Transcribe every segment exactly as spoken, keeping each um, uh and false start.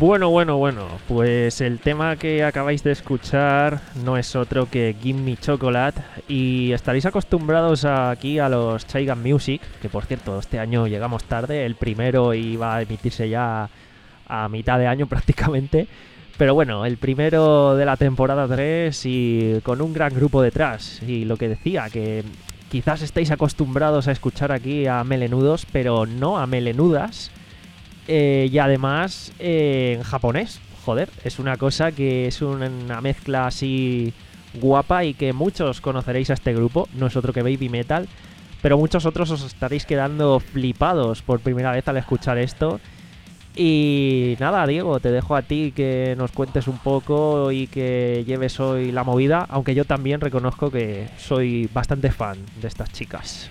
Bueno, bueno, bueno, pues el tema que acabáis de escuchar no es otro que Give Me Chocolate y estaréis acostumbrados aquí a los Chaigan Music, que por cierto este año llegamos tarde, el primero iba a emitirse ya a mitad de año prácticamente, pero bueno, el primero de la temporada tres y con un gran grupo detrás, y lo que decía, que quizás estáis acostumbrados a escuchar aquí a melenudos, pero no a melenudas. Eh, y además eh, en japonés, joder, es una cosa que es una mezcla así guapa y que muchos conoceréis a este grupo, no es otro que Baby Metal, pero muchos otros os estaréis quedando flipados por primera vez al escuchar esto. Y nada, Diego, te dejo a ti que nos cuentes un poco y que lleves hoy la movida, aunque yo también reconozco que soy bastante fan de estas chicas.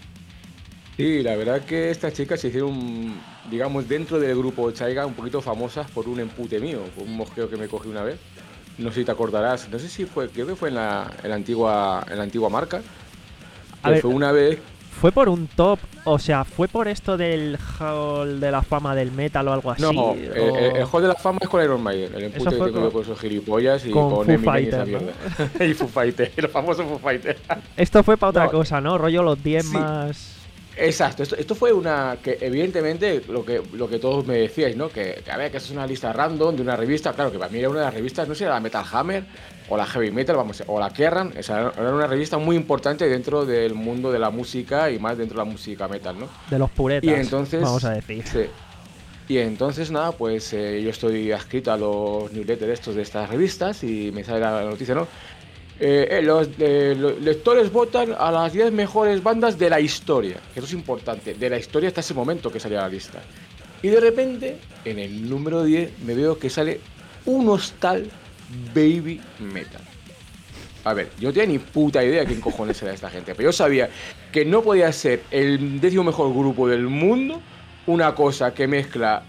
Sí, la verdad que estas chicas se hicieron, digamos, dentro del grupo Chaiga un poquito famosas por un empute mío, por un mosqueo que me cogí una vez. No sé si te acordarás, no sé si fue, creo que fue en la, en la, antigua, en la antigua marca. A ver, fue una vez... ¿Fue por un top? O sea, ¿fue por esto del Hall de la Fama del Metal o algo así? No, o... el, el Hall de la Fama es con Iron Maiden, el empute que tengo con... yo con esos gilipollas y con, con Foo Eminem Fighter, y esa ¿no? mierda. Y Foo Fighter, el famoso Foo Fighter. Esto fue para otra no, cosa, ¿no? Rollo los diez sí. más... Exacto, esto, esto fue una que evidentemente lo que, lo que todos me decíais, ¿no? Que, que a ver, que es una lista random de una revista, claro, que para mí era una de las revistas, no sé, era la Metal Hammer o la Heavy Metal, vamos, o la Kerrang, o sea, era una revista muy importante dentro del mundo de la música y más dentro de la música metal, ¿no? De los puretas, y entonces, vamos a decir. Sí. Y entonces, nada, pues eh, yo estoy adscrito a los newsletters estos de estas revistas y me sale la noticia, ¿no? Eh, los, eh, los lectores votan a las diez mejores bandas de la historia, que eso es importante, de la historia hasta ese momento que salía la lista. Y de repente, en el número diez, me veo que sale un hostal Baby Metal. A ver, yo no tenía ni puta idea quién cojones era esta gente, pero yo sabía que no podía ser el décimo mejor grupo del mundo una cosa que mezcla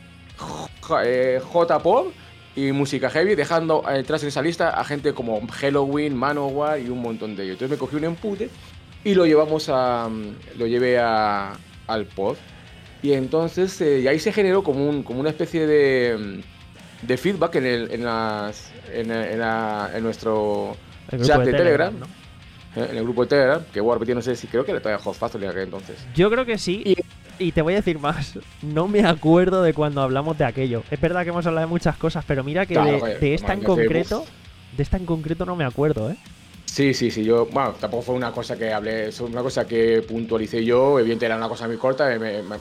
J-pop y música heavy, dejando detrás de esa lista a gente como Halloween, Manowar y un montón de ellos. Entonces me cogí un empute y lo llevamos a lo llevé a, al pod. Y entonces eh, y ahí se generó como, un, como una especie de, de feedback en, el, en, las, en, en, la, en nuestro chat de, de Telegram, Telegram ¿no? En el grupo de Telegram, que voy a repetir, no sé si creo que le traía Hot Fast entonces. Yo creo que sí. Y... Y te voy a decir más, no me acuerdo de cuando hablamos de aquello. Es verdad que hemos hablado de muchas cosas, pero mira que claro, de, oye, de esta en concreto, de esta en concreto no me acuerdo, ¿eh? Sí, sí, sí, yo, bueno, tampoco fue una cosa que hablé, es una cosa que puntualicé yo, evidentemente era una cosa muy corta, me, me, me,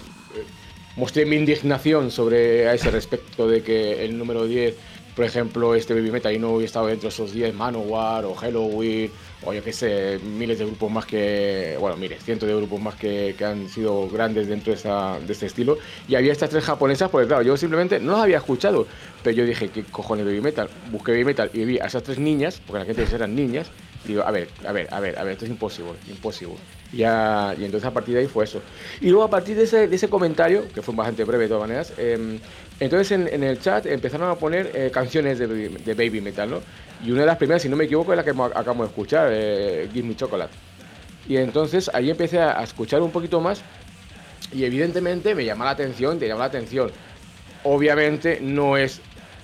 mostré mi indignación sobre a ese respecto de que el número diez, por ejemplo, este Baby Metal y no hubiera estado dentro de esos diez, Manowar o Halloween, o yo qué sé, miles de grupos más que, bueno, miles, cientos de grupos más que, que han sido grandes dentro de, esa, de este estilo. Y había estas tres japonesas, porque claro, yo simplemente no las había escuchado, pero yo dije, ¿qué cojones Baby Metal? Busqué Baby Metal y vi a esas tres niñas, porque la gente eran niñas, y digo, a ver, a ver, a ver, a ver, esto es imposible, imposible. Y, ya, y entonces a partir de ahí fue eso. Y luego a partir de ese, de ese comentario, que fue bastante breve de todas maneras, eh, entonces en, en el chat empezaron a poner eh, canciones de, de Baby Metal, ¿no? Y una de las primeras, si no me equivoco, es la que acabamos de escuchar, eh, Give Me Chocolate. Y entonces ahí empecé a, a escuchar un poquito más y evidentemente me llama la atención, te llama la atención. Obviamente no es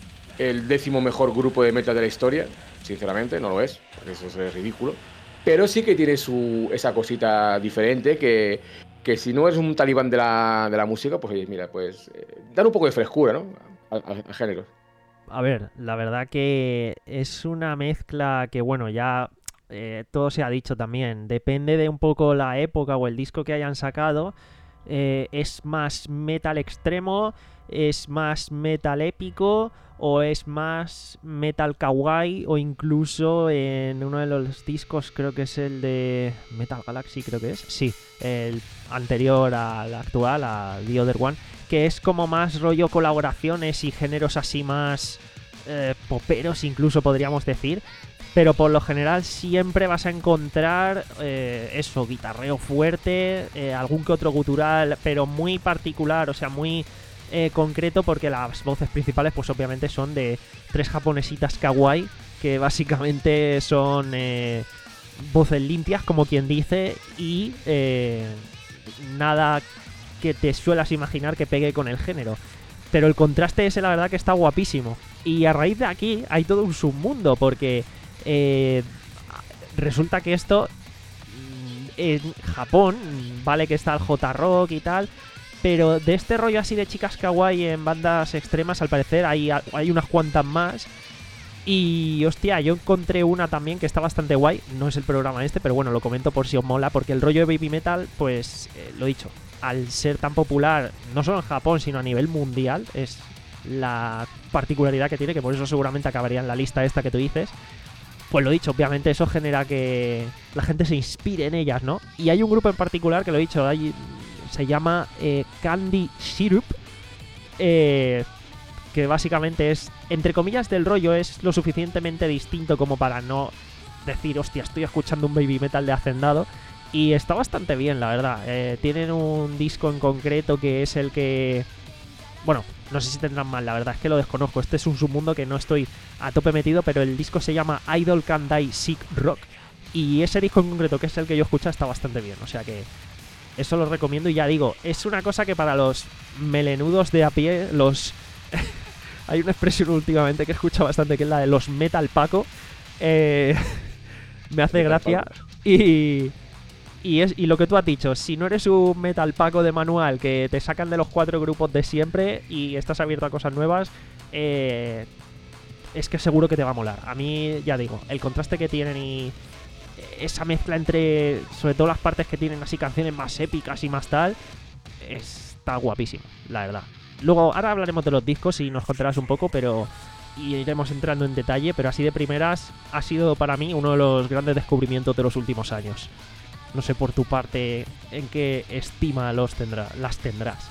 el décimo mejor grupo de metal de la historia, sinceramente, no lo es, porque eso es ridículo. Pero sí que tiene su, esa cosita diferente que, que si no eres un talibán de la, de la música, pues mira, pues eh, dan un poco de frescura, ¿no? Al género. A ver, la verdad que es una mezcla que, bueno, ya eh, todo se ha dicho también. Depende de un poco la época o el disco que hayan sacado. Eh, es más metal extremo, es más metal épico o es más metal kawaii, o incluso en uno de los discos, creo que es el de Metal Galaxy, creo que es. Sí, el anterior al actual, a The Other One, que es como más rollo colaboraciones y géneros así más eh, poperos incluso podríamos decir, pero por lo general siempre vas a encontrar eh, eso, guitarreo fuerte, eh, algún que otro gutural, pero muy particular, o sea, muy eh, concreto, porque las voces principales pues obviamente son de tres japonesitas kawaii, que básicamente son eh, voces limpias, como quien dice, y eh, nada que te suelas imaginar que pegue con el género. pero el contraste ese la verdad que está guapísimo. Y a raíz de aquí hay todo un submundo, porque eh, resulta que esto en Japón, vale que está el J-Rock y tal, pero de este rollo así de chicas kawaii en bandas extremas, al parecer hay, hay unas cuantas más. Y hostia, yo encontré una también que está bastante guay. No es el programa este, pero bueno, lo comento por si os mola, porque el rollo de baby metal, pues eh, lo dicho, al ser tan popular, no solo en Japón, sino a nivel mundial, es la particularidad que tiene, que por eso seguramente acabaría en la lista esta que tú dices. Pues lo dicho, obviamente eso genera que la gente se inspire en ellas, ¿no? Y hay un grupo en particular que lo he dicho, hay, se llama eh, Candy Syrup, eh, que básicamente es, entre comillas, del rollo, es lo suficientemente distinto como para no decir, hostia, estoy escuchando un baby metal de hacendado. Y está bastante bien, la verdad. Eh, tienen un disco en concreto que es el que... Bueno, no sé si tendrán mal, la verdad es que lo desconozco. Este es un submundo que no estoy a tope metido, pero el disco se llama Idol Can Die Sick Rock. Y ese disco en concreto, que es el que yo escucho, está bastante bien. O sea que eso lo recomiendo. Y ya digo, es una cosa que para los melenudos de a pie, los... Hay una expresión últimamente que escucho bastante, que es la de los metal paco. Eh... Me hace gracia. Y... Y, es, y lo que tú has dicho, si no eres un metal paco de manual que te sacan de los cuatro grupos de siempre y estás abierto a cosas nuevas, eh, es que seguro que te va a molar. A mí, ya digo, el contraste que tienen y esa mezcla entre, sobre todo las partes que tienen así canciones más épicas y más tal, está guapísimo, la verdad. Luego, ahora hablaremos de los discos y nos contarás un poco, pero y iremos entrando en detalle, pero así de primeras ha sido para mí uno de los grandes descubrimientos de los últimos años. No sé por tu parte en qué estima los tendrá, las tendrás.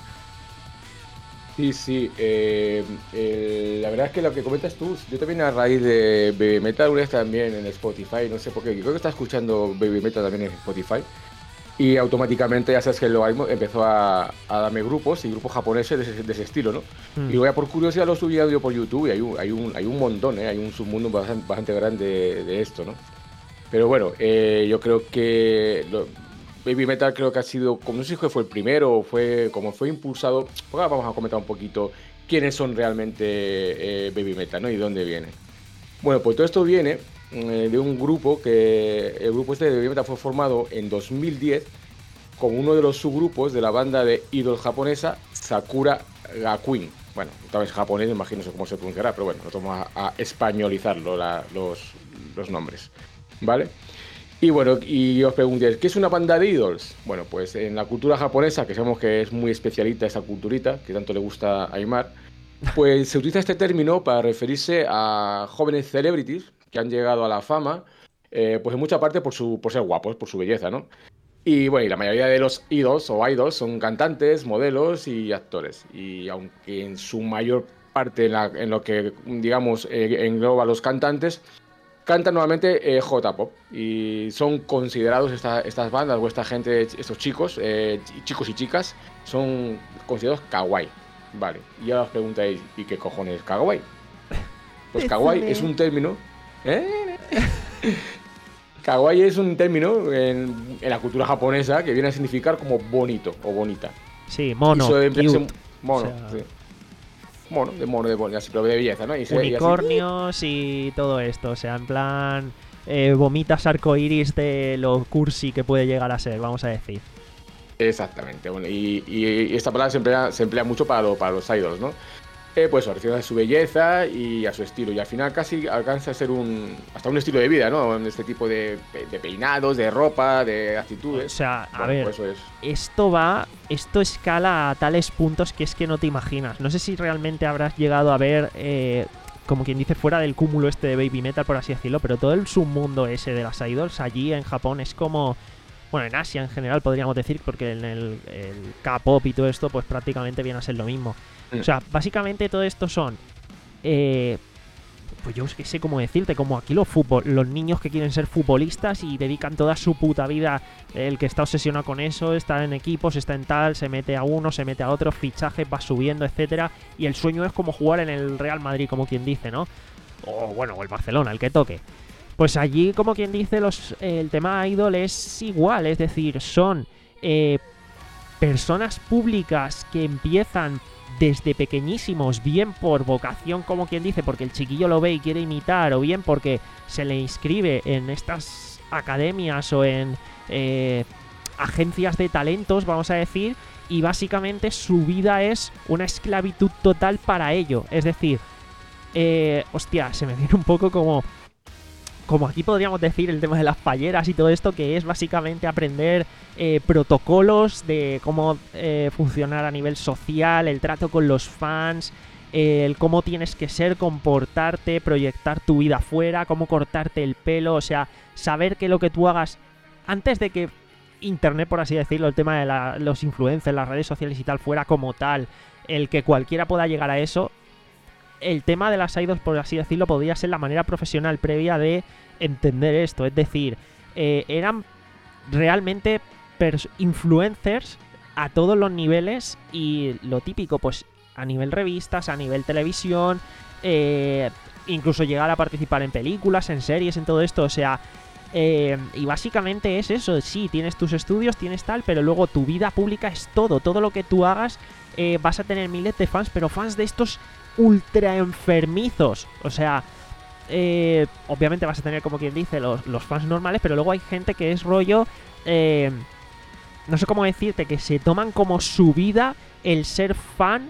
Sí, sí. Eh, eh, la verdad es que lo que comentas tú, yo también a raíz de Baby Metal, una vez también en Spotify, no sé por qué, creo que está escuchando Baby Metal también en Spotify. Y automáticamente ya sabes que el logaritmo empezó a, a darme grupos y grupos japoneses de ese, de ese estilo, ¿no? Mm. Y luego ya por curiosidad lo subí yo por YouTube y hay un, hay un, hay un montón, ¿eh? Hay un submundo bastante, bastante grande de, de esto, ¿no? Pero bueno, eh, yo creo que lo, Baby Metal creo que ha sido, como no sé si fue el primero o fue como fue impulsado, pues ahora vamos a comentar un poquito quiénes son realmente eh, Baby Metal, ¿no? Y dónde viene. Bueno, pues todo esto viene eh, de un grupo que, el grupo este de Baby Metal fue formado en dos mil diez como uno de los subgrupos de la banda de idol japonesa Sakura Gakuin. Bueno, tal vez japonés, imagino no sé cómo se pronunciará, pero bueno, nosotros vamos a, a españolizarlo la, los, los nombres. ¿Vale? Y bueno, y os preguntéis, ¿qué es una banda de idols? Bueno, pues en la cultura japonesa, que sabemos que es muy especialita esa culturita, que tanto le gusta a Aymar, pues se utiliza este término para referirse a jóvenes celebrities que han llegado a la fama, eh, pues en mucha parte por, su, por ser guapos, por su belleza, ¿no? Y bueno, y la mayoría de los idols o idols son cantantes, modelos y actores. Y aunque en su mayor parte en, la, en lo que, digamos, eh, engloba a los cantantes, cantan normalmente eh, J-pop y son considerados esta, estas bandas o esta gente, estos chicos, eh, chicos y chicas, son considerados kawaii, vale. Y ahora os preguntáis, ¿y qué cojones es kawaii? Pues kawaii es un término, ¿eh? Kawaii es un término en, en la cultura japonesa que viene a significar como bonito o bonita. Sí, mono, cute. Mono, o sea... sí. Mono, de mono, de mono, pero de belleza, ¿no? Y se, unicornios y, y todo esto, o sea, en plan eh, vomitas arcoiris de lo cursi que puede llegar a ser, vamos a decir. Exactamente, bueno, y, y, y esta palabra se emplea, se emplea mucho para, lo, para los idols, ¿no? Eh, pues refiere a su belleza y a su estilo, y al final casi alcanza a ser un hasta un estilo de vida, ¿no? En este tipo de, de peinados, de ropa, de actitudes. O sea, a bueno, ver, pues eso es. esto va, esto escala a tales puntos que es que no te imaginas. No sé si realmente habrás llegado a ver, eh, como quien dice, fuera del cúmulo este de Baby Metal, por así decirlo, pero todo el submundo ese de las idols allí en Japón es como... Bueno, en Asia en general podríamos decir, porque en el, el K-pop y todo esto pues prácticamente viene a ser lo mismo. O sea, básicamente todo esto son... Eh, pues yo es que sé cómo decirte, como aquí los fútbol, los niños que quieren ser futbolistas y dedican toda su puta vida, el que está obsesionado con eso, está en equipos, está en tal, se mete a uno, se mete a otro, fichajes, va subiendo, etcétera, y el sueño es como jugar en el Real Madrid, como quien dice, ¿no? O bueno, o el Barcelona, el que toque. Pues allí, como quien dice, los, eh, el tema idol es igual, es decir, son eh, personas públicas que empiezan desde pequeñísimos, bien por vocación, como quien dice, porque el chiquillo lo ve y quiere imitar, o bien porque se le inscribe en estas academias o en eh, agencias de talentos, vamos a decir, y básicamente su vida es una esclavitud total para ello. Es decir, eh, hostia, se me viene un poco como... Como aquí podríamos decir el tema de las falleras y todo esto, que es básicamente aprender eh, protocolos de cómo eh, funcionar a nivel social, el trato con los fans, eh, el cómo tienes que ser, comportarte, proyectar tu vida afuera, cómo cortarte el pelo, o sea, saber que lo que tú hagas antes de que internet, por así decirlo, el tema de la, los influencers, las redes sociales y tal, fuera como tal, el que cualquiera pueda llegar a eso. El tema de las idols, por así decirlo, podría ser la manera profesional previa de entender esto. Es decir, eh, eran realmente influencers a todos los niveles y lo típico, pues a nivel revistas, a nivel televisión, eh, incluso llegar a participar en películas, en series, en todo esto. O sea, eh, y básicamente es eso. Sí, tienes tus estudios, tienes tal, pero luego tu vida pública es todo. Todo lo que tú hagas, eh, vas a tener miles de fans, pero fans de estos ultra enfermizos. O sea, eh, obviamente vas a tener, como quien dice, los, los fans normales, pero luego hay gente que es rollo, eh, no sé cómo decirte, que se toman como su vida el ser fan.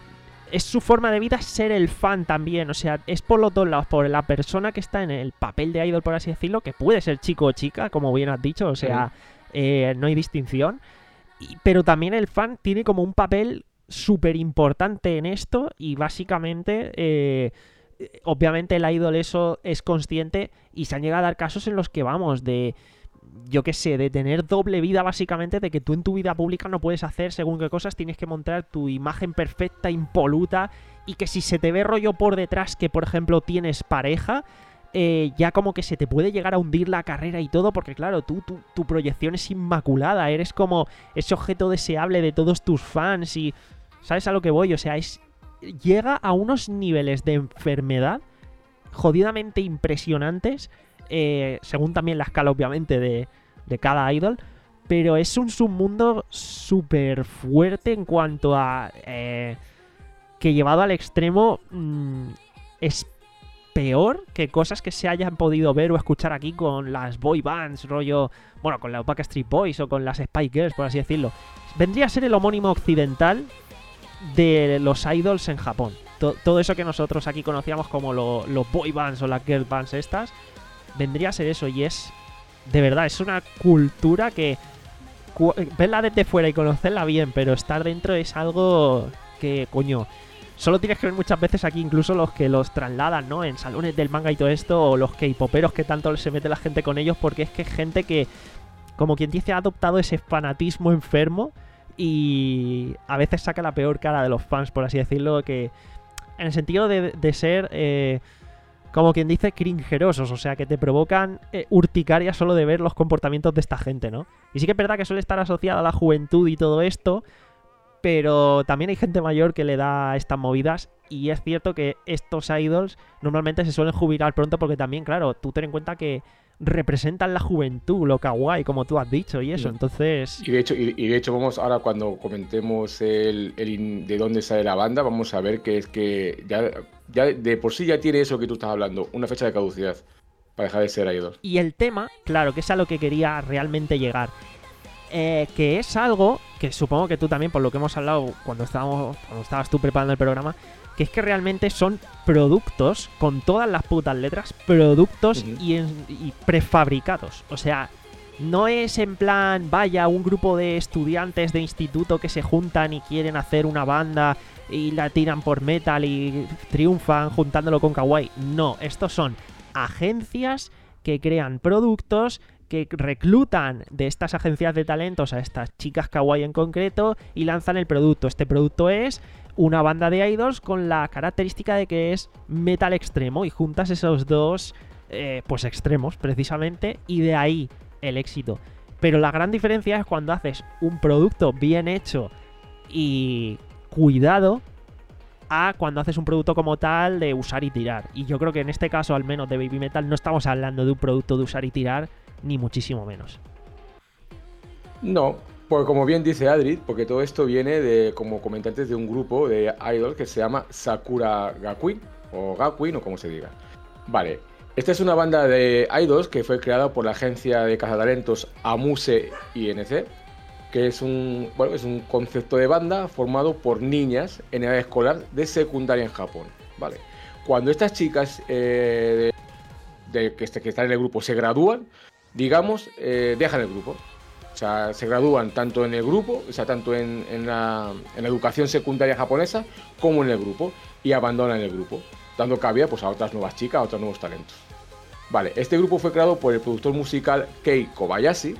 Es su forma de vida ser el fan también. O sea, es por los dos lados, por la persona que está en el papel de idol, por así decirlo, que puede ser chico o chica, como bien has dicho. O sea, eh, no hay distinción. Y, pero también el fan tiene como un papel súper importante en esto y básicamente eh, obviamente el idol eso es consciente y se han llegado a dar casos en los que vamos de, yo qué sé, de tener doble vida básicamente, de que tú en tu vida pública no puedes hacer según qué cosas, tienes que mostrar tu imagen perfecta, impoluta, y que si se te ve rollo por detrás que por ejemplo tienes pareja, eh, ya como que se te puede llegar a hundir la carrera y todo, porque claro, tú, tú, tu proyección es inmaculada, eres como ese objeto deseable de todos tus fans y... ¿Sabes a lo que voy? O sea, es llega a unos niveles de enfermedad jodidamente impresionantes, eh, según también la escala, obviamente, de, de cada idol, pero es un submundo súper fuerte en cuanto a... Eh, que llevado al extremo mmm, es peor que cosas que se hayan podido ver o escuchar aquí con las boy bands, rollo... Bueno, con los Backstreet Boys o con las Spice Girls, por así decirlo. Vendría a ser el homónimo occidental de los idols en Japón. To- todo eso que nosotros aquí conocíamos como lo, los boy bands o las girl bands estas, vendría a ser eso. Y es, de verdad, es una cultura que cu- verla desde fuera y conocerla bien, pero estar dentro es algo que, coño, solo tienes que ver muchas veces aquí, incluso los que los trasladan, ¿no? En salones del manga y todo esto, o los K-poperos que tanto se mete la gente con ellos, porque es que gente que, como quien dice, ha adoptado ese fanatismo enfermo y a veces saca la peor cara de los fans, por así decirlo, que en el sentido de, de ser, eh, como quien dice, cringerosos, o sea, que te provocan eh, urticaria solo de ver los comportamientos de esta gente, ¿no? Y sí que es verdad que suele estar asociada a la juventud y todo esto, pero también hay gente mayor que le da estas movidas, y es cierto que estos idols normalmente se suelen jubilar pronto porque también, claro, tú ten en cuenta que representan la juventud, lo kawaii, como tú has dicho, y eso, entonces... Y de hecho, y, y de hecho vamos ahora cuando comentemos el, el in, de dónde sale la banda, vamos a ver que es que ya, ya de por sí ya tiene eso que tú estás hablando, una fecha de caducidad para dejar de ser idol. Y el tema, claro, que es a lo que quería realmente llegar, eh, que es algo que supongo que tú también, por lo que hemos hablado cuando estábamos, cuando estabas tú preparando el programa, que es que realmente son productos, con todas las putas letras, productos uh-huh. y, en, y prefabricados. O sea, no es en plan, vaya, un grupo de estudiantes de instituto que se juntan y quieren hacer una banda y la tiran por metal y triunfan juntándolo con kawaii. No, estos son agencias que crean productos, que reclutan de estas agencias de talentos a estas chicas kawaii en concreto y lanzan el producto. Este producto es una banda de idols con la característica de que es metal extremo, y juntas esos dos eh, pues extremos precisamente, y de ahí el éxito. Pero la gran diferencia es cuando haces un producto bien hecho y cuidado a cuando haces un producto como tal de usar y tirar. Y yo creo que en este caso, al menos de Baby Metal, no estamos hablando de un producto de usar y tirar, ni muchísimo menos. No, Pues como bien dice Adri, porque todo esto viene de, como comentantes, de un grupo de idol que se llama Sakura Gakuin, o Gakuin, o como se diga. Vale, esta es una banda de idols que fue creada por la agencia de cazatalentos Amuse Inc, que es un, bueno, es un concepto de banda formado por niñas en edad escolar de secundaria en Japón. Vale, cuando estas chicas eh, de, de, que, que están en el grupo se gradúan, digamos, eh, dejan el grupo. O sea, se gradúan tanto en el grupo, o sea, tanto en, en, la, en la educación secundaria japonesa como en el grupo, y abandonan el grupo, dando cabida pues, a otras nuevas chicas, a otros nuevos talentos. Vale, este grupo fue creado por el productor musical Kei Kobayashi,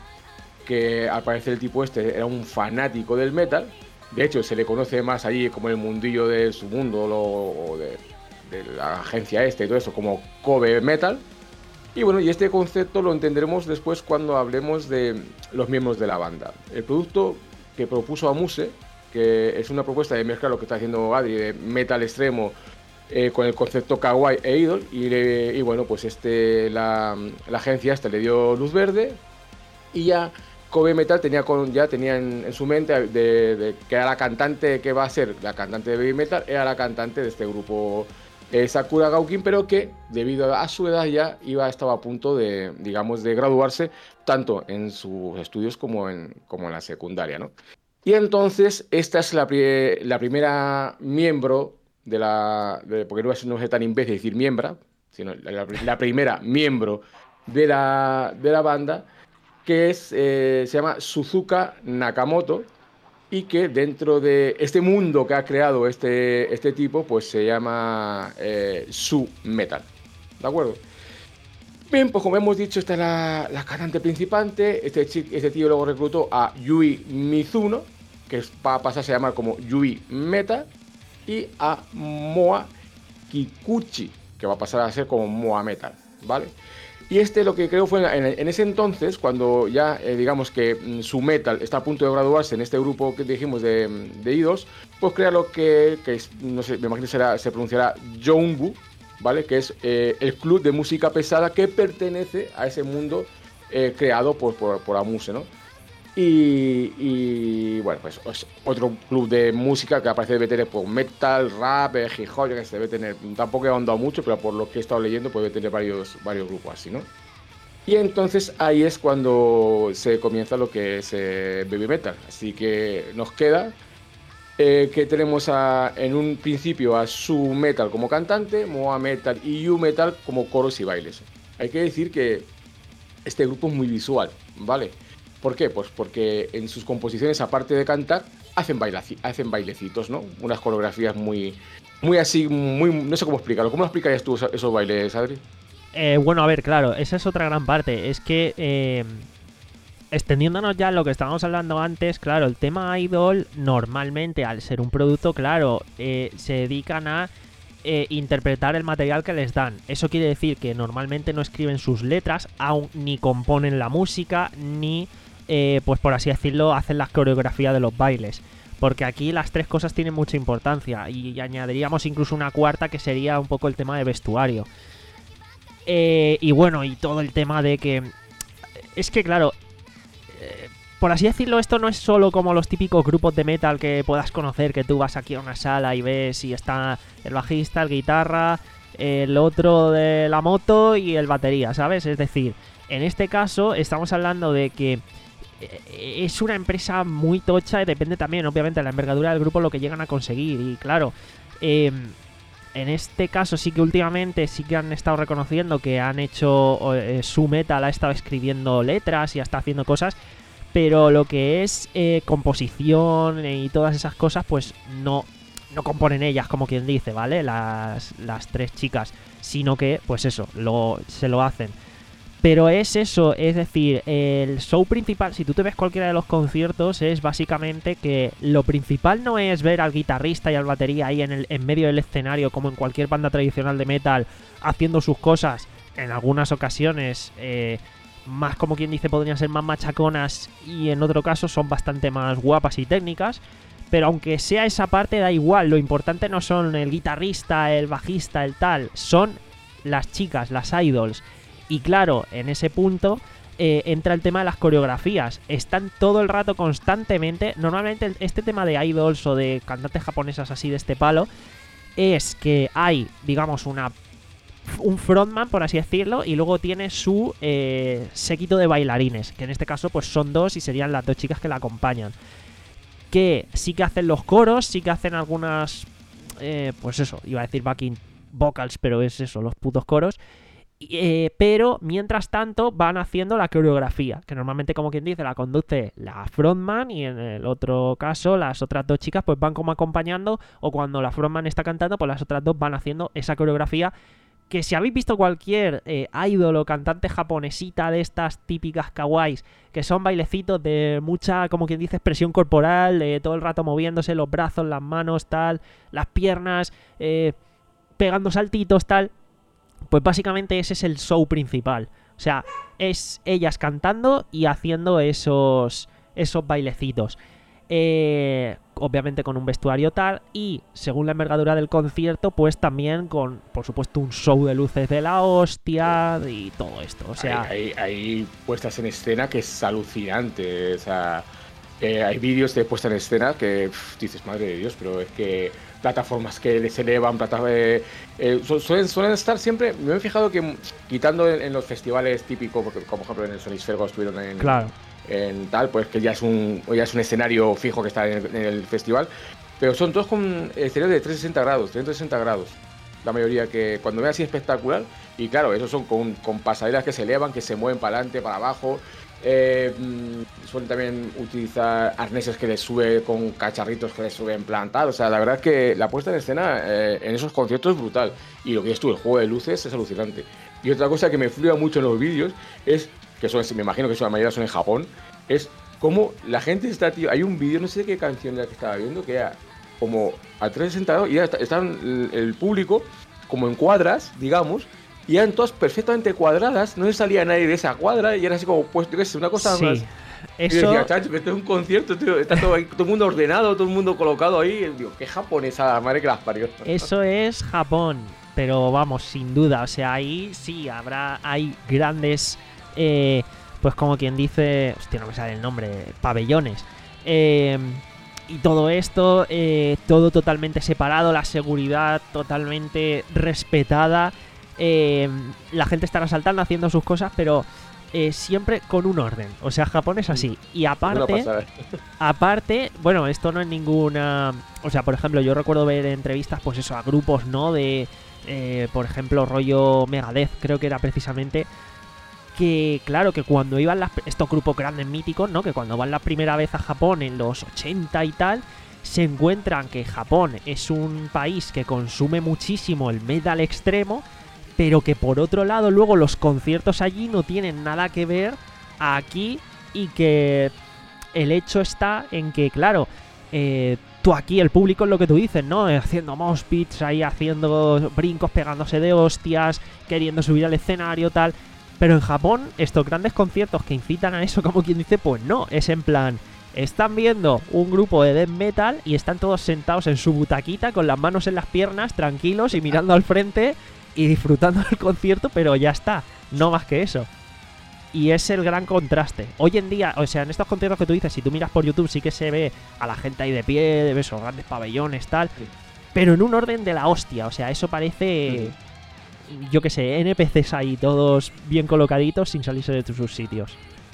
que al parecer el tipo este era un fanático del metal. De hecho, se le conoce más allí como el mundillo de su mundo, lo, o de, de la agencia este y todo eso, como Kobe Metal. Y bueno, y este concepto lo entenderemos después cuando hablemos de los miembros de la banda. El producto que propuso Amuse, que es una propuesta de mezclar lo que está haciendo Adri, de metal extremo, eh, con el concepto kawaii e idol, y, le, y bueno, pues este, la, la agencia esta le dio luz verde, y ya Kobe Metal tenía, con, ya tenía en, en su mente de, de que era la cantante que va a ser la cantante de Baby Metal, era la cantante de este grupo Eh, Sakura Gakuin, pero que debido a su edad ya iba, estaba a punto de, digamos, de graduarse tanto en sus estudios como en, como en la secundaria, ¿no? Y entonces esta es la, pri la primera miembro de la, de, porque no es, no es tan imbécil decir miembra, sino la, la primera miembro de la, de la banda, que es, eh, se llama Suzuka Nakamoto, y que dentro de este mundo que ha creado este, este tipo, pues se llama eh, Su Metal, ¿de acuerdo? Bien, pues como hemos dicho, esta es la, la cantante principante. Este, este tío luego reclutó a Yui Mizuno, que va a pasarse a llamar como Yui Metal, y a Moa Kikuchi, que va a pasar a ser como Moa Metal, ¿vale? Y este lo que creo fue en, en ese entonces, cuando ya eh, digamos que mm, Su Metal está a punto de graduarse en este grupo que dijimos de, de idols, pues crea lo que, que es, no sé, me imagino que será, se pronunciará Jounbu, ¿vale? Que es eh, el club de música pesada que pertenece a ese mundo eh, creado por, por, por Amuse, ¿no? Y, y bueno, pues es otro club de música que aparece debe tener pues, metal, rap, eh, hip hop, que se debe tener, tampoco he ahondado mucho, pero por lo que he estado leyendo, pues debe tener varios, varios grupos así, ¿no? Y entonces ahí es cuando se comienza lo que es eh, Baby Metal. Así que nos queda eh, que tenemos a, en un principio a Su Metal como cantante, Moa Metal y Yu Metal como coros y bailes. Hay que decir que este grupo es muy visual, ¿vale? ¿Por qué? Pues porque en sus composiciones, aparte de cantar, hacen, hacen bailecitos, ¿no? Unas coreografías muy, muy así, muy, no sé cómo explicarlo. ¿Cómo lo explicarías tú esos bailes, Adri? Eh, bueno, a ver, claro, esa es otra gran parte. Es que, eh, extendiéndonos ya en lo que estábamos hablando antes, claro, el tema idol, normalmente, al ser un producto, claro, eh, se dedican a eh, interpretar el material que les dan. Eso quiere decir que normalmente no escriben sus letras, aún ni componen la música, ni... Eh, pues por así decirlo, hacen la coreografía de los bailes. Porque aquí las tres cosas tienen mucha importancia. Y añadiríamos incluso una cuarta, que sería un poco el tema de vestuario. Eh, y bueno, y todo el tema de que... Es que claro, eh, por así decirlo, esto no es solo como los típicos grupos de metal que puedas conocer, que tú vas aquí a una sala y ves y está el bajista, el guitarra, el otro de la moto y el batería, ¿sabes? Es decir, en este caso estamos hablando de que es una empresa muy tocha y depende también, obviamente, de la envergadura del grupo lo que llegan a conseguir. Y claro, eh, en este caso sí que últimamente sí que han estado reconociendo que han hecho eh, Su Metal ha estado escribiendo letras y está haciendo cosas, pero lo que es eh, composición y todas esas cosas, pues no, no componen ellas, como quien dice, ¿vale? Las, las tres chicas, sino que, pues eso, lo, se lo hacen. Pero es eso, es decir, el show principal, si tú te ves cualquiera de los conciertos, es básicamente que lo principal no es ver al guitarrista y al batería ahí en, el, en medio del escenario, como en cualquier banda tradicional de metal, haciendo sus cosas. En algunas ocasiones, eh, más como quien dice, podrían ser más machaconas, y en otro caso son bastante más guapas y técnicas. Pero aunque sea esa parte, da igual, lo importante no son el guitarrista, el bajista, el tal, son las chicas, las idols. Y claro, en ese punto, eh, entra el tema de las coreografías. Están todo el rato constantemente. Normalmente este tema de idols o de cantantes japonesas así de este palo es que hay, digamos, una un frontman, por así decirlo, y luego tiene su eh, séquito de bailarines, que en este caso pues son dos y serían las dos chicas que la acompañan. Que sí que hacen los coros, sí que hacen algunas, eh, pues eso, iba a decir backing vocals, pero es eso, los putos coros. Eh, pero mientras tanto van haciendo la coreografía, que normalmente, como quien dice, la conduce la frontman y en el otro caso las otras dos chicas pues van como acompañando, o cuando la frontman está cantando pues las otras dos van haciendo esa coreografía. Que si habéis visto cualquier eh, idol o cantante japonesita de estas típicas kawaiis, que son bailecitos de mucha, como quien dice, expresión corporal, de todo el rato moviéndose los brazos, las manos, tal, las piernas, eh, pegando saltitos, tal, pues básicamente ese es el show principal. O sea, es ellas cantando y haciendo esos, esos bailecitos. Eh, obviamente con un vestuario tal, y según la envergadura del concierto pues también con, por supuesto, un show de luces de la hostia y todo esto. O sea, hay, hay, hay puestas en escena que es alucinante. O sea, eh, hay vídeos de puesta en escena que pff, dices, madre de Dios, pero es que plataformas que se elevan, plataformas, eh, eh, suelen, suelen estar siempre. Me he fijado que quitando en, en los festivales típicos, porque, como por ejemplo en el Sonisfergo estuvieron en, claro, en tal, pues que ya es un ya es un escenario fijo que está en el, en el festival, pero son todos con escenarios de trescientos sesenta grados, trescientos sesenta grados, la mayoría, que cuando ven así espectacular. Y claro, esos son con, con pasarelas que se elevan, que se mueven para adelante, para abajo. Eh, suelen también utilizar arneses que les sube con cacharritos que les suben plantados. O sea, la verdad es que la puesta en escena eh, en esos conciertos es brutal. Y lo que es tú, el juego de luces es alucinante. Y otra cosa que me fluya mucho en los vídeos es, que son, me imagino que son, la mayoría son en Japón, es cómo la gente está, tío. Hay un vídeo, no sé qué canción era que estaba viendo, que era como a trescientos sesenta grados y ya está, está el, el público como en cuadras, digamos, y eran todas perfectamente cuadradas, no le salía nadie de esa cuadra y era así como, pues, yo qué sé, una cosa sí, más. eso... Y yo decía, chacho, que esto es un concierto, tío, está todo ahí, todo el mundo ordenado, todo el mundo colocado ahí. Y digo, qué japonesa, madre que las parió. Eso es Japón, pero vamos, sin duda, o sea, ahí sí habrá, hay grandes, eh, pues como quien dice, hostia, no me sale el nombre, pabellones. Eh, y todo esto, eh, todo totalmente separado, la seguridad totalmente respetada. Eh, la gente estará saltando, haciendo sus cosas, pero eh, siempre con un orden. O sea, Japón es así. Y aparte, aparte, bueno, esto no es ninguna... O sea, por ejemplo, yo recuerdo ver entrevistas, pues eso, a grupos, ¿no? De, eh, por ejemplo, rollo Megadeth, creo que era precisamente... Que, claro, que cuando iban las, estos grupos grandes míticos, ¿no? Que cuando van la primera vez a Japón en los ochenta y tal, se encuentran que Japón es un país que consume muchísimo el metal extremo, pero que por otro lado luego los conciertos allí no tienen nada que ver aquí, y que el hecho está en que, claro, eh, tú aquí, el público es lo que tú dices, ¿no? Haciendo mosh pits, ahí haciendo brincos, pegándose de hostias, queriendo subir al escenario, tal. Pero en Japón, estos grandes conciertos que incitan a eso, como quien dice, pues no, es en plan... Están viendo un grupo de death metal y están todos sentados en su butaquita con las manos en las piernas, tranquilos y mirando al frente y disfrutando del concierto, pero ya está, no más que eso. Y es el gran contraste. Hoy en día, o sea, en estos conciertos que tú dices, si tú miras por YouTube sí que se ve a la gente ahí de pie, de esos grandes pabellones, tal, sí, pero en un orden de la hostia. O sea, eso parece, sí, yo qué sé, N P Cs ahí todos bien colocaditos sin salirse de sus sitios.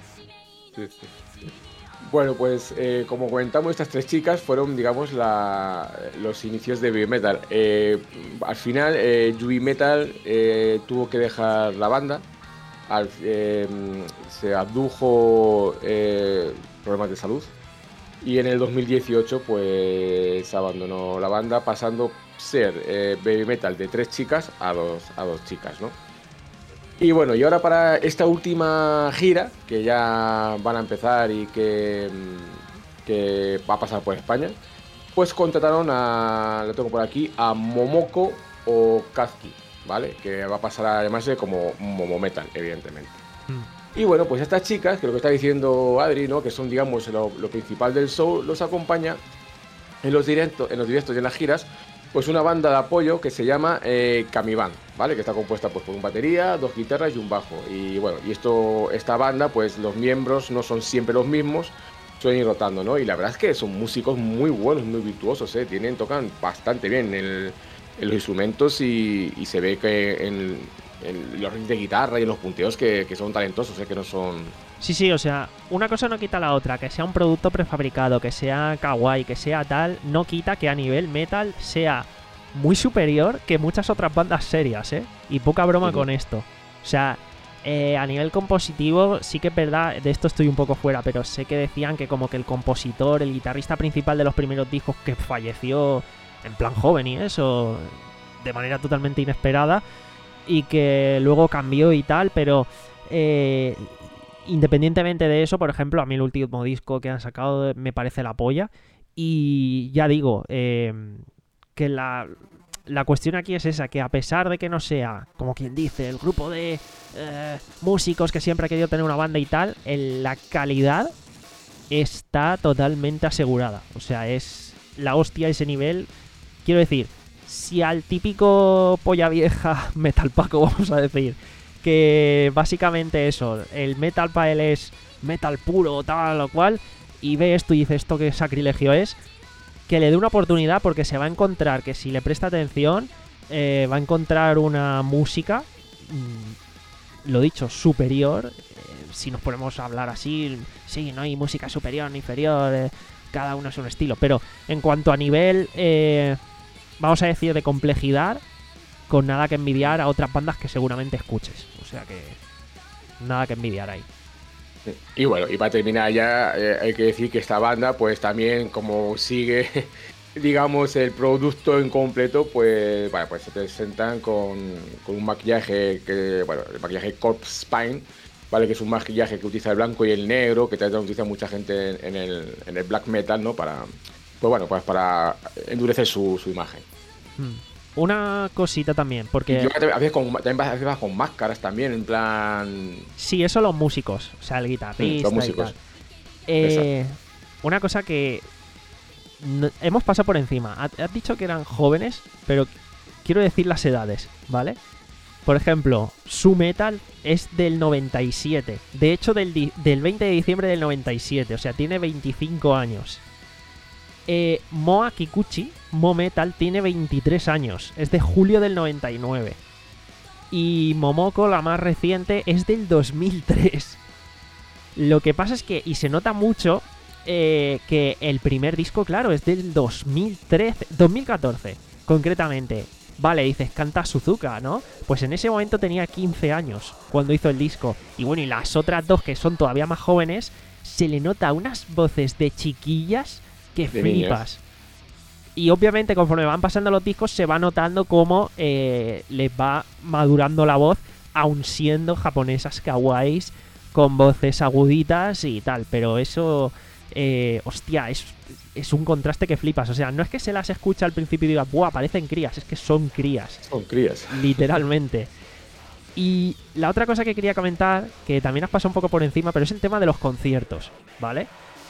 Sí, sí. Bueno, pues eh, como comentamos, estas tres chicas fueron, digamos, la, los inicios de Baby Metal. Eh, al final, eh, Yui Metal eh, tuvo que dejar la banda. Al, eh, se abdujo eh, problemas de salud. Y en el dos mil dieciocho, pues, abandonó la banda, pasando a ser eh, Baby Metal de tres chicas a dos, a dos chicas, ¿no? Y bueno, y ahora para esta última gira, que ya van a empezar y que, que va a pasar por España, pues contrataron a, lo tengo por aquí, a Momoko Okazuki, ¿vale? Que va a pasar a llamarse como Momo Metal, evidentemente. Mm. Y bueno, pues estas chicas, que lo que está diciendo Adri, ¿no? Que son, digamos, lo, lo principal del show, los acompaña en los directos, en los directos y en las giras, pues una banda de apoyo que se llama eh, Camiband, ¿vale? Que está compuesta pues, por un batería, dos guitarras y un bajo. Y bueno, y esto, esta banda, pues los miembros no son siempre los mismos, suelen ir rotando, ¿no? Y la verdad es que son músicos muy buenos, muy virtuosos, ¿eh? Tienen, tocan bastante bien el, en los instrumentos y, y se ve que en, en los riffs de guitarra y en los punteos que, que son talentosos, ¿eh? Que no son... Sí, sí, o sea, una cosa no quita la otra. Que sea un producto prefabricado, que sea kawaii, que sea tal, no quita que a nivel metal sea muy superior que muchas otras bandas serias, ¿eh? Y poca broma uh-huh. con esto. O sea, eh, a nivel compositivo, sí que es verdad, de esto estoy un poco fuera, pero sé que decían que como que el compositor, el guitarrista principal de los primeros discos, que falleció en plan joven y eso, de manera totalmente inesperada, y que luego cambió y tal, pero... Eh, independientemente de eso, por ejemplo, a mí el último disco que han sacado me parece la polla. Y ya digo, eh, que la, la cuestión aquí es esa, que a pesar de que no sea, como quien dice, el grupo de eh, músicos que siempre ha querido tener una banda y tal, en la calidad está totalmente asegurada. O sea, es la hostia ese nivel. Quiero decir, si al típico polla vieja metalpaco, vamos a decir, que básicamente eso, el metal para él es metal puro, tal o cual, y ve esto y dice esto qué sacrilegio es, que le dé una oportunidad porque se va a encontrar que si le presta atención, eh, va a encontrar una música, mmm, lo dicho, superior. Eh, si nos ponemos a hablar así, sí, no hay música superior ni inferior, eh, cada uno es un estilo, pero en cuanto a nivel, eh, vamos a decir, de complejidad, con nada que envidiar a otras bandas que seguramente escuches. O sea que nada que envidiar ahí. Y bueno, y para terminar ya, eh, hay que decir que esta banda, pues también como sigue, digamos, el producto en completo, pues, bueno, pues se presentan con, con un maquillaje, que, bueno, el maquillaje Corpse Paint, ¿vale? Que es un maquillaje que utiliza el blanco y el negro, que también utiliza mucha gente en el, en el black metal, ¿no? Para, pues bueno, pues para endurecer su, su imagen. Hmm. Una cosita también, porque... Yo a veces con, también a veces vas con máscaras también, en plan... Sí, eso los músicos, o sea, el guitarrista sí, los músicos. y tal. Eh, una cosa que no, hemos pasado por encima. Has dicho que eran jóvenes, pero quiero decir las edades, ¿vale? Por ejemplo, Su Metal es del noventa y siete. De hecho, del, di- del veinte de diciembre del noventa y siete, o sea, tiene veinticinco años. Eh, Moa Kikuchi, Mo Metal, tiene veintitrés años, es de julio del noventa y nueve. Y Momoko, la más reciente, es del dos mil tres. Lo que pasa es que, y se nota mucho, eh, que el primer disco, claro, es del dos mil trece, dos mil catorce, concretamente. Vale, dices, canta Suzuka, ¿no? Pues en ese momento tenía quince años cuando hizo el disco. Y bueno, y las otras dos, que son todavía más jóvenes, se le nota unas voces de chiquillas que de flipas. niñas. Y obviamente conforme van pasando los discos se va notando cómo eh, les va madurando la voz, aun siendo japonesas kawaiis con voces aguditas y tal. Pero eso, eh, hostia, es, es un contraste que flipas. O sea, no es que se las escucha al principio y diga, ¡buah, parecen crías! Es que son crías. Son crías. Literalmente. Y la otra cosa que quería comentar, que también has pasado un poco por encima, pero es el tema de los conciertos, ¿vale?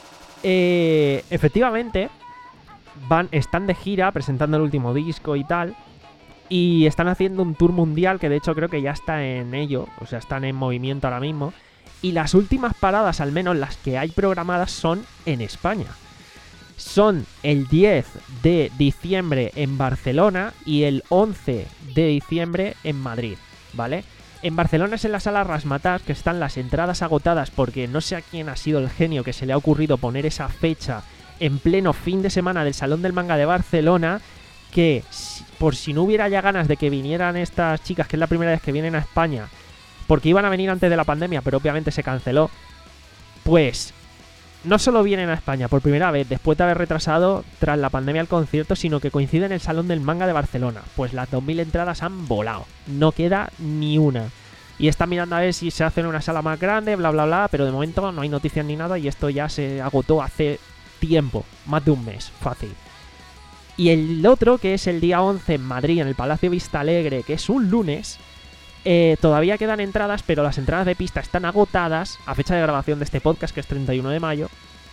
Eh, efectivamente, van, están de gira presentando el último disco y tal, y están haciendo un tour mundial que de hecho creo que ya está en ello, o sea, están en movimiento ahora mismo, y las últimas paradas, al menos las que hay programadas, son en España. Son el diez de diciembre en Barcelona y el once de diciembre en Madrid, ¿vale? En Barcelona es en la sala Razzmatazz, que están las entradas agotadas porque no sé a quién ha sido el genio que se le ha ocurrido poner esa fecha en pleno fin de semana del Salón del Manga de Barcelona, que por si no hubiera ya ganas de que vinieran estas chicas, que es la primera vez que vienen a España, porque iban a venir antes de la pandemia, pero obviamente se canceló, pues no solo vienen a España por primera vez después de haber retrasado tras la pandemia el concierto, sino que coincide en el Salón del Manga de Barcelona. Pues las dos mil entradas han volado, no queda ni una. Y están mirando a ver si se hace en una sala más grande, bla bla bla, pero de momento no hay noticias ni nada y esto ya se agotó hace tiempo, más de un mes, fácil. Y el otro, que es el día once en Madrid, en el Palacio Vista Alegre, que es un lunes, eh, todavía quedan entradas, pero las entradas de pista están agotadas a fecha de grabación de este podcast, que es treinta y uno de mayo.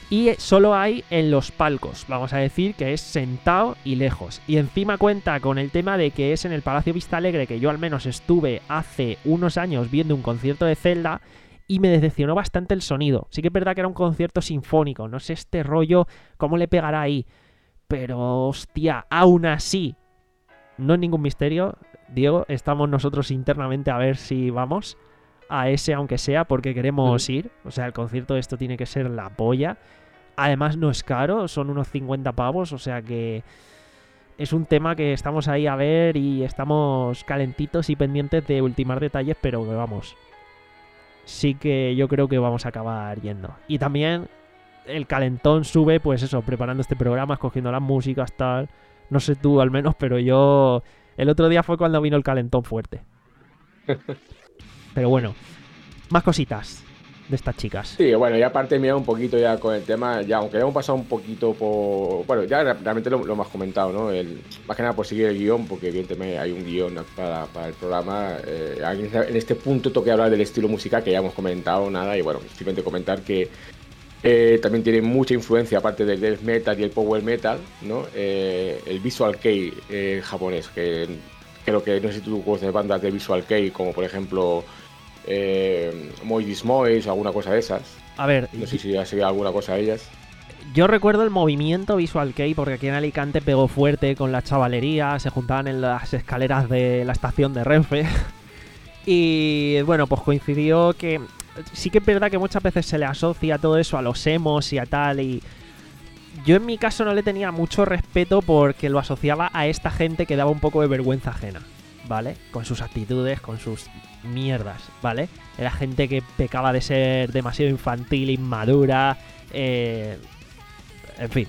Y solo hay en los palcos, vamos a decir que es sentado y lejos. Y encima cuenta con el tema de que es en el Palacio Vista Alegre, que yo al menos estuve hace unos años viendo un concierto de Zelda y me decepcionó bastante el sonido. Sí que es verdad que era un concierto sinfónico, no sé este rollo cómo le pegará ahí. Pero hostia, aún así, no es ningún misterio, Diego, estamos nosotros internamente a ver si vamos a ese aunque sea, porque queremos ir. O sea, el concierto de esto tiene que ser la polla. Además no es caro, son unos cincuenta pavos, o sea que es un tema que estamos ahí a ver y estamos calentitos y pendientes de ultimar detalles, pero que vamos, sí que yo creo que vamos a acabar yendo. Y también el calentón sube, pues eso, preparando este programa, escogiendo las músicas, tal. No sé tú al menos, pero yo... El otro día fue cuando vino el calentón fuerte. Pero bueno, más cositas de estas chicas. Sí, bueno, ya aparte mira un poquito ya con el tema, ya aunque hemos pasado un poquito por... Bueno, ya realmente lo, lo hemos comentado, ¿no? El, más que nada por seguir el guión, porque evidentemente hay un guión para, para el programa. Eh, en este punto toque hablar del estilo musical, que ya hemos comentado, nada, y bueno, simplemente comentar que eh, también tiene mucha influencia, aparte del death metal y el power metal, ¿no? Eh, el visual kei eh, japonés, que creo que, no sé si tú conoces bandas de visual kei, como por ejemplo... Eh, Moi Dis Mois o alguna cosa de esas. A ver, no sé si ha seguido alguna cosa de ellas. Yo recuerdo el movimiento Visual Kei porque aquí en Alicante pegó fuerte con la chavalería, se juntaban en las escaleras de la estación de Renfe. Y bueno, pues coincidió que sí que es verdad que muchas veces se le asocia todo eso a los emos y a tal, y yo en mi caso no le tenía mucho respeto porque lo asociaba a esta gente que daba un poco de vergüenza ajena, ¿vale? Con sus actitudes, con sus mierdas, ¿vale? Era gente que pecaba de ser demasiado infantil, inmadura, eh... en fin.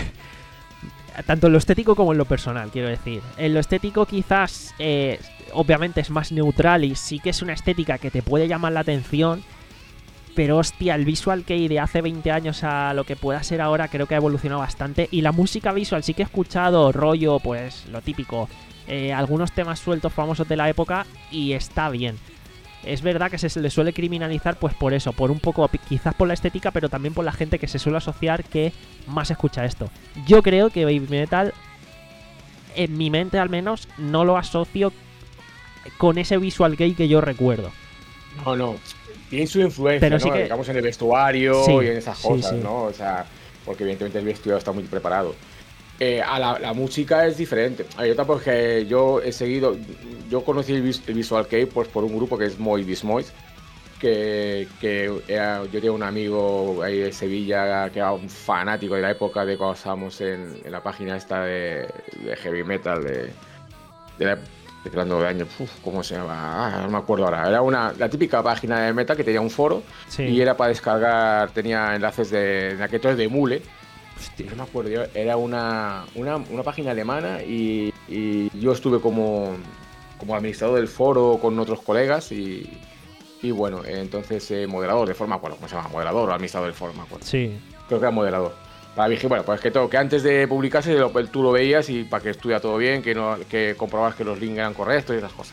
Tanto en lo estético como en lo personal, quiero decir. En lo estético quizás, eh, obviamente es más neutral y sí que es una estética que te puede llamar la atención, pero hostia, el Visual Kei de hace veinte años a lo que pueda ser ahora creo que ha evolucionado bastante. Y la música visual sí que he escuchado rollo, pues lo típico, Eh, algunos temas sueltos famosos de la época y está bien. Es verdad que se le suele criminalizar pues por eso, por un poco, quizás por la estética, pero también por la gente que se suele asociar que más escucha esto. Yo creo que Baby Metal, en mi mente al menos, no lo asocio con ese Visual Kei que yo recuerdo. No, no, tiene su influencia, pero ¿no? Sí que... digamos en el vestuario sí, y en esas cosas, sí, sí. ¿no? O sea, porque evidentemente el vestuario está muy preparado. Eh, a la, la música es diferente. A ver, yo tampoco es que yo he seguido, yo conocí el, vis, el Visual Kei pues, por un grupo que es Moi Dis Mois, que, que era, yo tenía un amigo ahí de Sevilla que era un fanático de la época de cuando estábamos en, en la página esta de, de heavy metal, de, de la hablando de años, uf, ¿cómo se llama? Ah, no me acuerdo ahora. Era una, la típica página de metal que tenía un foro, sí, y era para descargar, tenía enlaces de, de aquellos de Mule. Hostia, no me acuerdo, yo, era una, una, una página alemana y, y yo estuve como, como administrador del foro con otros colegas y, y bueno, entonces eh, moderador de forma, bueno, ¿cómo se llama? Moderador o administrador del foro, me acuerdo. Sí. Creo que era moderador. Para dije, bueno, pues que, todo, que antes de publicarse lo, tú lo veías y para que estuviera todo bien, que, no, que comprobabas que los links eran correctos y esas cosas.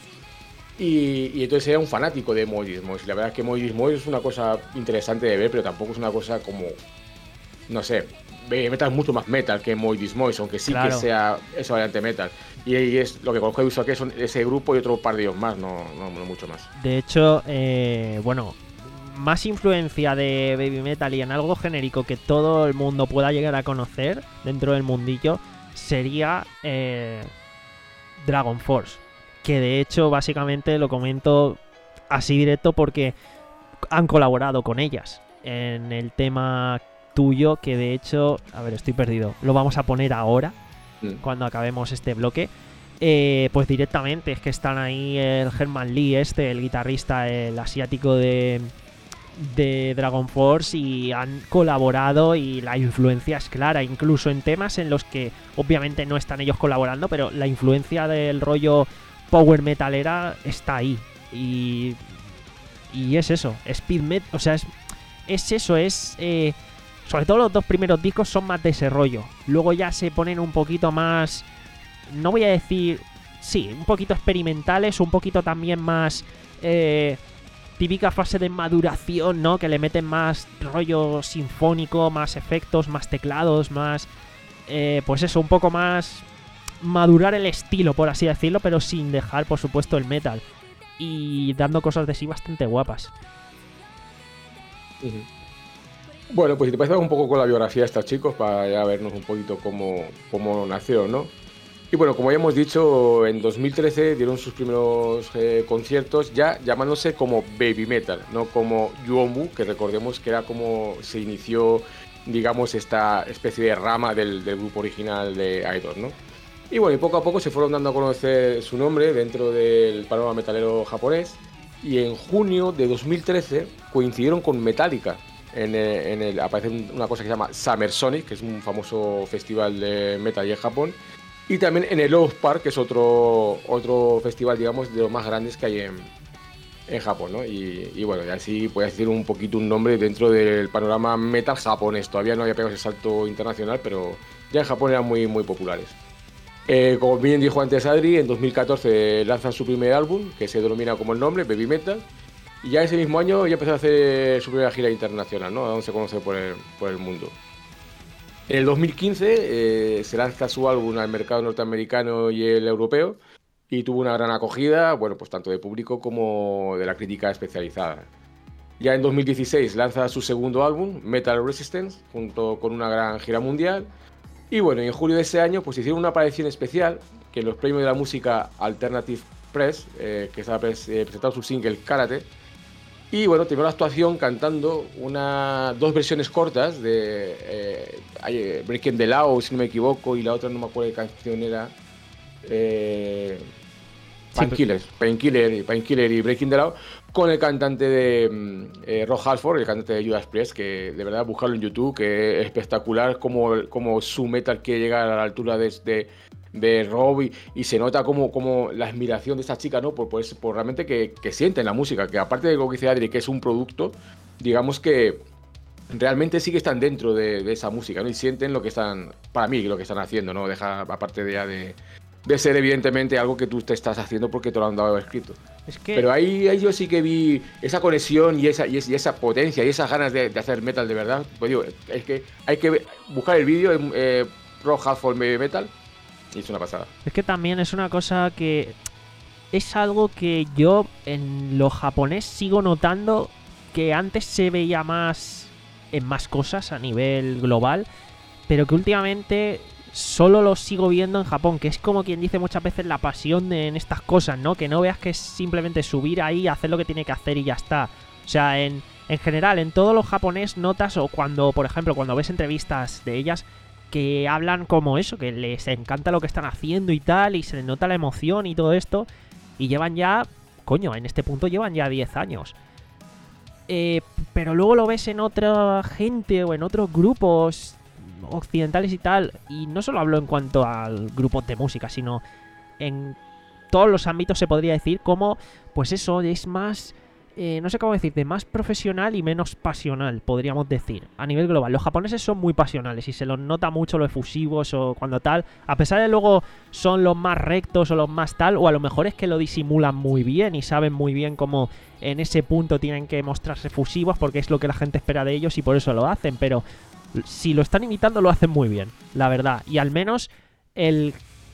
Y, y entonces era un fanático de Moi Dis Mois. Y la verdad es que Moi Dis Mois es una cosa interesante de ver, pero tampoco es una cosa como... No sé, metal es mucho más metal que Moi Dis Mois, aunque sí, claro, que sea esa variante metal. Y, y es lo que conozco de Visual Kei son ese grupo y otro par de ellos más, no, no, no mucho más. De hecho, eh, bueno, más influencia de Baby Metal y en algo genérico que todo el mundo pueda llegar a conocer dentro del mundillo sería eh, Dragon Force. Que de hecho, básicamente lo comento así directo porque han colaborado con ellas en el tema tuyo, que de hecho, a ver, estoy perdido, lo vamos a poner ahora, mm. cuando acabemos este bloque, eh, pues directamente, es que están ahí el Herman Lee este, el guitarrista, el asiático de, de Dragon Force, y han colaborado y la influencia es clara, incluso en temas en los que obviamente no están ellos colaborando, pero la influencia del rollo power metalera está ahí, y, y es eso, speed metal, o sea, es, es eso, es... Eh, sobre todo los dos primeros discos son más de ese rollo. Luego ya se ponen un poquito más... No voy a decir... Sí, un poquito experimentales, un poquito también más... Eh, típica fase de maduración, ¿no? Que le meten más rollo sinfónico, más efectos, más teclados, más... Eh, pues eso, un poco más... madurar el estilo, por así decirlo, pero sin dejar, por supuesto, el metal. Y dando cosas de sí bastante guapas. Uh-huh. Bueno, pues si te parece un poco con la biografía de estos chicos, para ya vernos un poquito cómo, cómo nacieron, ¿no? Y bueno, como ya hemos dicho, en dos mil trece dieron sus primeros eh, conciertos ya llamándose como Baby Metal, no como Yuomu, que recordemos que era como se inició, digamos, esta especie de rama del, del grupo original de Idol, ¿no? Y bueno, y poco a poco se fueron dando a conocer su nombre dentro del panorama metalero japonés, y en junio de dos mil trece coincidieron con Metallica. En el, en el, aparece una cosa que se llama Summer Sonic, que es un famoso festival de metal en Japón, y también en el Oak Park, que es otro, otro festival, digamos, de los más grandes que hay en, en Japón, ¿no? Y, y bueno, y así puedes decir un poquito un nombre dentro del panorama metal japonés. Todavía no había pegado ese salto internacional, pero ya en Japón eran muy, muy populares. Eh, como bien dijo antes Adri, en dos mil catorce lanzan su primer álbum, que se denomina como el nombre, Baby Metal. Y ya ese mismo año ya empezó a hacer su primera gira internacional, ¿no? Donde se conoce por el, por el mundo. En el dos mil quince eh, se lanza su álbum al mercado norteamericano y el europeo, y tuvo una gran acogida, bueno, pues tanto de público como de la crítica especializada. Ya en dos mil dieciséis lanza su segundo álbum, Metal Resistance, junto con una gran gira mundial. Y bueno, en julio de ese año pues hicieron una aparición especial que en los premios de la música Alternative Press, eh, que estaba pres eh, presentado su single Karate. Y bueno, terminó la actuación cantando una, dos versiones cortas de eh, Breaking the Law, si no me equivoco, y la otra no me acuerdo qué canción era. Eh, Painkiller, Painkiller, Painkiller y Breaking the Law, con el cantante de eh, Rob Halford, el cantante de Judas Priest, que de verdad buscarlo en YouTube, que es espectacular como, como su metal quiere llegar a la altura de, de, de Rob, y, y se nota como, como la admiración de esta chica, ¿no? Por, por, por realmente que, que sienten la música, que aparte de lo que dice Adri, que es un producto, digamos que realmente sí que están dentro de, de esa música, ¿no? Y sienten lo que están, para mí, lo que están haciendo, ¿no? Deja, aparte de ya de... de ser evidentemente algo que tú te estás haciendo porque te lo han dado escrito. Es que... Pero ahí, ahí yo sí que vi esa conexión y esa, y esa potencia y esas ganas de, de hacer metal de verdad. Pues digo, es que hay que buscar el vídeo en eh, Pro Half-Full Metal y es una pasada. Es que también es una cosa que es algo que yo en lo japonés sigo notando que antes se veía más en más cosas a nivel global, pero que últimamente... solo lo sigo viendo en Japón, que es como quien dice muchas veces la pasión de, en estas cosas, ¿no? Que no veas que es simplemente subir ahí, hacer lo que tiene que hacer y ya está. O sea, en, en general, en todo lo japonés notas, o cuando, por ejemplo, cuando ves entrevistas de ellas, que hablan como eso, que les encanta lo que están haciendo y tal, y se les nota la emoción y todo esto, y llevan ya, coño, en este punto llevan ya diez años. Eh, pero luego lo ves en otra gente o en otros grupos occidentales y tal, y no solo hablo en cuanto al grupo de música, sino en todos los ámbitos se podría decir como, pues eso, es más, eh, no sé cómo decir, de más profesional y menos pasional, podríamos decir, a nivel global. Los japoneses son muy pasionales y se los nota mucho lo efusivos o cuando tal, a pesar de luego son los más rectos o los más tal, o a lo mejor es que lo disimulan muy bien y saben muy bien cómo en ese punto tienen que mostrarse efusivos porque es lo que la gente espera de ellos y por eso lo hacen, pero si lo están imitando lo hacen muy bien, la verdad. Y al menos el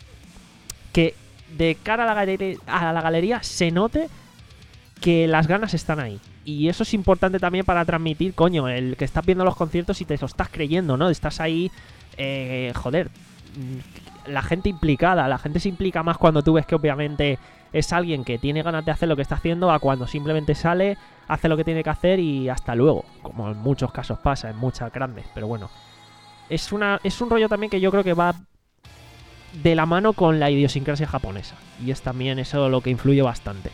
que de cara a la galería, a la galería se note que las ganas están ahí. Y eso es importante también para transmitir, coño, el que estás viendo los conciertos y te lo estás creyendo, ¿no? Estás ahí, eh, joder, la gente implicada, la gente se implica más cuando tú ves que obviamente es alguien que tiene ganas de hacer lo que está haciendo a cuando simplemente sale, hace lo que tiene que hacer y hasta luego, como en muchos casos pasa, en muchas grandes, pero bueno, es una es un rollo también que yo creo que va de la mano con la idiosincrasia japonesa y es también eso lo que influye bastante.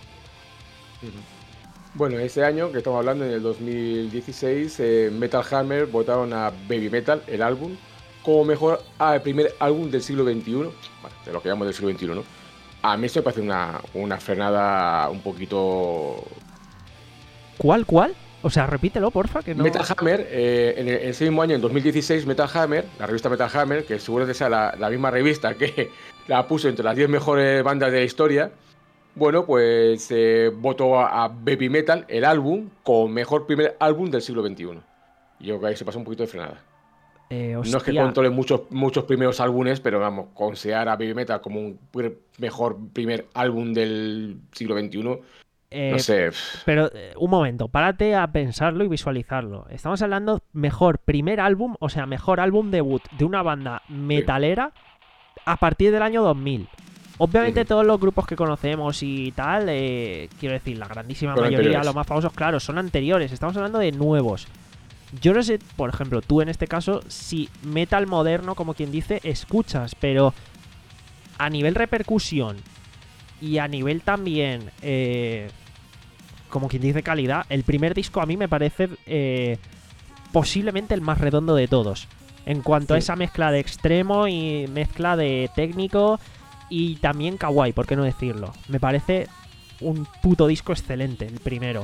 Bueno, ese año que estamos hablando, en el dos mil dieciséis, eh, Metal Hammer votaron a Baby Metal, el álbum, como mejor al primer álbum del siglo veintiuno, bueno, de lo que llamamos del siglo veintiuno, ¿no? A mí esto me parece una, una frenada un poquito... ¿Cuál, cuál? O sea, repítelo, porfa, que no... Metal Hammer, eh, en, el, en ese mismo año, en dos mil dieciséis, Metal Hammer, la revista Metal Hammer, que seguro que sea la, la misma revista que la puso entre las diez mejores bandas de la historia, Bueno, pues eh, votó a, a Baby Metal, el álbum, como mejor primer álbum del siglo veintiuno. Yo creo que ahí se pasó un poquito de frenada. Eh, No es que controle muchos, muchos primeros álbumes, pero vamos, considerar a Baby Metal como un mejor primer álbum del siglo veintiuno, eh, no sé. Pero eh, un momento, párate a pensarlo y visualizarlo. Estamos hablando mejor primer álbum, o sea, mejor álbum debut de una banda metalera sí. a partir del año dos mil. Obviamente sí. todos los grupos que conocemos y tal, eh, quiero decir, la grandísima Son mayoría, anteriores. Los más famosos, claro, son anteriores. Estamos hablando de nuevos. Yo no sé, por ejemplo, tú en este caso, si metal moderno, como quien dice, escuchas, pero a nivel repercusión y a nivel también, eh, como quien dice, calidad, el primer disco a mí me parece eh, posiblemente el más redondo de todos. En cuanto sí. a esa mezcla de extremo y mezcla de técnico y también kawaii, ¿por qué no decirlo? Me parece un puto disco excelente, el primero.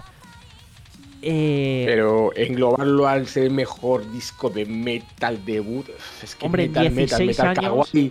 Eh, Pero englobarlo al ser el mejor disco de metal debut, es que hombre, metal, dieciséis metal, metal, años. Kawaii.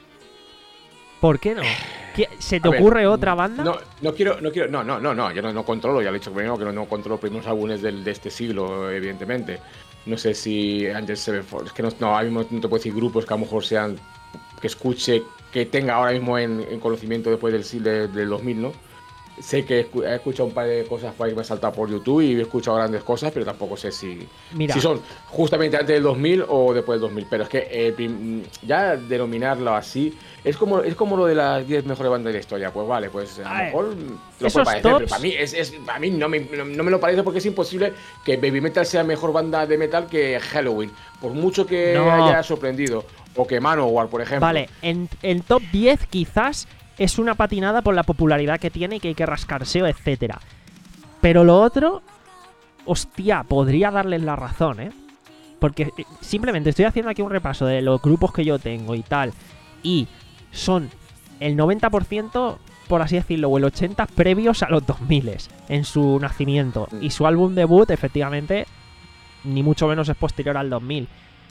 ¿Por qué no? ¿Se te A ocurre ver, otra banda? No, no quiero, no quiero, no, no, no, no, yo no, no controlo, ya lo he dicho primero que no, no controlo los primeros álbumes del, de este siglo, evidentemente. No sé si Angel Sevenfold, es que no, no, ahora mismo no te puedo decir grupos que a lo mejor sean, que escuche, que tenga ahora mismo en, en conocimiento después del siglo de, del dos mil, ¿no? Sé que he escuchado un par de cosas por ahí que me he saltado por YouTube y he escuchado grandes cosas, pero tampoco sé si, si son justamente antes del dos mil o después del dos mil. Pero es que eh, ya denominarlo así es como, es como lo de las diez mejores bandas de la historia. Pues vale, pues a lo mejor lo puede parecer, pero para mí, es, es, para mí no, me, no, no me lo parece porque es imposible que Baby Metal sea mejor banda de metal que Helloween, por mucho que no. haya sorprendido. O que Manowar, por ejemplo. Vale, en el top diez quizás es una patinada por la popularidad que tiene y que hay que rascarse, etcétera. Pero lo otro, hostia, podría darles la razón, ¿eh? Porque simplemente estoy haciendo aquí un repaso de los grupos que yo tengo y tal. Y son el noventa por ciento, por así decirlo, o el ochenta por ciento previos a los dos mil en su nacimiento. Y su álbum debut, efectivamente, ni mucho menos es posterior al dos mil.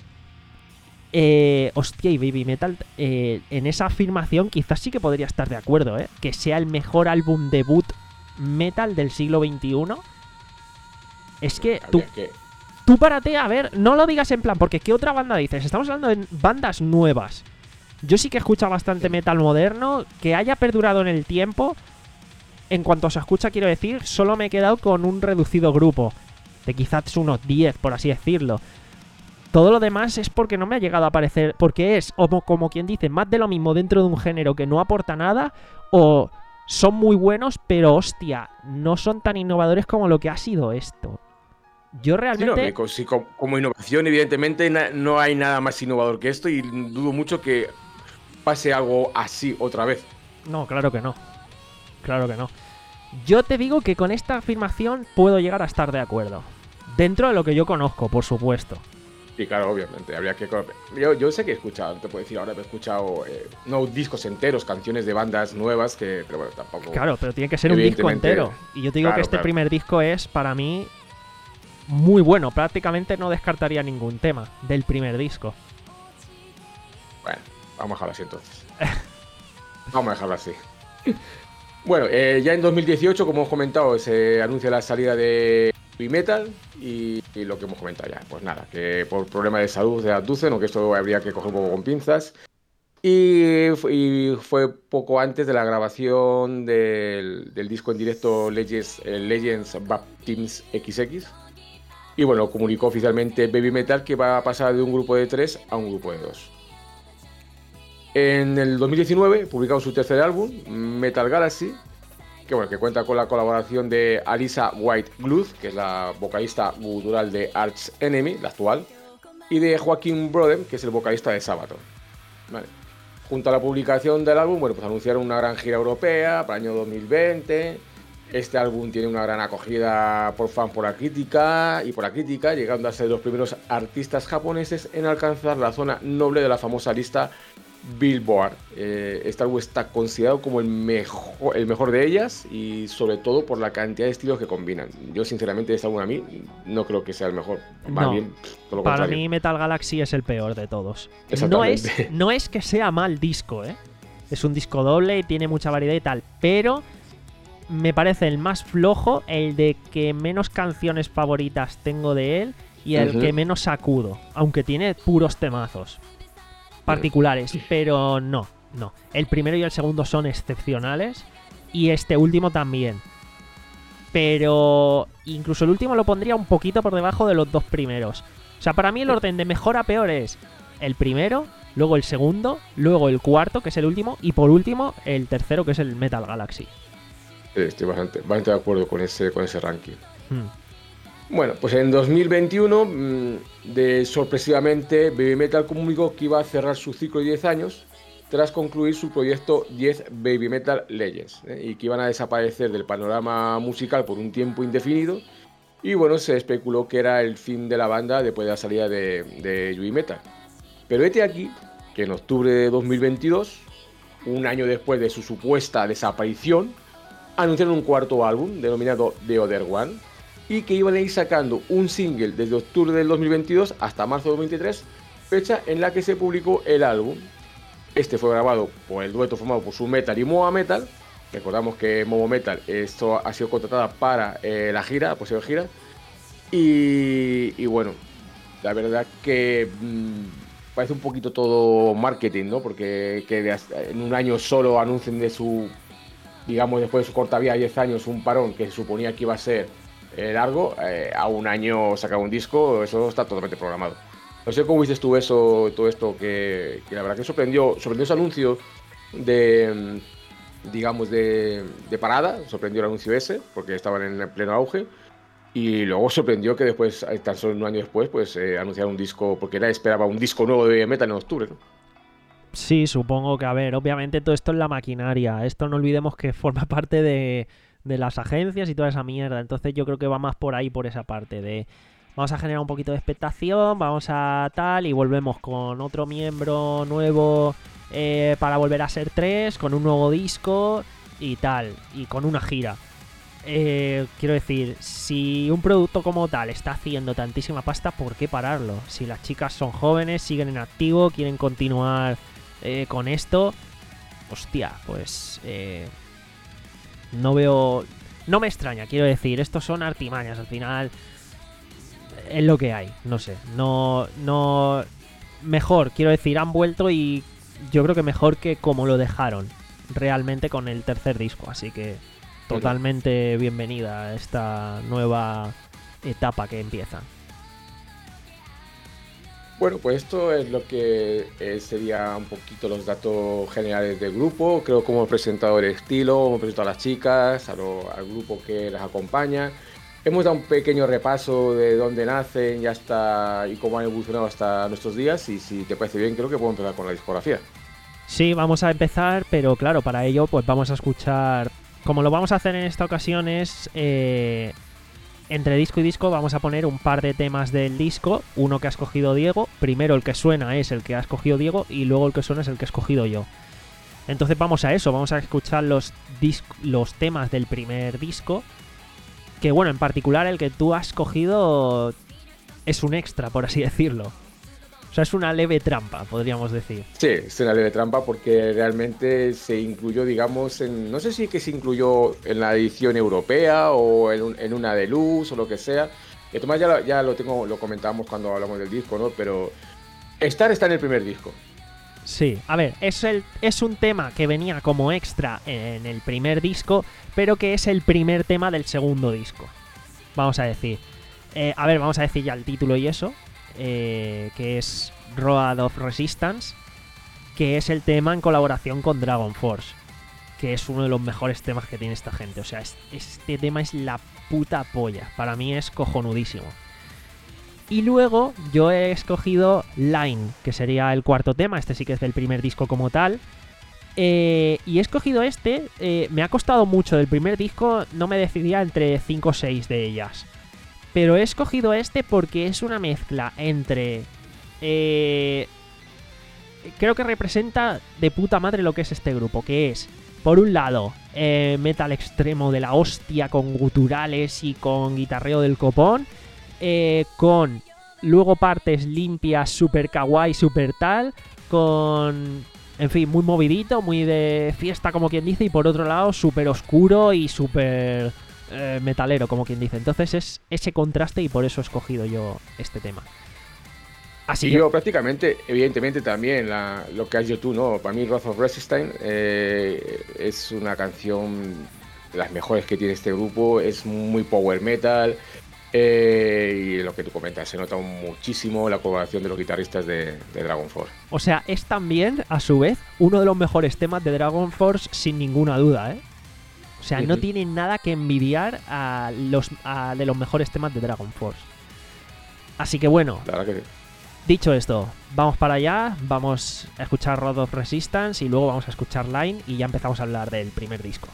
Eh, hostia, y Baby Metal, eh, en esa afirmación quizás sí que podría estar de acuerdo, ¿eh? Que sea el mejor álbum debut metal del siglo veintiuno. Es que tú, tú párate, a ver, no lo digas en plan, porque ¿qué otra banda dices? Estamos hablando de bandas nuevas. Yo sí que he escuchado bastante metal moderno, que haya perdurado en el tiempo. En cuanto se escucha, quiero decir, solo me he quedado con un reducido grupo, de quizás unos diez, por así decirlo. Todo lo demás es porque no me ha llegado a parecer, porque es, como, como quien dice, más de lo mismo dentro de un género que no aporta nada, o son muy buenos, pero hostia, no son tan innovadores como lo que ha sido esto. Yo realmente... Sí, no, sí, como, como innovación, evidentemente, na, no hay nada más innovador que esto y dudo mucho que pase algo así otra vez. No, claro que no. Claro que no. Yo te digo que con esta afirmación puedo llegar a estar de acuerdo. Dentro de lo que yo conozco, por supuesto. Sí, claro, obviamente, habría que... Yo, yo sé que he escuchado, te puedo decir ahora, he escuchado eh, no discos enteros, canciones de bandas nuevas, que, pero bueno, tampoco... Claro, pero tiene que ser un disco entero. Y yo te digo claro, que este claro. primer disco es, para mí, muy bueno. Prácticamente no descartaría ningún tema del primer disco. Bueno, vamos a dejarlo así entonces. Vamos a dejarlo así. Bueno, eh, ya en dos mil dieciocho, como hemos comentado, se anuncia la salida de Baby Metal y, y lo que hemos comentado ya, pues nada, que por problemas de salud se aducen, aunque esto habría que coger un poco con pinzas. Y, y fue poco antes de la grabación del, del disco en directo Legends, eh, Legends Baptisms equis equis. Y bueno, comunicó oficialmente Baby Metal que va a pasar de un grupo de tres a un grupo de dos. En el dos mil diecinueve publicaron su tercer álbum, Metal Galaxy, que bueno, que cuenta con la colaboración de Alisa White-Gluth, que es la vocalista gutural de Arch Enemy, la actual, y de Joaquín Brodem, que es el vocalista de Sabaton. Vale. Junto a la publicación del álbum, bueno, pues anunciaron una gran gira europea para el año dos mil veinte. Este álbum tiene una gran acogida por fans por la crítica y por la crítica, llegando a ser los primeros artistas japoneses en alcanzar la zona noble de la famosa lista Billboard. Eh, este álbum está considerado como el mejor, el mejor de ellas y sobre todo por la cantidad de estilos que combinan. Yo sinceramente este álbum a mí no creo que sea el mejor. Más no, bien, todo lo para contrario. mí Metal Galaxy es el peor de todos. No es, no es que sea mal disco, ¿eh? Es un disco doble y tiene mucha variedad y tal, pero me parece el más flojo, el de que menos canciones favoritas tengo de él y el uh-huh. que menos sacudo, aunque tiene puros temazos particulares, uh-huh. pero no, no. El primero y el segundo son excepcionales y este último también. Pero incluso el último lo pondría un poquito por debajo de los dos primeros. O sea, para mí el orden de mejor a peor es el primero, luego el segundo, luego el cuarto, que es el último, y por último el tercero, que es el Metal Galaxy. Sí, estoy bastante, bastante de acuerdo con ese, con ese ranking. Hmm. Bueno, pues en dos mil veintiuno, de, sorpresivamente, Baby Metal comunicó que iba a cerrar su ciclo de diez años tras concluir su proyecto diez Baby Metal Legends, ¿eh? y que iban a desaparecer del panorama musical por un tiempo indefinido. Y bueno, se especuló que era el fin de la banda después de la salida de, de Baby Metal. Pero este aquí, que en octubre de dos mil veintidós, un año después de su supuesta desaparición, anunciaron un cuarto álbum denominado The Other One y que iban a ir sacando un single desde octubre del dos mil veintidós hasta marzo de dos mil veintitrés, fecha en la que se publicó el álbum. Este fue grabado por el dueto formado por Su Metal y Moa Metal. Recordamos que Momo Metal esto ha sido contratada para eh, la gira, la posible gira. Y, y bueno, la verdad que mmm, parece un poquito todo marketing, ¿no? Porque que de, en un año solo anuncien de su, digamos, después de su corta vida, diez años, un parón que se suponía que iba a ser eh, largo, eh, a un año sacar un disco, eso está totalmente programado. No sé cómo viste tú eso, todo esto, que, que la verdad que sorprendió, sorprendió ese anuncio de, digamos, de, de parada, sorprendió el anuncio ese, porque estaban en pleno auge, y luego sorprendió que después, tan solo un año después, pues eh, anunciaron un disco, porque era esperaba un disco nuevo de Metal en octubre, ¿no? Sí, supongo que, a ver, obviamente todo esto es la maquinaria, esto no olvidemos que forma parte de, de las agencias y toda esa mierda, entonces yo creo que va más por ahí, por esa parte de... Vamos a generar un poquito de expectación, vamos a tal y volvemos con otro miembro nuevo eh, para volver a ser tres, con un nuevo disco y tal, y con una gira. Eh, quiero decir, si un producto como tal está haciendo tantísima pasta, ¿por qué pararlo? Si las chicas son jóvenes, siguen en activo, quieren continuar eh, con esto, hostia, pues eh, no veo... No me extraña, quiero decir, estos son artimañas, al final... Es lo que hay, no sé, no, no, mejor, quiero decir, han vuelto y yo creo que mejor que como lo dejaron realmente con el tercer disco, así que totalmente bienvenida a esta nueva etapa que empieza. Bueno, pues esto es lo que eh, sería un poquito los datos generales del grupo. Creo que hemos presentado el estilo, hemos presentado a las chicas, a lo, al grupo que las acompaña. Hemos dado un pequeño repaso de dónde nacen y, hasta, y cómo han evolucionado hasta nuestros días. Y si te parece bien, creo que podemos empezar con la discografía. Sí, vamos a empezar, pero claro, para ello pues vamos a escuchar... Como lo vamos a hacer en esta ocasión es... Eh, entre disco y disco vamos a poner un par de temas del disco. Uno que ha escogido Diego. Primero el que suena es el que ha escogido Diego y luego el que suena es el que he escogido yo. Entonces vamos a eso, vamos a escuchar los, disc- los temas del primer disco. Que bueno, en particular el que tú has cogido es un extra, por así decirlo. O sea, es una leve trampa, podríamos decir. Sí, es una leve trampa porque realmente se incluyó, digamos, en, no sé si que se incluyó en la edición europea o en, un, en una deluxe o lo que sea. Y Tomás ya, lo, ya lo, tengo, lo comentábamos cuando hablamos del disco, ¿no? Pero Star está en el primer disco. Sí, a ver, es, el, es un tema que venía como extra en el primer disco, pero que es el primer tema del segundo disco. Vamos a decir. Eh, a ver, vamos a decir ya el título y eso. Eh, que es Road of Resistance, que es el tema en colaboración con Dragon Force, que es uno de los mejores temas que tiene esta gente. O sea, es, este tema es la puta polla. Para mí es cojonudísimo. Y luego yo he escogido Line, que sería el cuarto tema. Este sí que es del primer disco como tal. Eh, y he escogido este. Eh, me ha costado mucho del primer disco. No me decidía entre cinco o seis de ellas. Pero he escogido este porque es una mezcla entre... Eh, creo que representa de puta madre lo que es este grupo. Que es, por un lado, eh, metal extremo de la hostia con guturales y con guitarreo del copón. Eh, con luego partes limpias, super kawaii, super tal, con en fin, muy movidito, muy de fiesta, como quien dice, y por otro lado, súper oscuro y súper eh, metalero, como quien dice. Entonces es ese contraste y por eso he escogido yo este tema. Así y que... yo prácticamente, evidentemente también la, lo que has dicho tú, ¿no? Para mí Wrath of Resistance eh, es una canción de las mejores que tiene este grupo, es muy power metal eh, y lo que tú comentas, se nota muchísimo la colaboración de los guitarristas de, de Dragon Force. O sea, es también, a su vez, uno de los mejores temas de Dragon Force sin ninguna duda, ¿eh? O sea, uh-huh. no tiene nada que envidiar a los a, de los mejores temas de Dragon Force. Así que bueno... La verdad que sí. Dicho esto, vamos para allá, vamos a escuchar Wrath of Resistance y luego vamos a escuchar Line y ya empezamos a hablar del primer disco.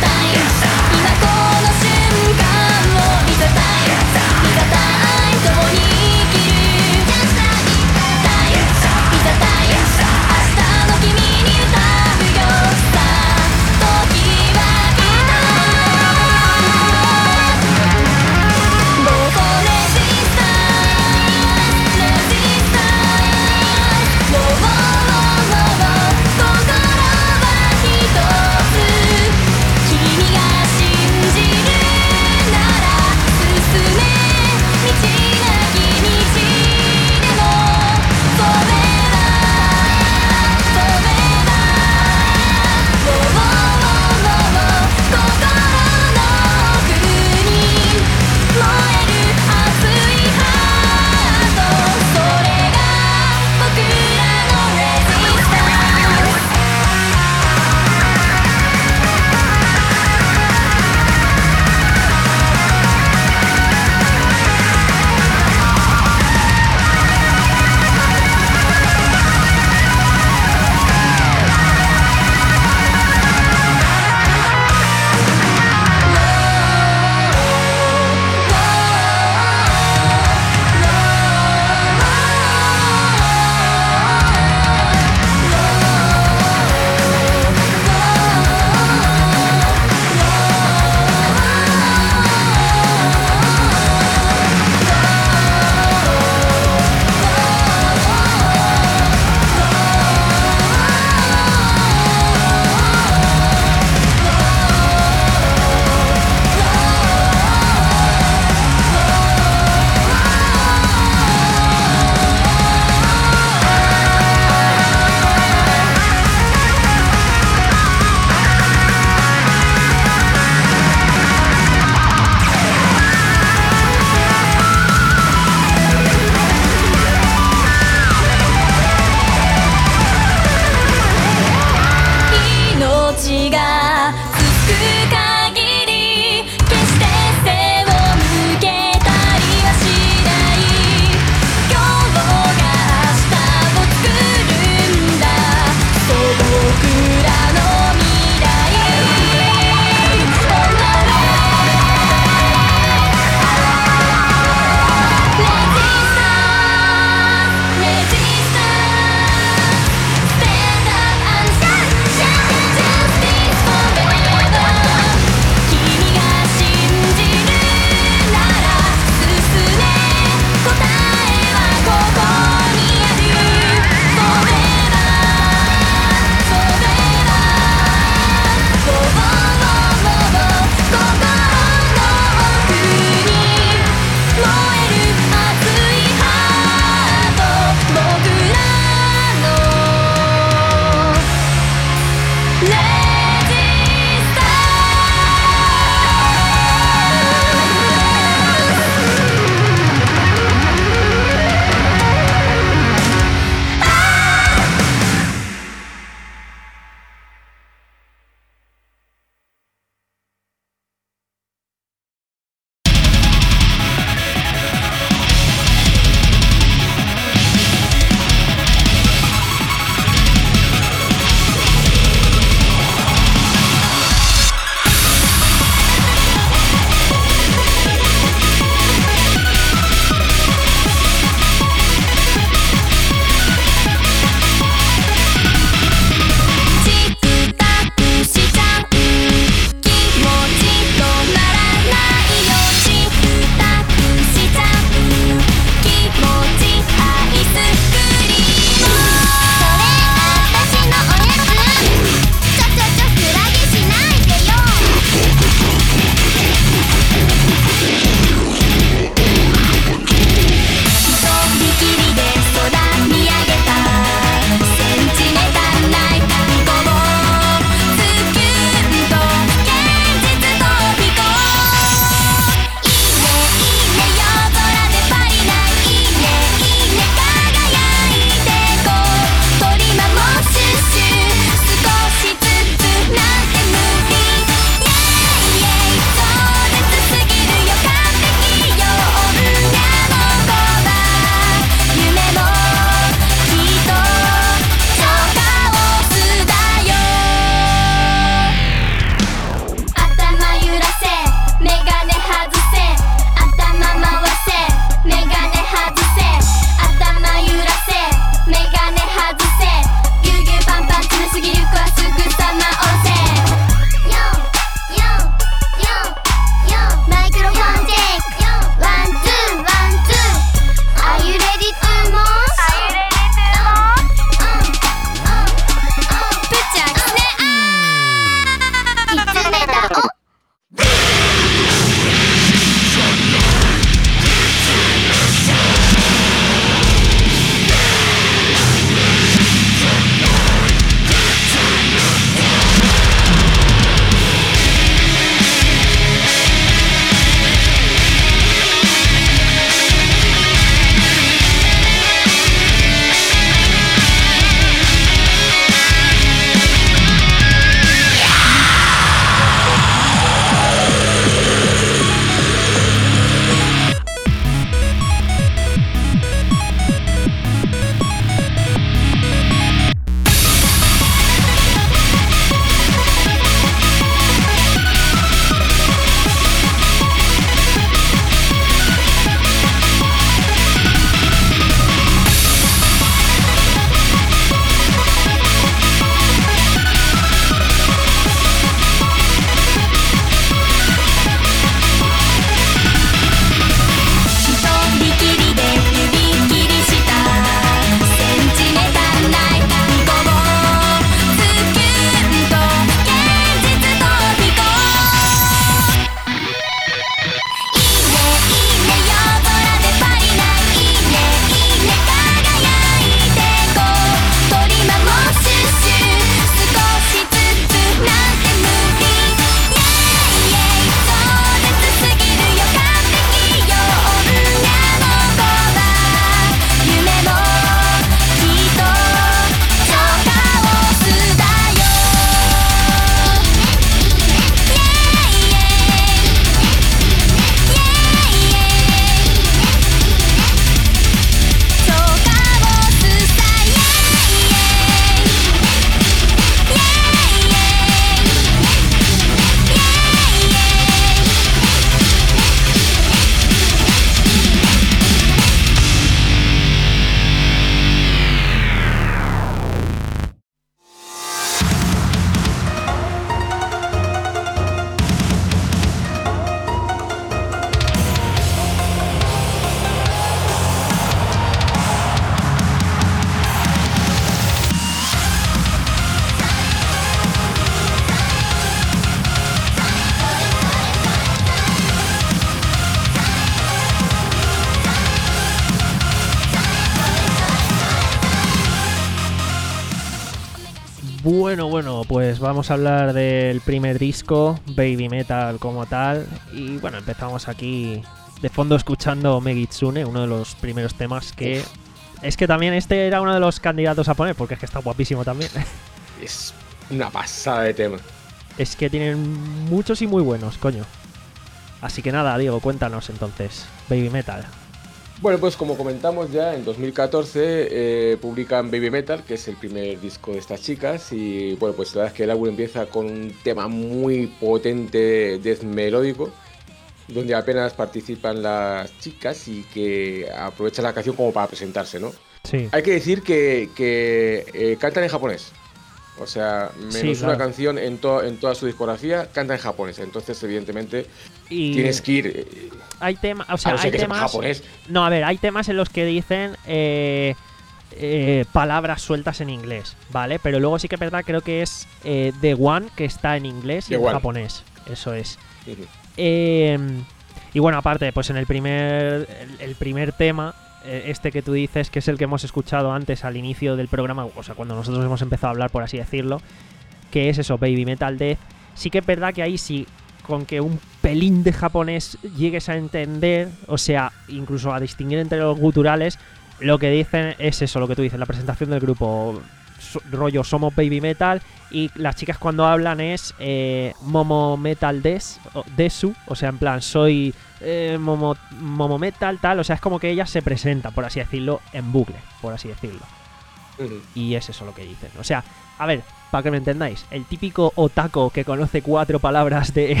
Bueno, bueno, pues vamos a hablar del primer disco, Baby Metal como tal. Y bueno, empezamos aquí de fondo escuchando Megitsune, uno de los primeros temas que... Uf. Es que también este era uno de los candidatos a poner, porque es que está guapísimo también. Es una pasada de tema. Es que tienen muchos y muy buenos, coño. Así que nada, Diego, cuéntanos entonces, Baby Metal. Bueno, pues como comentamos ya, en dos mil catorce eh, publican Baby Metal, que es el primer disco de estas chicas. Y bueno, pues la verdad es que el álbum empieza con un tema muy potente, death melódico, donde apenas participan las chicas y que aprovechan la canción como para presentarse, ¿no? Sí. Hay que decir que, que eh, cantan en japonés. O sea, menos sí, claro. Una canción en, to- en toda su discografía canta en japonés. Entonces, evidentemente, y tienes que ir... Eh, hay temas... O sea, no hay temas... japonés. No, a ver, hay temas en los que dicen eh, eh, palabras sueltas en inglés, ¿vale? Pero luego sí que es verdad, creo que es eh, The One, que está en inglés y The en One. Japonés. Eso es. Uh-huh. Eh, y bueno, aparte, pues en el primer, el, el primer tema... este que tú dices, que es el que hemos escuchado antes al inicio del programa, o sea, cuando nosotros hemos empezado a hablar, por así decirlo, que es eso, Baby Metal Death. Sí que es verdad que ahí sí, con que un pelín de japonés llegues a entender, o sea, incluso a distinguir entre los guturales, lo que dicen es eso, lo que tú dices, la presentación del grupo, so, rollo, somos Baby Metal, y las chicas cuando hablan es eh, Momo Metal Des, o, Desu, o sea, en plan, soy... Eh, Momo, Momo Metal, tal, o sea, es como que ellas se presentan, por así decirlo, en bucle, por así decirlo. Uh-huh. Y es eso lo que dicen. O sea, a ver, para que me entendáis, el típico otaku que conoce cuatro palabras de,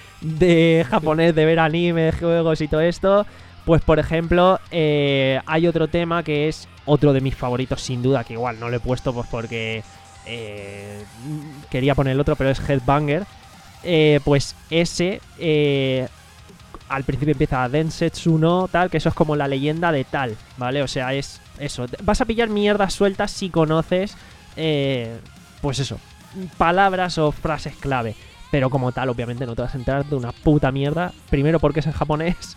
de japonés, de ver anime, juegos y todo esto, pues por ejemplo, eh, hay otro tema que es otro de mis favoritos sin duda, que igual no lo he puesto pues porque eh, quería poner el otro, pero es Headbanger. Eh, pues ese... Eh, al principio empieza Densetsu no tal, que eso es como la leyenda de tal, ¿vale? O sea, es eso. Vas a pillar mierdas sueltas si conoces, eh, pues eso, palabras o frases clave. Pero como tal, obviamente no te vas a enterar de una puta mierda. Primero porque es en japonés.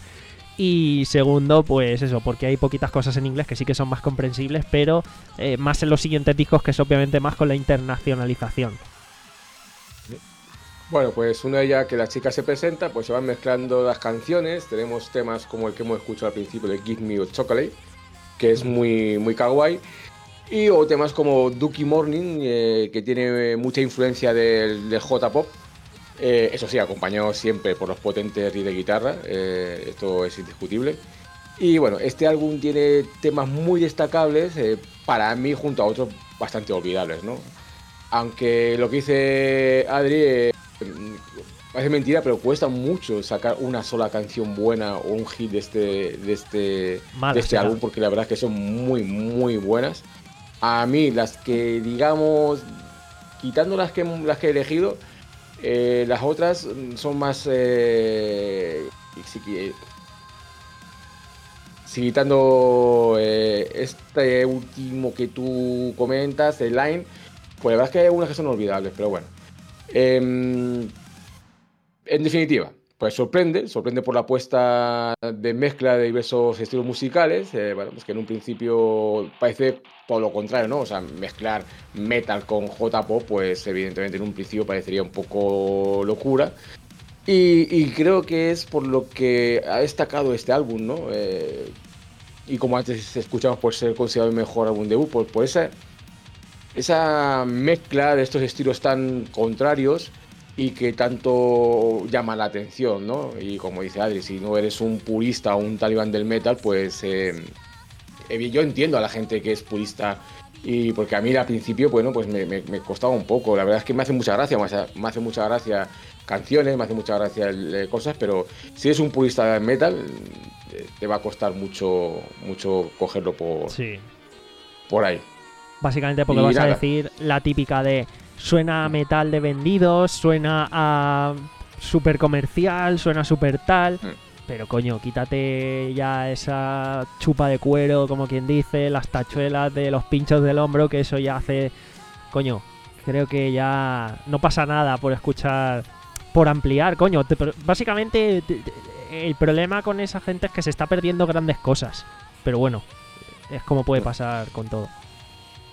Y segundo, pues eso, porque hay poquitas cosas en inglés que sí que son más comprensibles, pero eh, más en los siguientes discos, que es obviamente más con la internacionalización. Bueno, pues una vez ya que la chica se presenta, pues se van mezclando las canciones. Tenemos temas como el que hemos escuchado al principio de Give Me a Chocolate, que es muy, muy kawaii. Y o temas como Dookie Morning, eh, que tiene mucha influencia del, del J-Pop. Eh, eso sí, acompañado siempre por los potentes riffs de guitarra. Eh, esto es indiscutible. Y bueno, este álbum tiene temas muy destacables, eh, para mí, junto a otros bastante olvidables, ¿no? Aunque lo que dice Adri... Eh, parece mentira, pero cuesta mucho sacar una sola canción buena o un hit de este, de este, de este álbum, porque la verdad es que son muy, muy buenas. A mí, las que, digamos, quitando las que, las que he elegido, eh, las otras son más... Eh, si, si quitando eh, este último que tú comentas, el Line, pues la verdad es que hay algunas que son olvidables, pero bueno. Eh, en definitiva, pues sorprende, sorprende por la apuesta de mezcla de diversos estilos musicales, eh, bueno, pues que en un principio parece todo lo contrario, ¿no? O sea, mezclar metal con J-pop, pues evidentemente en un principio parecería un poco locura. Y, y creo que es por lo que ha destacado este álbum, ¿no? Eh, y como antes escuchamos, por ser considerado el mejor álbum debut, por, por esa... esa mezcla de estos estilos tan contrarios y que tanto llama la atención, ¿no? Y como dice Adri, si no eres un purista o un talibán del metal, pues eh, yo entiendo a la gente que es purista, y porque a mí al principio, bueno, pues me, me, me costaba un poco. La verdad es que me hace mucha gracia, me hace, me hace mucha gracia canciones, me hace mucha gracia eh, cosas, pero si eres un purista del metal, eh, te va a costar mucho, mucho cogerlo por, sí. por ahí. Básicamente porque y vas nada. a decir la típica de suena a metal de vendidos, suena a super comercial, suena super tal, mm. pero coño, quítate ya esa chupa de cuero, como quien dice, las tachuelas de los pinchos del hombro, que eso ya hace... Coño, creo que ya no pasa nada por escuchar, por ampliar, coño. Te, básicamente te, te, el problema con esa gente es que se está perdiendo grandes cosas, pero bueno, es como puede pasar con todo.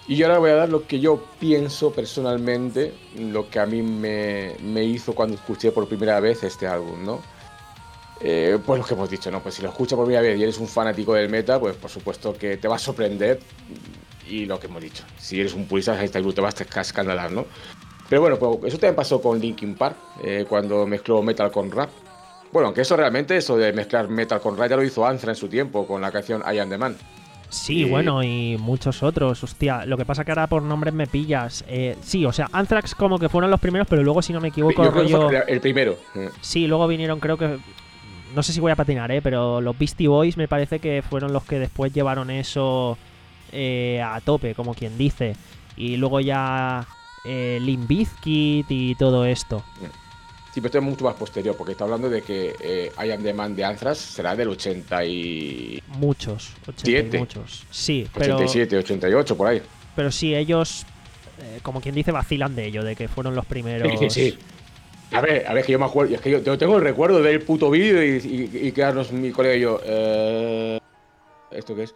Y ahora voy a dar lo que yo pienso personalmente, lo que a mí me, me hizo cuando escuché por primera vez este álbum, ¿no? Eh, pues lo que hemos dicho, ¿no? Pues si lo escuchas por primera vez y eres un fanático del metal, pues por supuesto que te va a sorprender. Y lo que hemos dicho, si eres un purista de este grupo te vas a escandalar, ¿no? Pero bueno, pues eso también pasó con Linkin Park, eh, cuando mezcló metal con rap. Bueno, aunque eso realmente, eso de mezclar metal con rap ya lo hizo Anthra en su tiempo, con la canción I Am The Man. Sí, Y- bueno, y muchos otros, hostia. Lo que pasa que ahora por nombres me pillas. Eh, sí, o sea, Anthrax como que fueron los primeros, pero luego, si no me equivoco, Yo creo que rollo... fue el primero. Eh, Sí, luego vinieron, creo que... No sé si voy a patinar, ¿eh? Pero los Beastie Boys me parece que fueron los que después llevaron eso eh, a tope, como quien dice. Y luego ya eh, Limp Bizkit y todo esto. Sí, pero esto es mucho más posterior, porque está hablando de que eh, I Am The Man de Anthrax será del ochenta y... Muchos, ochenta y Siete. muchos. Sí, pero, ochenta y siete, ochenta y ocho, por ahí. pero sí, ellos, eh, como quien dice, vacilan de ello, de que fueron los primeros. Sí, sí. A ver, a ver, que yo me acuerdo, es que yo, yo tengo el recuerdo del puto vídeo y, y, y quedarnos mi colega y yo, eh, ¿esto qué es?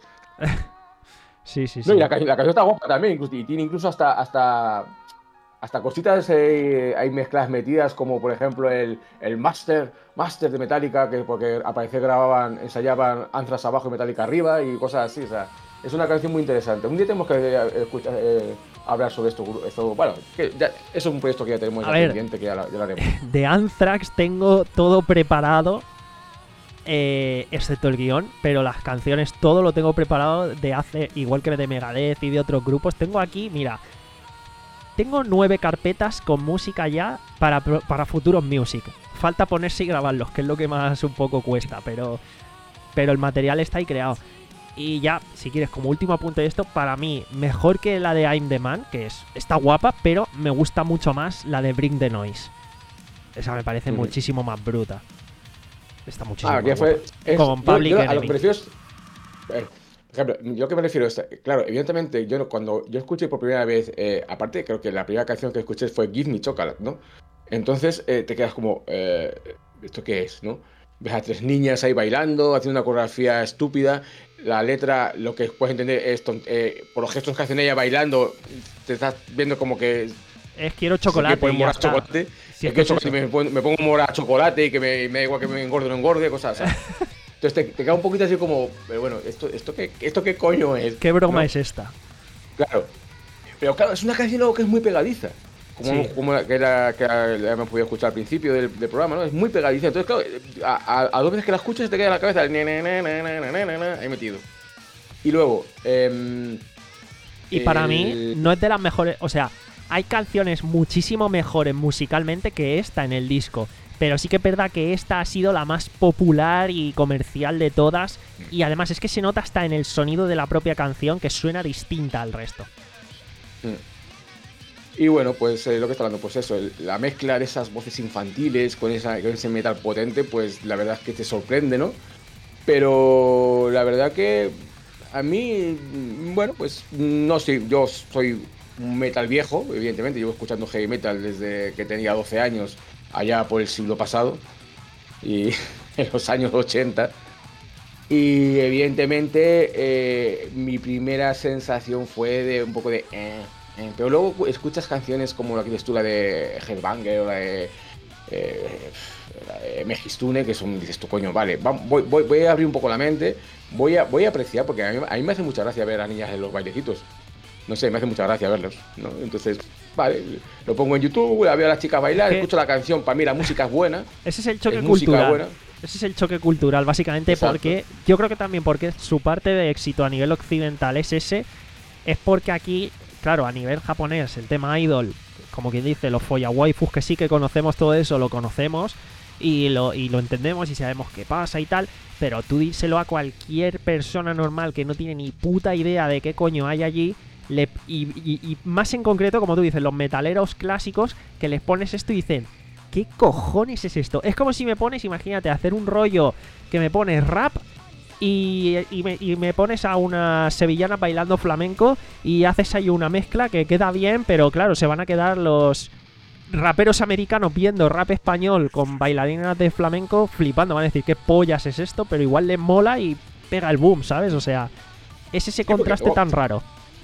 Sí, sí, sí. No, y la, ca- la canción está guapa también, incluso, y tiene incluso hasta, hasta, hasta cositas, eh, hay mezclas metidas, como por ejemplo el, el Master, Master de Metallica, que porque al parecer grababan, ensayaban Anthrax abajo y Metallica arriba y cosas así, o sea, es una canción muy interesante. Un día tenemos que eh, escuchar, eh, hablar sobre esto, esto bueno, que ya, eso es un proyecto que ya tenemos A ya ver. pendiente, que ya, la- ya lo haremos. De Anthrax tengo todo preparado, eh, excepto el guión, pero las canciones, todo lo tengo preparado de hace, igual que de Megadeth y de otros grupos. Tengo aquí, mira, tengo nueve carpetas con música ya para, pro- para futuros music. Falta ponerse y grabarlos, que es lo que más un poco cuesta, pero, pero el material está ahí creado. Y ya, si quieres, como último apunte de esto, para mí, mejor que la de I'm the Man, que es está guapa, pero me gusta mucho más la de Bring the Noise. Esa me parece Ujú. muchísimo más bruta. Está muchísimo Ah, más que guapa. fue. Es, Con yo- Public yo a lo Enemy. que me refiero es. a ver, por ejemplo, yo que me refiero es. Claro, evidentemente, yo no- cuando yo escuché por primera vez. eh, aparte, creo que la primera canción que escuché fue Give Me Chocolate, ¿no? Entonces eh, te quedas como. eh, ¿esto qué es, no? Ves a tres niñas ahí bailando, haciendo una coreografía estúpida. La letra, lo que puedes entender es. ton- eh, por los gestos que hacen ella bailando, te estás viendo como que. Es quiero se quiere chocolate. poner Y ya morado está. chocolate. Si es es que que es chocolate, eso. me, pongo- me pongo morado a chocolate y que me, me da igual que me engorde o no engorde, cosas así. Entonces te, te queda un poquito así como, pero bueno, ¿esto, esto, qué, esto qué coño es? ¿Qué broma ¿No? es esta? Claro. Pero claro, es una canción luego que es muy pegadiza. Como, Sí. como la, que, la, que la hemos podido escuchar al principio del, del programa, ¿no? Es muy pegadiza. Entonces, claro, a, a, a dos veces que la escuchas te queda en la cabeza el ne, ne, ne, ne, ne, ne, ne, ne, ahí metido. Y luego, em, Y para mí, el- no es de las mejores. O sea, hay canciones muchísimo mejores musicalmente que esta en el disco. Pero sí que es verdad que esta ha sido la más popular y comercial de todas. Y además es que se nota hasta en el sonido de la propia canción que suena distinta al resto. Y bueno, pues eh, lo que está hablando, pues eso, el- la mezcla de esas voces infantiles con, esa, con ese metal potente, pues la verdad es que te sorprende, ¿no? Pero la verdad que a mí, mm, bueno, pues no sé, yo soy un metal viejo, evidentemente, llevo escuchando heavy metal desde que tenía doce años, allá por el siglo pasado, y en los años ochenta. Y evidentemente eh, mi primera sensación fue de un poco de... eh, eh, pero luego escuchas canciones como la que dices tú, la de Headbanger o la de, eh, la de Mejistune, que son, dices tú, coño, vale, va- voy, voy, voy a abrir un poco la mente, voy a, voy a apreciar, porque a mí, a mí me hace mucha gracia ver a niñas en los bailecitos. No sé, me hace mucha gracia verlos, ¿no? Entonces, vale, lo pongo en YouTube, la veo a las chicas bailar, Es que- escucho la canción, para mí la música es buena, Ese es el choque es música cultural. buena. Ese es el choque cultural, básicamente, Exacto. porque yo creo que también porque su parte de éxito a nivel occidental es ese, es porque aquí, claro, a nivel japonés, el tema idol, como quien dice, los follawaifus, que sí que conocemos todo eso, lo conocemos y lo, y lo entendemos y sabemos qué pasa y tal, pero tú díselo a cualquier persona normal que no tiene ni puta idea de qué coño hay allí, le, y, y- y más en concreto, como tú dices, los metaleros clásicos, que les pones esto y dicen... ¿Qué cojones es esto? Es como si me pones, imagínate, hacer un rollo que me pones rap y, y, me, y me pones a una sevillana bailando flamenco y haces ahí una mezcla que queda bien, pero claro, se van a quedar los raperos americanos viendo rap español con bailarinas de flamenco flipando. Van a decir, ¿qué pollas es esto? Pero igual les mola y pega el boom, ¿sabes? O sea, es ese porque- contraste oh, tan raro.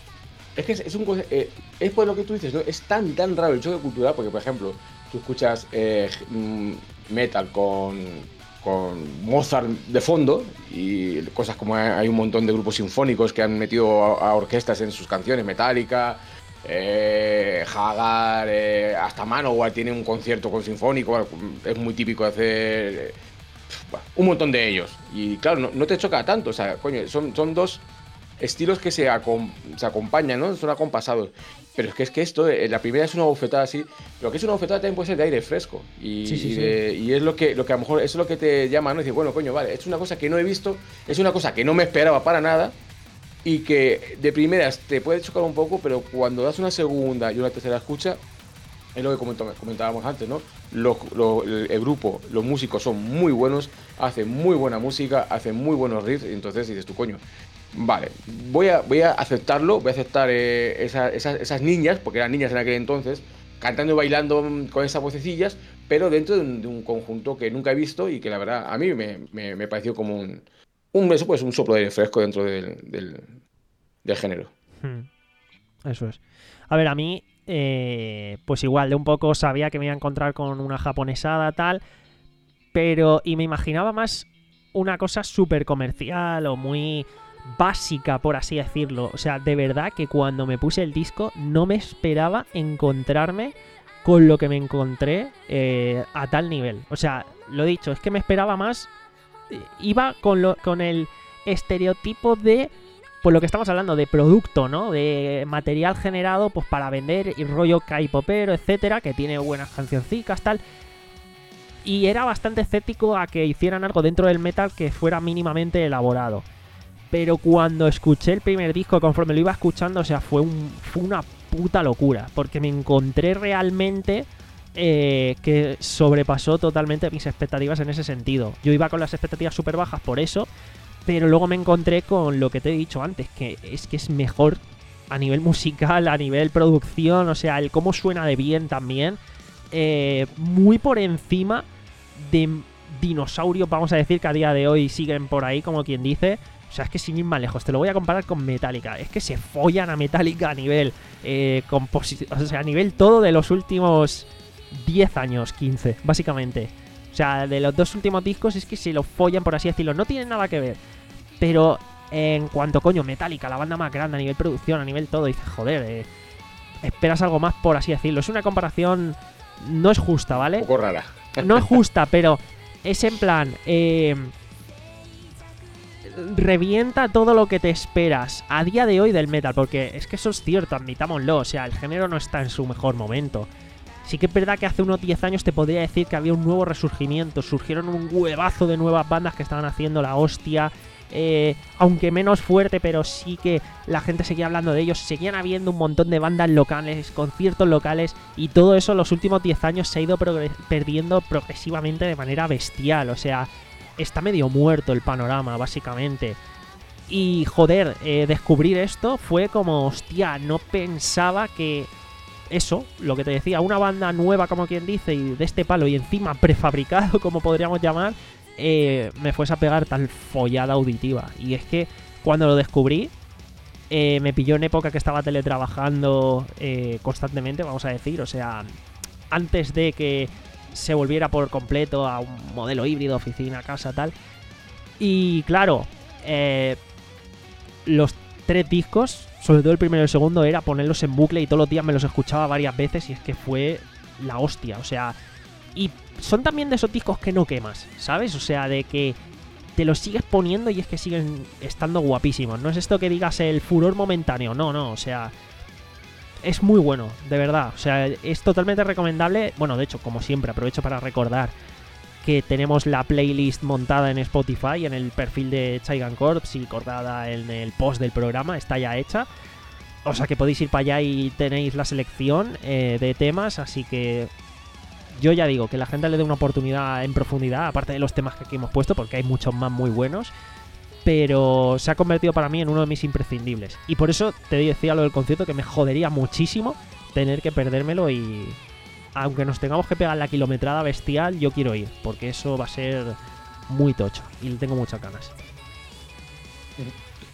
Es que es, es un eh, es por lo que tú dices, ¿no? Es tan tan raro el choque cultural, porque por ejemplo, tú escuchas eh, metal con, con Mozart de fondo y cosas como hay un montón de grupos sinfónicos que han metido a, a orquestas en sus canciones, Metallica, eh, Hagar, eh, hasta Manowar tiene un concierto con sinfónico, bueno, es muy típico de hacer eh, un montón de ellos. Y claro, no, no te choca tanto, o sea, coño, son, son dos estilos que se, acom se acompañan, ¿no? Son acompasados. Pero es que es que esto, eh, la primera es una bofetada así, pero que es una bofetada también puede ser de aire fresco. Y, Sí, sí, y, sí. de, y es lo que, lo que a lo mejor, eso es lo que te llama, ¿no? Decir, bueno, coño, vale, es una cosa que no he visto, es una cosa que no me esperaba para nada y que de primeras te puede chocar un poco, pero cuando das una segunda y una tercera escucha, es lo que comentó, comentábamos antes, ¿no? Los, los, el grupo, los músicos son muy buenos, hacen muy buena música, hacen muy buenos riffs, y entonces dices tú, coño, vale, voy a, voy a aceptarlo, voy a aceptar eh, esa, esas, esas niñas, porque eran niñas en aquel entonces, cantando y bailando con esas vocecillas, pero dentro de un, de un conjunto que nunca he visto y que la verdad a mí me, me, me pareció como un, un, eso pues, un soplo de aire fresco dentro del, del, del género. Hmm. Eso es. A ver, a mí, eh, pues igual, de un poco sabía que me iba a encontrar con una japonesada, tal, pero, y me imaginaba más una cosa súper comercial o muy básica, por así decirlo. O sea, de verdad que cuando me puse el disco no me esperaba encontrarme con lo que me encontré eh, a tal nivel. O sea, lo dicho, es que me esperaba más, iba con, lo, con el estereotipo de... Pues lo que estamos hablando de producto, ¿no? De material generado pues para vender y rollo K-popero, etcétera, que tiene buenas cancioncicas, tal. Y era bastante escéptico a que hicieran algo dentro del metal que fuera mínimamente elaborado. Pero cuando escuché el primer disco, conforme lo iba escuchando, o sea, fue, un, fue una puta locura. Porque me encontré realmente eh, que sobrepasó totalmente mis expectativas en ese sentido. Yo iba con las expectativas súper bajas por eso. Pero luego me encontré con lo que te he dicho antes, que es que es mejor a nivel musical, a nivel producción, o sea, el cómo suena de bien también, eh, muy por encima de dinosaurios, vamos a decir, que a día de hoy siguen por ahí, como quien dice. O sea, es que sin ir más lejos, te lo voy a comparar con Metallica. Es que se follan a Metallica a nivel eh, composición, o sea, a nivel todo de los últimos diez años, quince, básicamente. O sea, de los dos últimos discos es que se lo follan, por así decirlo. No tienen nada que ver. Pero en cuanto, coño, Metallica, la banda más grande a nivel producción, a nivel todo, dices, joder, eh, esperas algo más, por así decirlo. Es una comparación, no es justa, ¿vale? Un poco rara. No es justa, pero es en plan, eh, revienta todo lo que te esperas a día de hoy del metal, porque es que eso es cierto, admitámoslo. O sea, el género no está en su mejor momento. Sí que es verdad que hace unos diez años te podría decir que había un nuevo resurgimiento. Surgieron un huevazo de nuevas bandas que estaban haciendo la hostia. Eh, aunque menos fuerte, pero sí que la gente seguía hablando de ellos. Seguían habiendo un montón de bandas locales, conciertos locales. Y todo eso en los últimos diez años se ha ido progre- perdiendo progresivamente de manera bestial. O sea, está medio muerto el panorama, básicamente. Y joder, eh, descubrir esto fue como, hostia, no pensaba que... Eso, lo que te decía, una banda nueva, como quien dice, y de este palo, y encima prefabricado, como podríamos llamar, eh, me fuese a pegar tal follada auditiva. Y es que cuando lo descubrí, eh, me pilló en época que estaba teletrabajando eh, constantemente, vamos a decir, o sea, antes de que se volviera por completo a un modelo híbrido, oficina, casa, tal. Y claro, eh, los tres discos, sobre todo el primero y el segundo, era ponerlos en bucle y todos los días me los escuchaba varias veces y es que fue la hostia, o sea, y son también de esos discos que no quemas, ¿sabes? O sea, de que te los sigues poniendo y es que siguen estando guapísimos. No es esto que digas el furor momentáneo, no, no, o sea, es muy bueno, de verdad, o sea, es totalmente recomendable. Bueno, de hecho, como siempre, aprovecho para recordar que tenemos la playlist montada en Spotify, en el perfil de Chaigan Corps y cortada en el post del programa, está ya hecha. O sea que podéis ir para allá y tenéis la selección eh, de temas, así que yo ya digo que la gente le dé una oportunidad en profundidad, aparte de los temas que aquí hemos puesto, porque hay muchos más muy buenos, pero se ha convertido para mí en uno de mis imprescindibles. Y por eso te decía lo del concierto, que me jodería muchísimo tener que perdérmelo y... Aunque nos tengamos que pegar la kilometrada bestial, yo quiero ir, porque eso va a ser muy tocho y le tengo muchas ganas.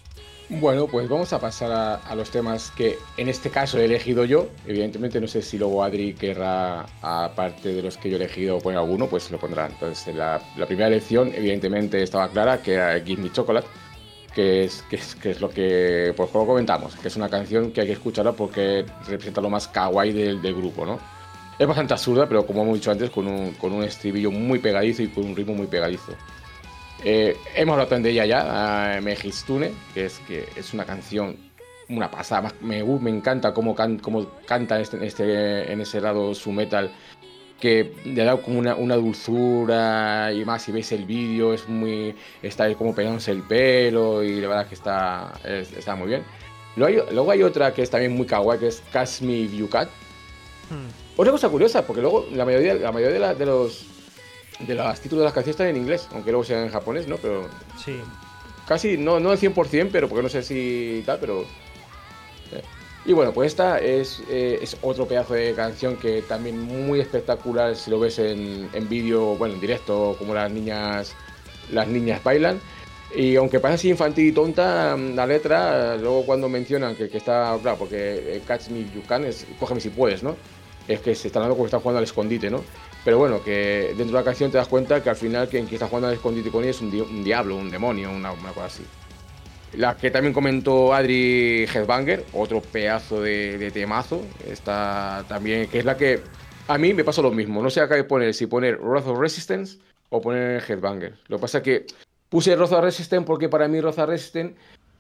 Bueno, pues vamos a pasar a, a los temas que en este caso he elegido yo. Evidentemente no sé si luego Adri querrá, aparte de los que yo he elegido, poner alguno, pues lo pondrá. Entonces la, la primera elección evidentemente estaba clara, que era Give Me Chocolate, que es, que es, que es lo que pues como comentamos, que es una canción que hay que escucharla porque representa lo más kawaii del, del grupo, ¿no? Es bastante absurda, pero como hemos dicho antes, con un, con un estribillo muy pegadizo y con un ritmo muy pegadizo. Eh, hemos hablado también de ella ya, uh, Mejistune, que es, que es una canción, una pasada. Me, me encanta cómo, can, cómo canta este, este, en ese lado su metal, que le da como una, una dulzura y más. Si veis el vídeo, es muy. Está como pegándose el pelo y la verdad es que está, es, está muy bien. Luego hay, luego hay otra que es también muy kawaii, que es Catch Me If You Can. Hmm. Otra cosa curiosa, porque luego la mayoría, la mayoría de, la, de los. De los títulos de las canciones están en inglés, aunque luego sean en japonés, ¿no? Pero sí. Casi, no, no al cien por ciento, pero porque no sé si tal, pero... Eh. Y bueno, pues esta es, eh, es otro pedazo de canción que también muy espectacular si lo ves en, en vídeo, bueno, en directo, como las niñas, las niñas bailan. Y aunque parece así infantil y tonta, la letra, luego cuando mencionan que, que está, claro, porque Catch Me If You Can es cógeme si puedes, ¿no? Es que se está hablando como que están jugando al escondite, ¿no? Pero bueno, que dentro de la canción te das cuenta que al final quien está jugando al escondite con ella es un, di un diablo, un demonio, una, una cosa así. La que también comentó Adri, Headbanger, otro pedazo de, de temazo, está también, que es la que a mí me pasa lo mismo, no sé acá de poner, si poner Wrath of Resistance o poner Headbanger. Lo que pasa es que puse Wrath of Resistance porque para mí Wrath of Resistance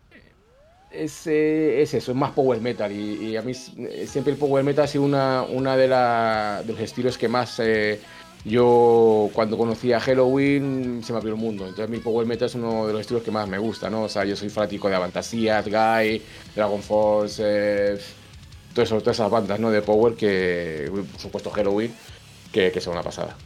es, eh, es eso, es más power metal y, y a mí siempre el power metal ha sido una, una de, la, de los estilos que más eh, yo cuando conocí a Halloween se me abrió el mundo. Entonces mi power metal es uno de los estilos que más me gusta, ¿no? O sea, yo soy fanático de Avantasia, Guy, Dragon Force, eh, todo eso, todas esas bandas, ¿no? De power que, por supuesto, Halloween, que, que son una pasada.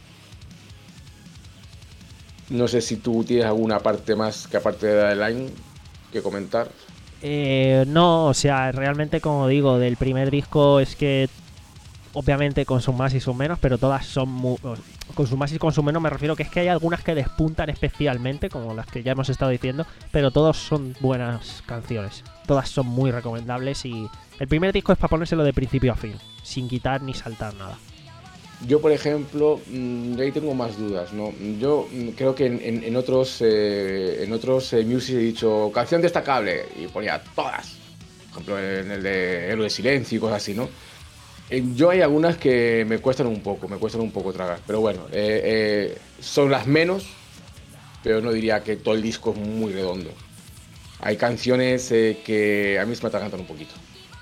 No sé si tú tienes alguna parte más que aparte de la line que comentar. Eh, no, o sea, realmente como digo, del primer disco es que obviamente con sus más y sus menos, pero todas son muy, con sus más y con sus menos me refiero que es que hay algunas que despuntan especialmente, como las que ya hemos estado diciendo, pero todas son buenas canciones, todas son muy recomendables y el primer disco es para ponérselo de principio a fin, sin quitar ni saltar nada. Yo, por ejemplo, yo ahí tengo más dudas, ¿no? Yo creo que en, en, en otros eh, en otros eh, music he dicho canción destacable y ponía todas. Por ejemplo, en el de Héroe de Silencio y cosas así, ¿no? Eh, yo hay algunas que me cuestan un poco, me cuestan un poco tragar. Pero bueno, eh, eh, son las menos, pero no diría que todo el disco es muy redondo. Hay canciones eh, que a mí se me atragantan un poquito.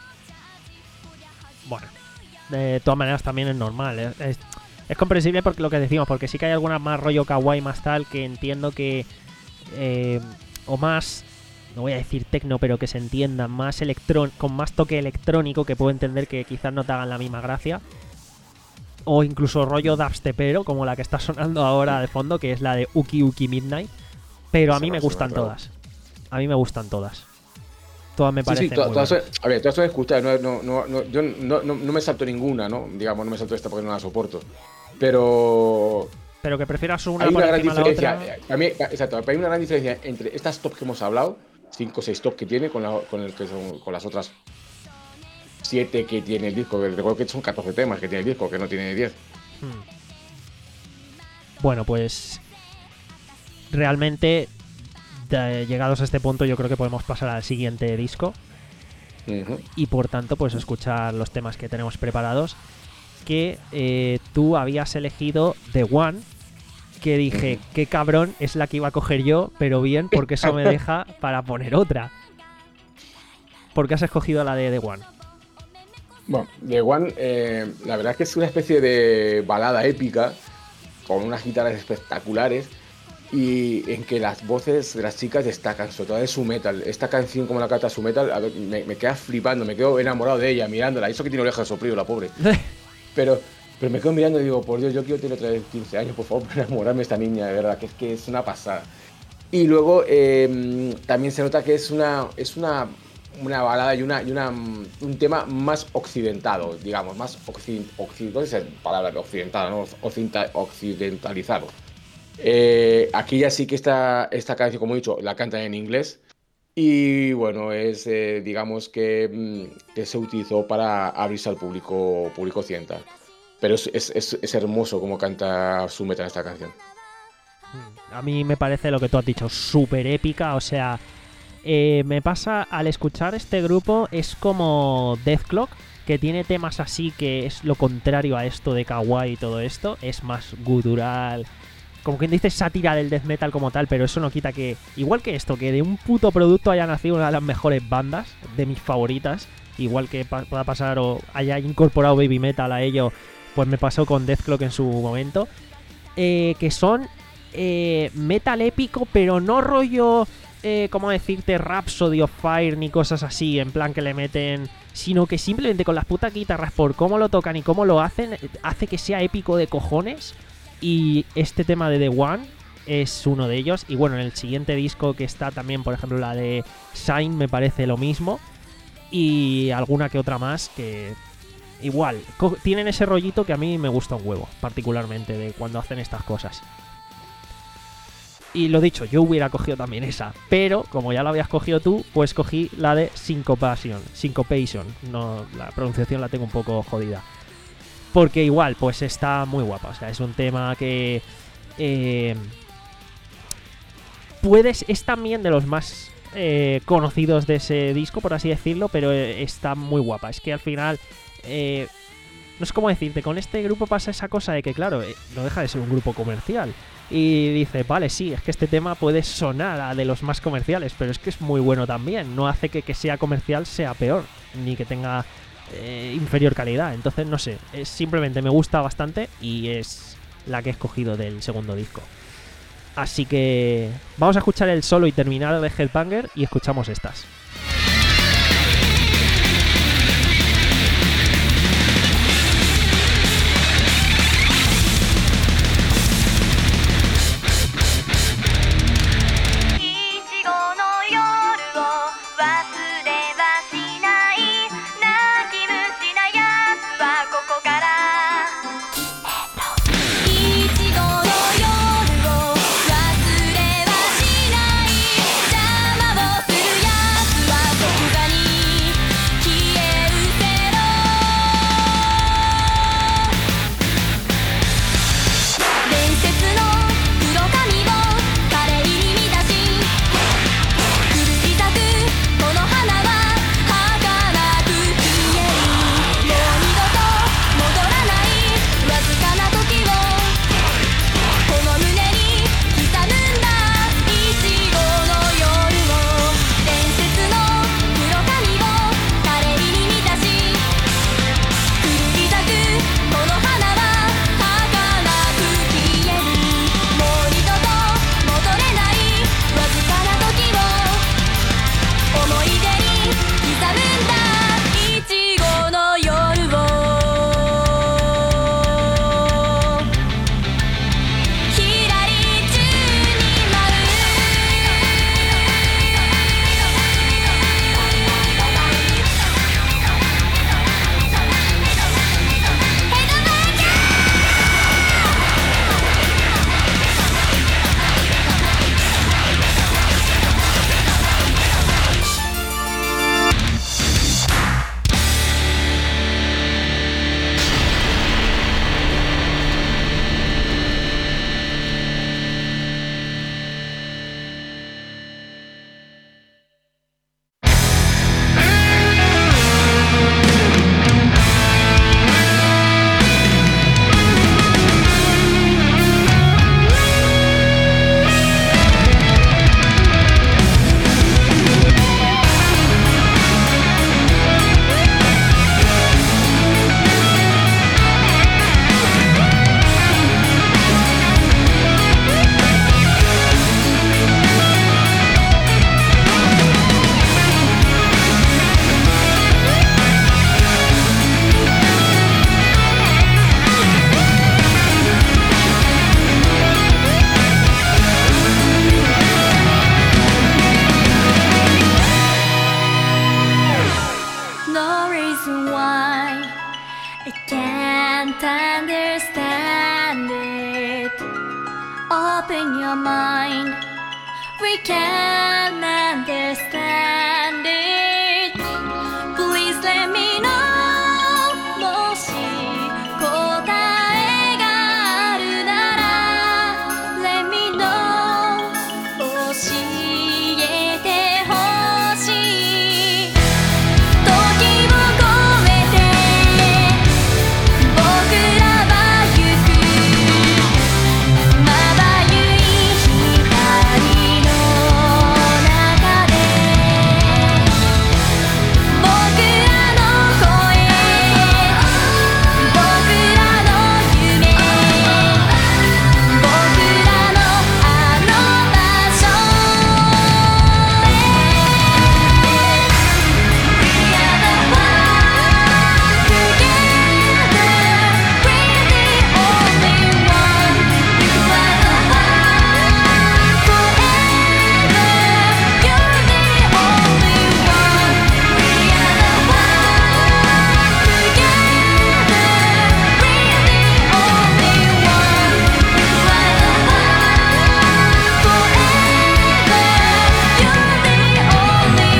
Bueno, de todas maneras también es normal, es, es, es comprensible porque lo que decimos, porque sí que hay algunas más rollo kawaii, más tal, que entiendo que eh, o más, no voy a decir tecno, pero que se entiendan, más electrón, con más toque electrónico, que puedo entender que quizás no te hagan la misma gracia, o incluso rollo dubstepero, como la que está sonando ahora de fondo, que es la de Uki Uki Midnight, pero a mí me gustan todas, a mí me gustan todas. Todas me parecen sí, sí, to, muy todas son, a ver, todas son escuchadas, no, no, no, no, yo no, no, no me salto ninguna, ¿no? Digamos, no me salto esta porque no la soporto. Pero... Pero que prefieras una hay por una gran encima diferencia, de la otra. A mí, exacto, hay una gran diferencia entre estas tops que hemos hablado, cinco o seis tops que tiene, con, la, con, el que son, con las otras siete que tiene el disco. Recuerdo que son catorce temas que tiene el disco, que no tiene diez. Hmm. Bueno, pues... Realmente... De, llegados a este punto yo creo que podemos pasar al siguiente disco uh-huh. y por tanto pues escuchar los temas que tenemos preparados, que eh, tú habías elegido The One, que dije uh-huh. qué cabrón es la que iba a coger yo, pero bien, porque eso me deja para poner otra. ¿Por qué has escogido la de The One? Bueno, The One eh, la verdad es que es una especie de balada épica con unas guitarras espectaculares y en que las voces de las chicas destacan, sobre todo de su metal. Esta canción, como la canta su metal, a ver, me, me queda flipando, me quedo enamorado de ella, mirándola. Eso que tiene orejas de soplío, la pobre. Pero, pero me quedo mirando y digo, por Dios, yo quiero tener otra vez quince años, por favor, para enamorarme de esta niña, de verdad, que es que es una pasada. Y luego eh, también se nota que es una, es una, una balada y, una, y una, un tema más occidentado, digamos, más occident, occident, ¿cómo es esa palabra? Occidental, ¿no? Occidenta, occidentalizado. Eh, aquí ya sí que esta, esta canción, como he dicho, la cantan en inglés Y bueno, es eh, digamos que, mm, que se utilizó para abrirse al público, público occidental. Pero es, es, es, es hermoso como canta Sumeta en esta canción. A mí me parece lo que tú has dicho, súper épica, o sea, eh, me pasa al escuchar este grupo, es como Deathclock, que tiene temas así que es lo contrario a esto de kawaii y todo esto, es más gutural, como quien dice sátira del death metal como tal, pero eso no quita que, igual que esto, que de un puto producto haya nacido una de las mejores bandas, de mis favoritas, igual que pa- pueda pasar o haya incorporado baby metal a ello, pues me pasó con Deathclock en su momento, eh, que son eh, metal épico, pero no rollo, eh, ¿cómo decirte? Rhapsody of Fire ni cosas así, en plan que le meten, sino que simplemente con las putas guitarras, por cómo lo tocan y cómo lo hacen, hace que sea épico de cojones. Y este tema de The One es uno de ellos. Y bueno, en el siguiente disco que está también, por ejemplo, la de Shine, me parece lo mismo. Y alguna que otra más que igual, co- tienen ese rollito que a mí me gusta un huevo, particularmente, de cuando hacen estas cosas. Y lo dicho, yo hubiera cogido también esa, pero como ya la habías cogido tú, pues cogí la de Syncopation. Syncopation, no, la pronunciación la tengo un poco jodida. Porque igual, pues está muy guapa. O sea, es un tema que eh, puedes, es también de los más eh, conocidos de ese disco, por así decirlo, pero eh, está muy guapa. Es que al final, eh, no sé cómo decirte, con este grupo pasa esa cosa de que, claro, eh, no deja de ser un grupo comercial. Y dice, vale, sí, es que este tema puede sonar a de los más comerciales, pero es que es muy bueno también. No hace que que sea comercial sea peor, ni que tenga eh, inferior calidad. Entonces, no sé, es, simplemente me gusta bastante y es la que he escogido del segundo disco. Así que vamos a escuchar el solo y terminar de Headbanger y escuchamos estas. Open your mind, we can understand it. Please let me know. もし答えがあるなら Let me know. 教えてほしい。時を超えて僕らは行く。まばゆい光の中で僕らの声僕らの夢僕らのあの場所へ We are the one together We're the only one You are the one forever You're the only one We are the one together We're the only one You are the one forever You're the only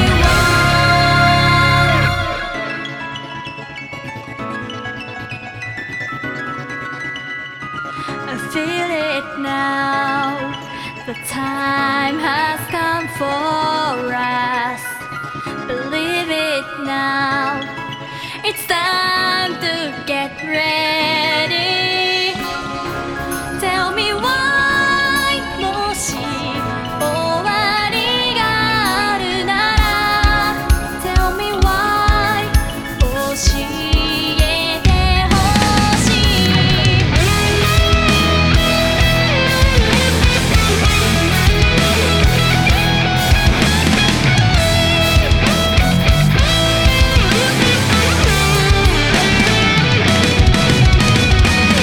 one I feel it now The time has come for us Believe it now It's time to get ready Tell me why もし終わりがあるなら Tell me why 教えてほしい We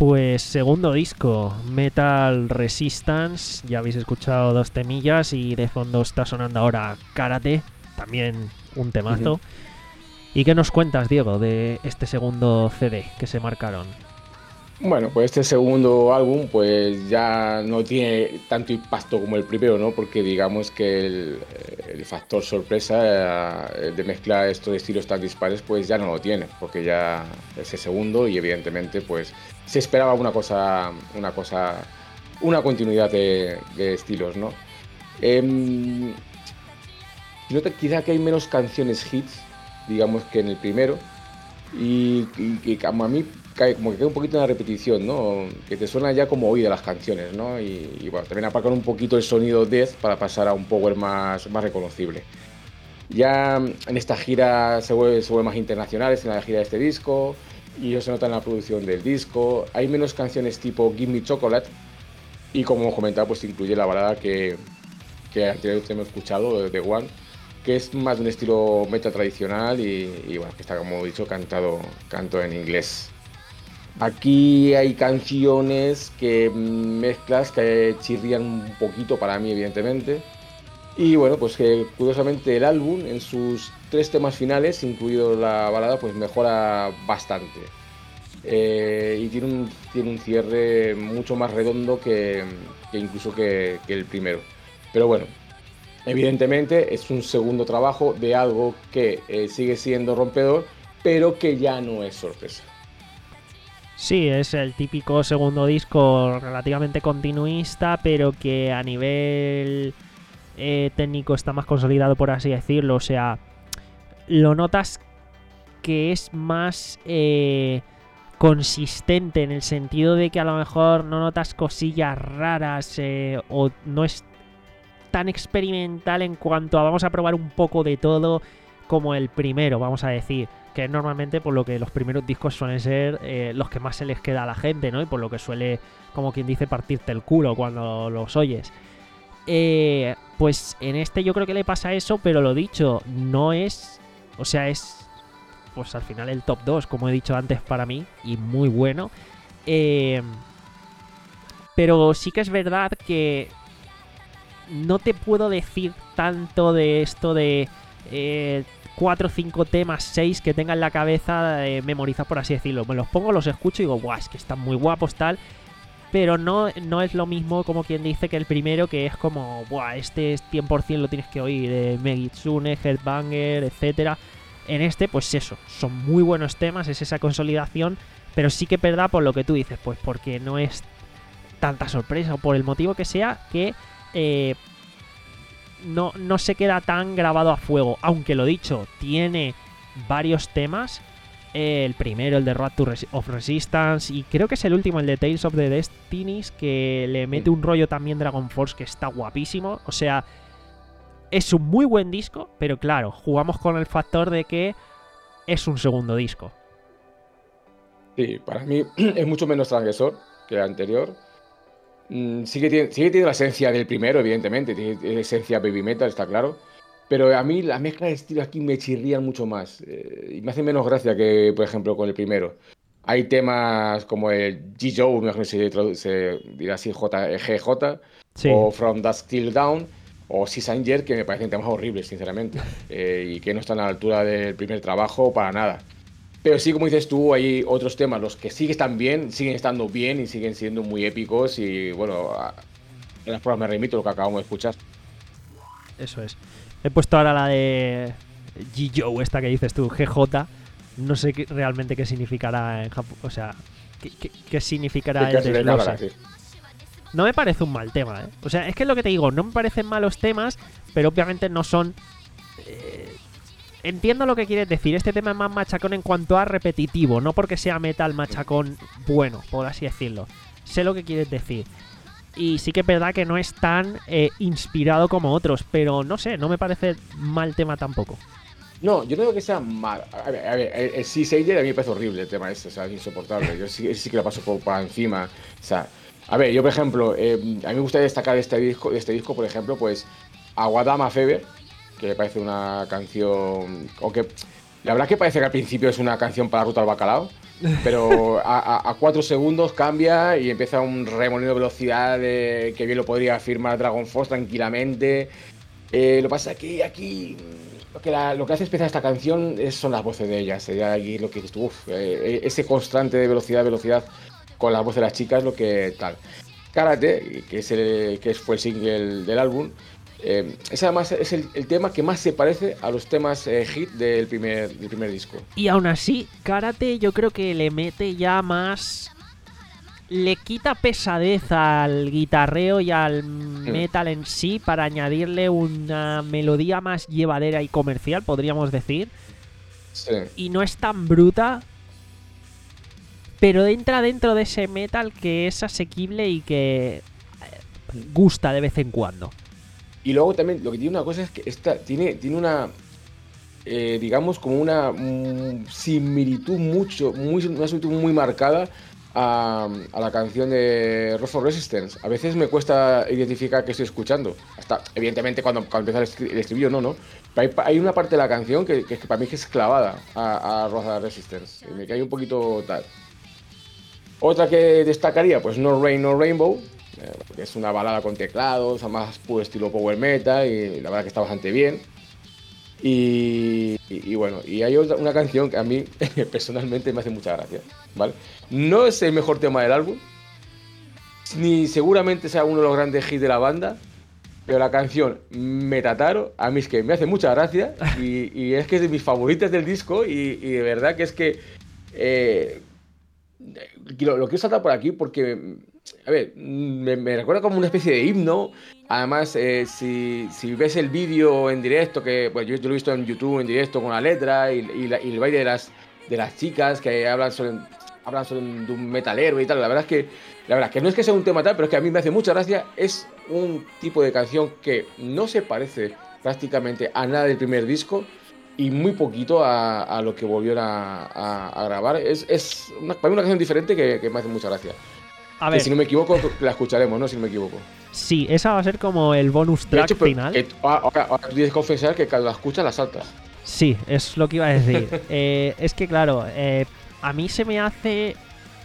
Pues segundo disco, Metal Resistance. Ya habéis escuchado dos temillas y de fondo está sonando ahora Karate, también un temazo. Uh-huh. ¿Y qué nos cuentas, Diego, de este segundo C D que se marcaron? Bueno, pues este segundo álbum pues ya no tiene tanto impacto como el primero, ¿no? Porque digamos que el, el factor sorpresa de mezclar estos estilos tan dispares pues ya no lo tiene, porque ya es el segundo y evidentemente pues se esperaba una cosa, una cosa, una continuidad de, de estilos, ¿no? Eh, quizá que hay menos canciones hits, digamos, que en el primero y, y, y como a mí cae, como que queda un poquito en la repetición, ¿no? Que te suena ya como oída las canciones, ¿no? Y, y bueno, también aparcan un poquito el sonido death para pasar a un power más, más reconocible. Ya en esta gira se vuelve, se vuelve más internacionales, en la gira de este disco, y eso se nota en la producción del disco. Hay menos canciones tipo Give Me Chocolate, y como hemos comentado, pues incluye la balada que, que anteriormente hemos escuchado, de One, que es más de un estilo metal tradicional y, y bueno, que está, como he dicho, cantado, canto en inglés. Aquí hay canciones que mezclas que chirrían un poquito para mí, evidentemente. Y bueno, pues que curiosamente el álbum, en sus tres temas finales, incluido la balada, pues mejora bastante. Eh, y tiene un, tiene un cierre mucho más redondo que, que incluso que, que el primero. Pero bueno, evidentemente es un segundo trabajo de algo que eh, sigue siendo rompedor, pero que ya no es sorpresa. Sí, es el típico segundo disco relativamente continuista, pero que a nivel eh, técnico está más consolidado, por así decirlo. O sea, lo notas que es más eh, consistente en el sentido de que a lo mejor no notas cosillas raras eh, o no es tan experimental en cuanto a vamos a probar un poco de todo como el primero, vamos a decir. Que es normalmente por lo que los primeros discos suelen ser eh, los que más se les queda a la gente, ¿no? Y por lo que suele, como quien dice, partirte el culo cuando los oyes. Eh, pues en este yo creo que le pasa eso, pero lo dicho, no es... O sea, es... Pues al final el top dos, como he dicho antes, para mí, y muy bueno. Eh, pero sí que es verdad que no te puedo decir tanto de esto de... Eh, cuatro, cinco temas, seis que tenga en la cabeza eh, memorizados, por así decirlo. Me los pongo, los escucho y digo, guau, es que están muy guapos, tal. Pero no, no es lo mismo como quien dice que el primero, que es como, buah, este cien por ciento lo tienes que oír, eh, Megitsune, Headbanger, etcétera. En este, pues eso, son muy buenos temas, es esa consolidación, pero sí que es verdad por lo que tú dices, pues porque no es tanta sorpresa o por el motivo que sea que... Eh, No, no se queda tan grabado a fuego. Aunque lo dicho, tiene varios temas. Eh, el primero, el de Road to Res- of Resistance. Y creo que es el último, el de Tales of the Destinies. Que le mete un rollo también Dragon Force que está guapísimo. O sea, es un muy buen disco. Pero claro, jugamos con el factor de que es un segundo disco. Sí, para mí es mucho menos transgresor que el anterior. Sigue tiene, sigue tiene la esencia del primero, evidentemente, tiene esencia baby metal, está claro, pero a mí la mezcla de estilos aquí me chirrían mucho más eh, y me hace menos gracia que, por ejemplo, con el primero. Hay temas como el G-Joe, me imagino que se, se dirá así, G J, sí. O From Dusk Till Dawn, o Seasanger, que me parecen temas horribles, sinceramente, eh, y que no están a la altura del primer trabajo para nada. Pero sí, como dices tú, hay otros temas, los que sí están bien, siguen estando bien y siguen siendo muy épicos. Y bueno, a, en las pruebas me remito a lo que acabamos de escuchar. Eso es. He puesto ahora la de G-Joe, esta que dices tú, G J. No sé qué, realmente qué significará en Japón. O sea, qué, qué, qué significará el desglose. Sí. No me parece un mal tema, ¿eh? O sea, es que es lo que te digo, no me parecen malos temas, pero obviamente no son... Eh, Entiendo lo que quieres decir. Este tema es más machacón en cuanto a repetitivo, no porque sea metal machacón bueno, por así decirlo. Sé lo que quieres decir. Y sí que es verdad que no es tan eh, inspirado como otros, pero no sé, no me parece mal tema tampoco. No, yo no digo que sea mal. A ver, a ver el Seasanger a mí me parece horrible el tema este, o sea, es insoportable. Yo sí, sí que lo paso por, para encima. O sea, a ver, yo por ejemplo, eh, a mí me gustaría destacar de este disco, de este disco, por ejemplo, pues Awadama Fever, que me parece una canción, aunque la verdad que parece que al principio es una canción para Ruta al Bacalao, pero a, a, a cuatro segundos cambia y empieza un remolino de velocidad de, que bien lo podría firmar Dragon Force tranquilamente. Eh, lo que pasa es que aquí lo que, la, lo que hace especial esta canción es, son las voces de ellas. Eh, aquí lo que dices tú, uf, eh, ese constante de velocidad, velocidad con las voces de las chicas, lo que tal. Karate, que, es el, que fue el single del álbum, eh, ese además es el, el tema que más se parece a los temas eh, hit del primer, del primer disco. Y aún así, Karate yo creo que le mete ya más... Le quita pesadez al guitarreo y al metal en sí para añadirle una melodía más llevadera y comercial, podríamos decir. Sí. Y no es tan bruta, pero entra dentro de ese metal que es asequible y que gusta de vez en cuando. Y luego también lo que tiene una cosa es que esta tiene, tiene una, eh, digamos, como una mm, similitud mucho, muy, una similitud muy marcada a, a la canción de Road for Resistance. A veces me cuesta identificar qué estoy escuchando. Hasta, evidentemente, cuando, cuando empieza el, el estribillo, no, ¿no? Pero hay, hay una parte de la canción que, que, que para mí es clavada a, a Road for Resistance. Me cae un poquito tal. Otra que destacaría, pues No Rain, No Rainbow, eh, que es una balada con teclados, más puro estilo power metal, y la verdad que está bastante bien. Y, y, y bueno, y hay otra, una canción que a mí personalmente me hace mucha gracia, ¿vale? No es el mejor tema del álbum, ni seguramente sea uno de los grandes hits de la banda, pero la canción Metataro a mí es que me hace mucha gracia y, y es que es de mis favoritas del disco y, y de verdad que es que eh, lo, lo quiero saltar por aquí porque, a ver, me, me recuerda como una especie de himno. Además, eh, si, si ves el vídeo en directo, que pues yo, yo lo he visto en YouTube en directo con la letra y, y, la, y el baile de las, de las chicas que hablan sobre, hablan sobre un, de un metalero y tal, la verdad es que la verdad es que no es que sea un tema tal, pero es que a mí me hace mucha gracia. Es un tipo de canción que no se parece prácticamente a nada del primer disco y muy poquito a, a lo que volvieron a, a, a grabar. Es, es una, para mí una canción diferente que, que me hace mucha gracia. A ver, que si no me equivoco, la escucharemos, ¿no? Si no me equivoco. Sí, esa va a ser como el bonus track de hecho, final. Que, ahora, ahora tú tienes que confesar que cuando la escuchas la saltas. Sí, es lo que iba a decir. eh, es que claro, eh, a mí se me hace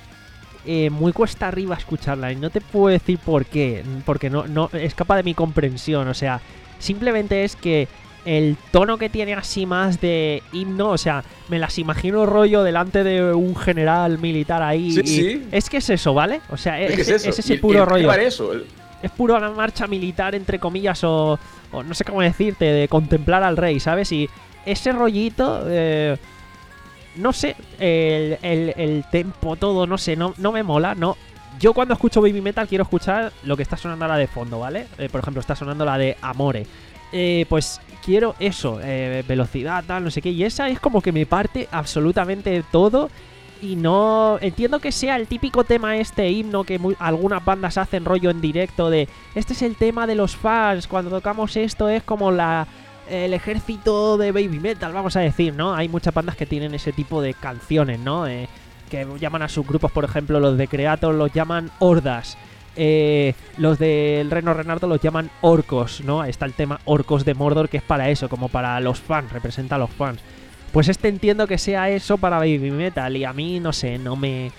eh, muy cuesta arriba escucharla y no te puedo decir por qué, porque no, no escapa de mi comprensión. O sea, simplemente es que el tono que tiene así más de himno, o sea, me las imagino rollo delante de un general militar ahí. Sí, y sí. Es que es eso, ¿vale? O sea, es, es, es, es ese y, puro y rollo. Eso. Es puro una marcha militar, entre comillas, o, o no sé cómo decirte, de contemplar al rey, ¿sabes? Y ese rollito, eh, no sé, el, el, el tempo, todo, no sé, no, no me mola, no. Yo cuando escucho Baby Metal quiero escuchar lo que está sonando ahora de fondo, ¿vale? Eh, por ejemplo, está sonando la de Amore. Eh, pues quiero eso, eh, velocidad, tal, no sé qué. Y esa es como que me parte absolutamente todo. Y no entiendo que sea el típico tema este himno que muy, algunas bandas hacen rollo en directo de este es el tema de los fans, cuando tocamos esto es como la el ejército de Baby Metal, vamos a decir, ¿no? Hay muchas bandas que tienen ese tipo de canciones, ¿no? Eh, que llaman a sus grupos, por ejemplo, los de Creator los llaman hordas. Eh, los del Reino Renardo los llaman orcos, ¿no? Está el tema Orcos de Mordor, que es para eso, como para los fans, representa a los fans. Pues este entiendo que sea eso para Baby Metal y a mí, no sé, no me...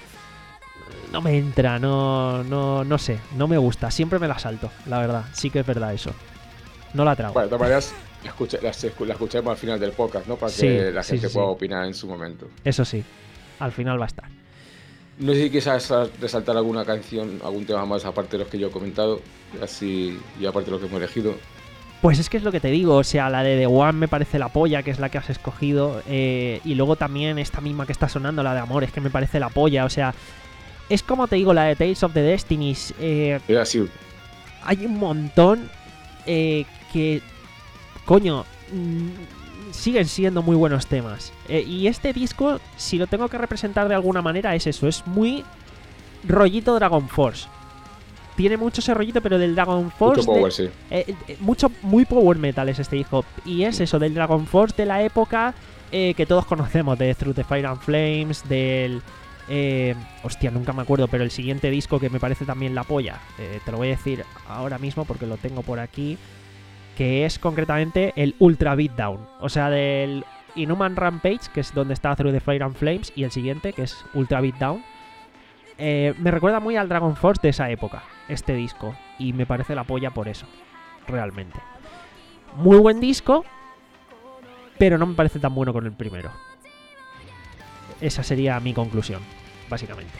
No me entra, no, no, no sé, no me gusta. Siempre me la salto, la verdad. Sí que es verdad eso. No la trago. Bueno, de todas maneras, la, escucha, la, la escucharemos al final del podcast, ¿no? Para sí, que la sí, gente sí, pueda sí. opinar en su momento. Eso sí, al final va a estar. No sé si quieres resaltar alguna canción, algún tema más aparte de los que yo he comentado, así y aparte de lo que hemos elegido. Pues es que es lo que te digo, o sea, la de The One me parece la polla, que es la que has escogido, eh, y luego también esta misma que está sonando, la de Amor, es que me parece la polla, o sea, es como te digo, la de Tales of the Destinies, eh, Era así. hay un montón eh, que, coño, mmm, siguen siendo muy buenos temas, eh, y este disco, si lo tengo que representar de alguna manera, es eso, es muy rollito Dragon Force. Tiene mucho ese rollito, pero del Dragon Force... Mucho power, de, sí. Eh, eh, mucho, muy power metal es este disco. Y es eso, del Dragon Force de la época eh, que todos conocemos, de Through the Fire and Flames, del... Eh, hostia, nunca me acuerdo, pero el siguiente disco que me parece también la polla, eh, te lo voy a decir ahora mismo porque lo tengo por aquí, que es concretamente el Ultra Beatdown. O sea, del Inhuman Rampage, que es donde está Through the Fire and Flames, y el siguiente, que es Ultra Beatdown. Eh, me recuerda muy al Dragon Force de esa época, este disco, y me parece la polla por eso, realmente. Muy buen disco, pero no me parece tan bueno con el primero. Esa sería mi conclusión, básicamente.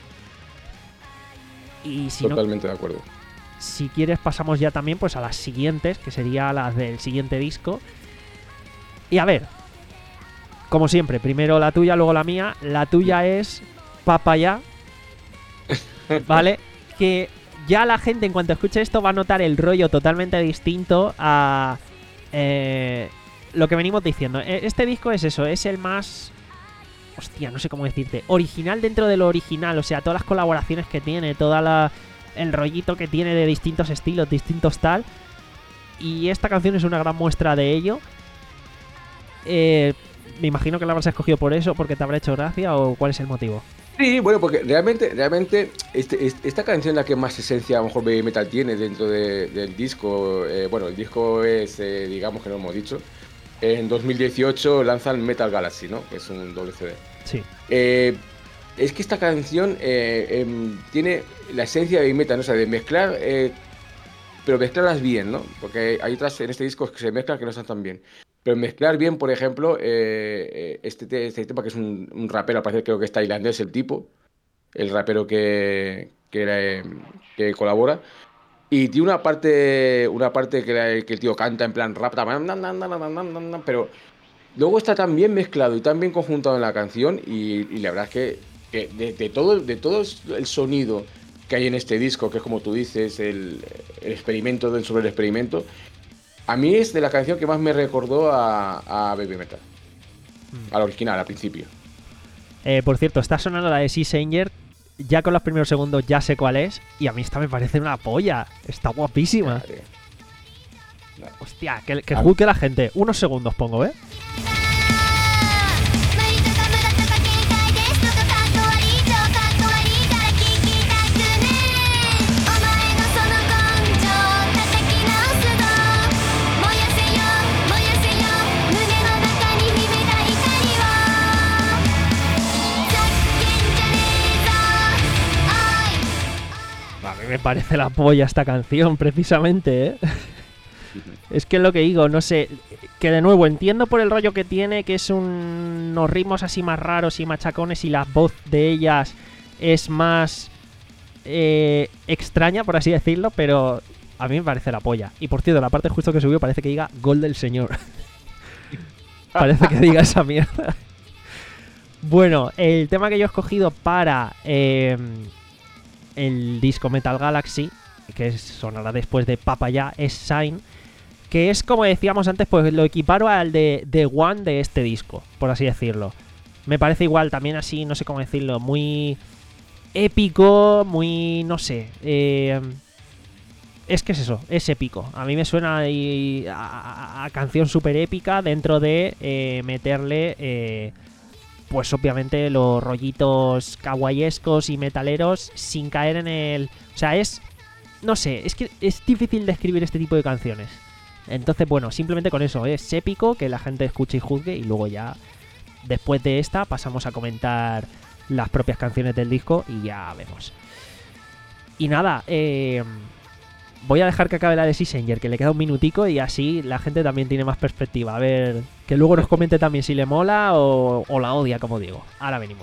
Y si Totalmente no, de acuerdo. si quieres pasamos ya también pues a las siguientes, que sería las del siguiente disco. Y a ver, como siempre, primero la tuya, luego la mía. La tuya es Papaya, ¿vale? Que ya la gente en cuanto escuche esto va a notar el rollo totalmente distinto a eh, lo que venimos diciendo. Este disco es eso, es el más... Hostia, no sé cómo decirte. Original dentro de lo original. O sea, todas las colaboraciones que tiene, toda la... el rollito que tiene de distintos estilos, distintos tal. Y esta canción es una gran muestra de ello. Eh, me imagino que la habrás escogido por eso, porque te habrá hecho gracia, o cuál es el motivo. Sí, bueno, porque realmente, realmente este, este, esta canción es la que más esencia a lo mejor baby metal tiene dentro de, del disco. Eh, bueno, el disco es, eh, digamos que no hemos dicho, en dos mil dieciocho lanzan Metal Galaxy, ¿no? Que es un doble C D. Sí. Eh, es que esta canción eh, eh, tiene la esencia de baby metal, ¿no? O sea, de mezclar, eh, pero mezclarlas bien, ¿no? Porque hay otras en este disco que se mezclan que no están tan bien. Pero mezclar bien, por ejemplo, eh, este, este tema que es un, un rapero, parece creo que es tailandés el tipo, el rapero que, que, eh, que colabora. Y tiene una parte una parte que, la, que el tío canta en plan rap, pero luego está tan bien mezclado y tan bien conjuntado en la canción. Y, y la verdad es que, que de, de, todo, de todo el sonido que hay en este disco, que es como tú dices, el, el experimento del sobre el experimento, a mí es de la canción que más me recordó a, a Baby Metal. Mm. Al original, al principio. Eh, por cierto, está sonando la de Sea Sanger. Ya con los primeros segundos ya sé cuál es. Y a mí esta me parece una polla. Está guapísima. Vale. Vale. Hostia, que, que juzgue la gente. Unos segundos pongo, ¿eh? Me parece la polla esta canción, precisamente, ¿eh? Es que es lo que digo, no sé, que de nuevo entiendo por el rollo que tiene, que es un, unos ritmos así más raros y machacones, y la voz de ellas es más eh, extraña, por así decirlo, pero a mí me parece la polla. Y por cierto, la parte justo que subió parece que diga Gol del Señor. Parece que diga esa mierda. Bueno, el tema que yo he escogido para... Eh, el disco Metal Galaxy, que sonará después de Papaya, es Sign, que es, como decíamos antes, pues lo equiparo al de The One de este disco, por así decirlo. Me parece igual, también así, no sé cómo decirlo, muy épico, muy, no sé, eh, es que es eso, es épico. A mí me suena a, a, a canción súper épica dentro de eh, meterle... Eh, pues obviamente los rollitos kawaiescos y metaleros sin caer en el... O sea, es... No sé, es que es difícil describir este tipo de canciones. Entonces, bueno, simplemente con eso, es épico, que la gente escuche y juzgue, y luego ya, después de esta, pasamos a comentar las propias canciones del disco y ya vemos. Y nada, eh... voy a dejar que acabe la de Sea Sanger, que le queda un minutico, y así la gente también tiene más perspectiva. A ver, que luego nos comente también si le mola o, o la odia, como digo. Ahora venimos.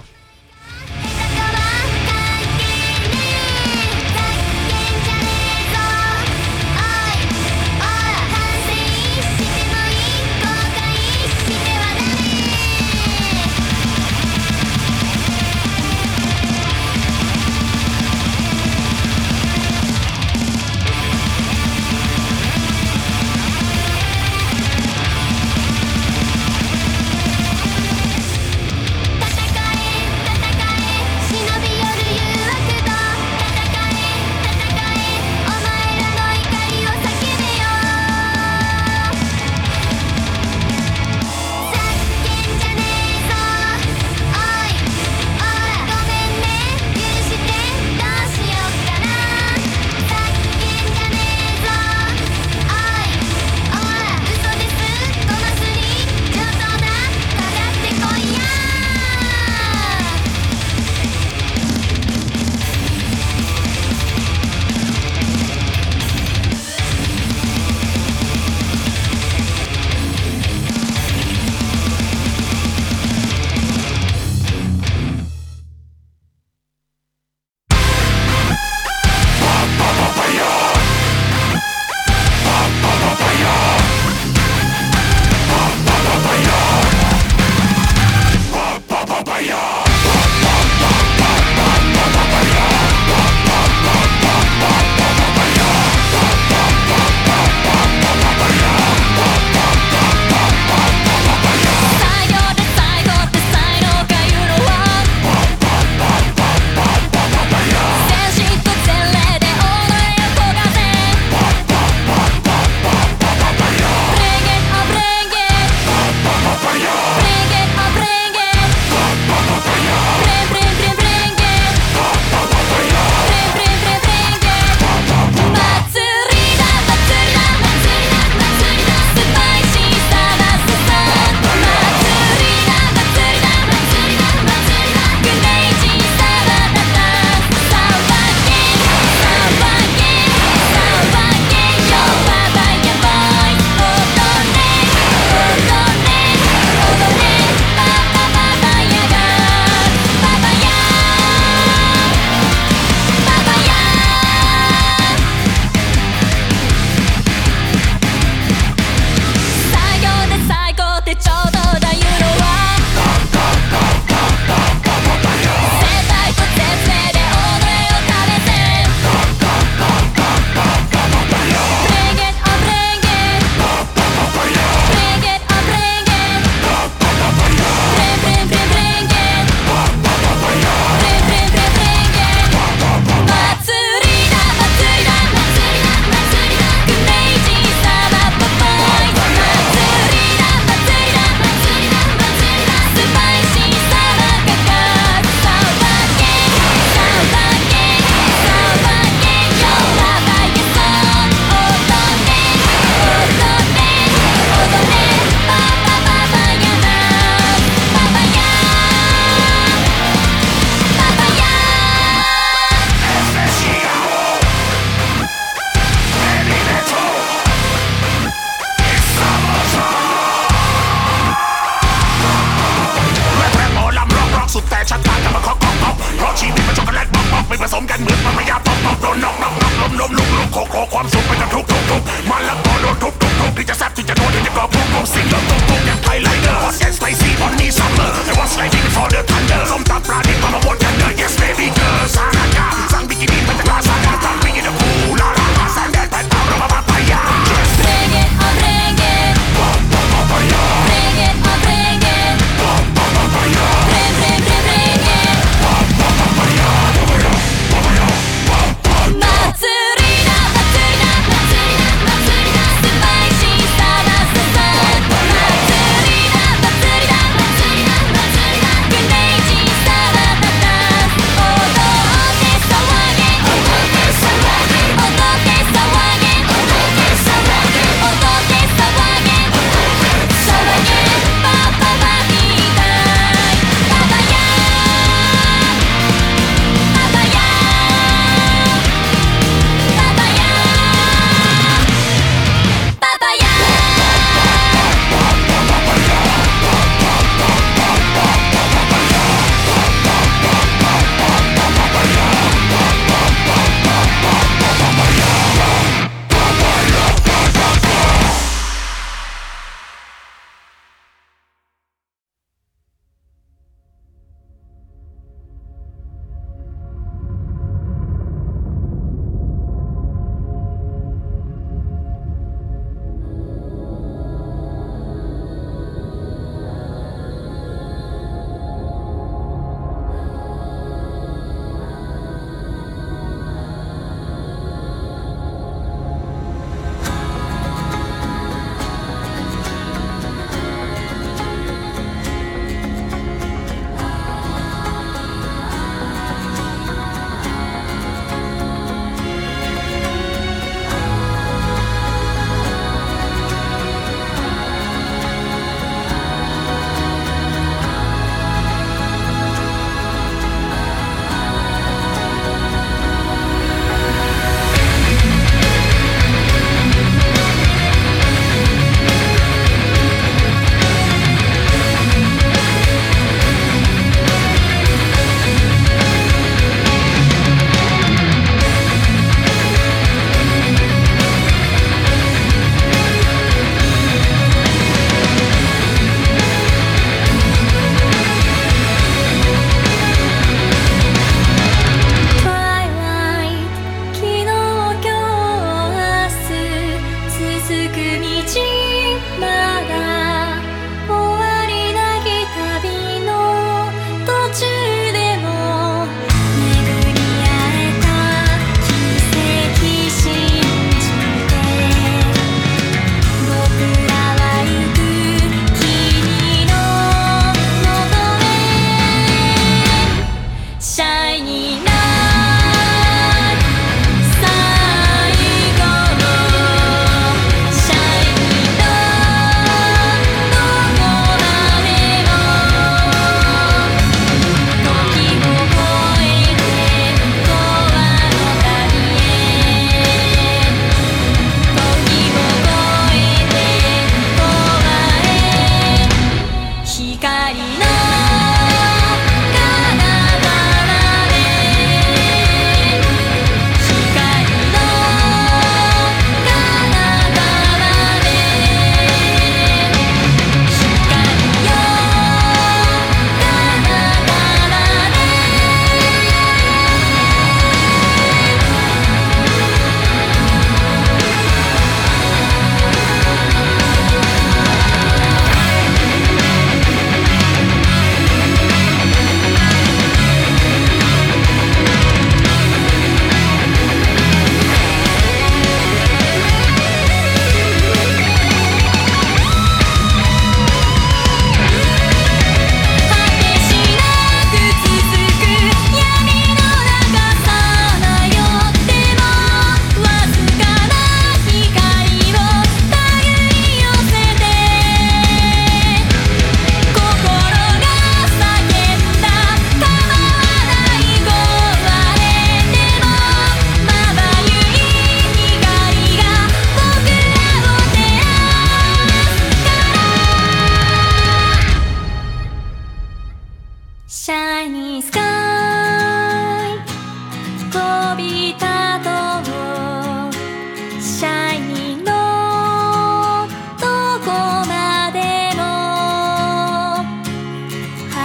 シャイニースカイ飛び立とうシャイニー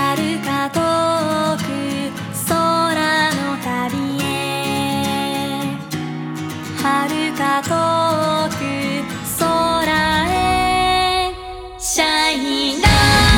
遥か遠く空の旅へ遥か遠く空へシャイニング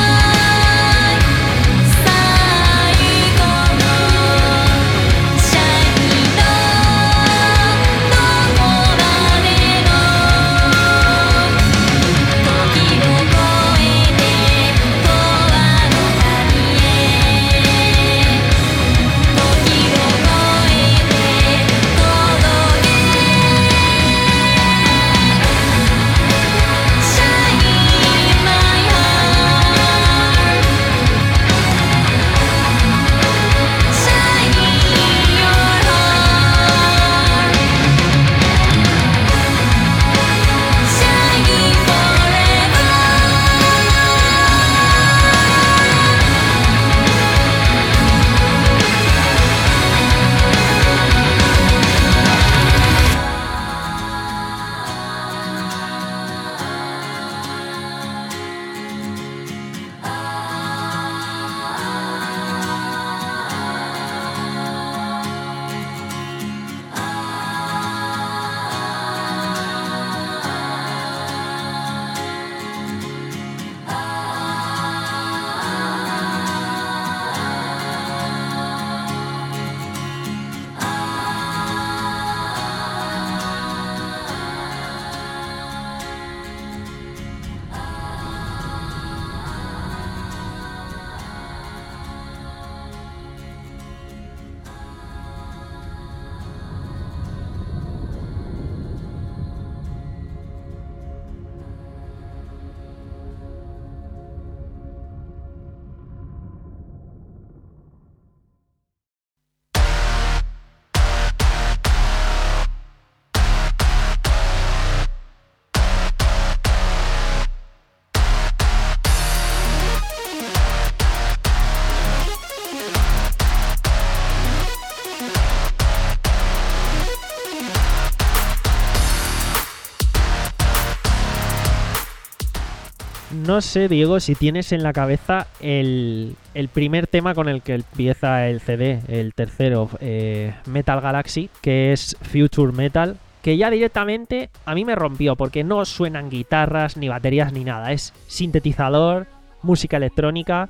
No sé, Diego, si tienes en la cabeza el, el primer tema con el que empieza el C D, el tercero, eh, Metal Galaxy, que es Future Metal, que ya directamente a mí me rompió, porque no suenan guitarras, ni baterías, ni nada. Es sintetizador, música electrónica,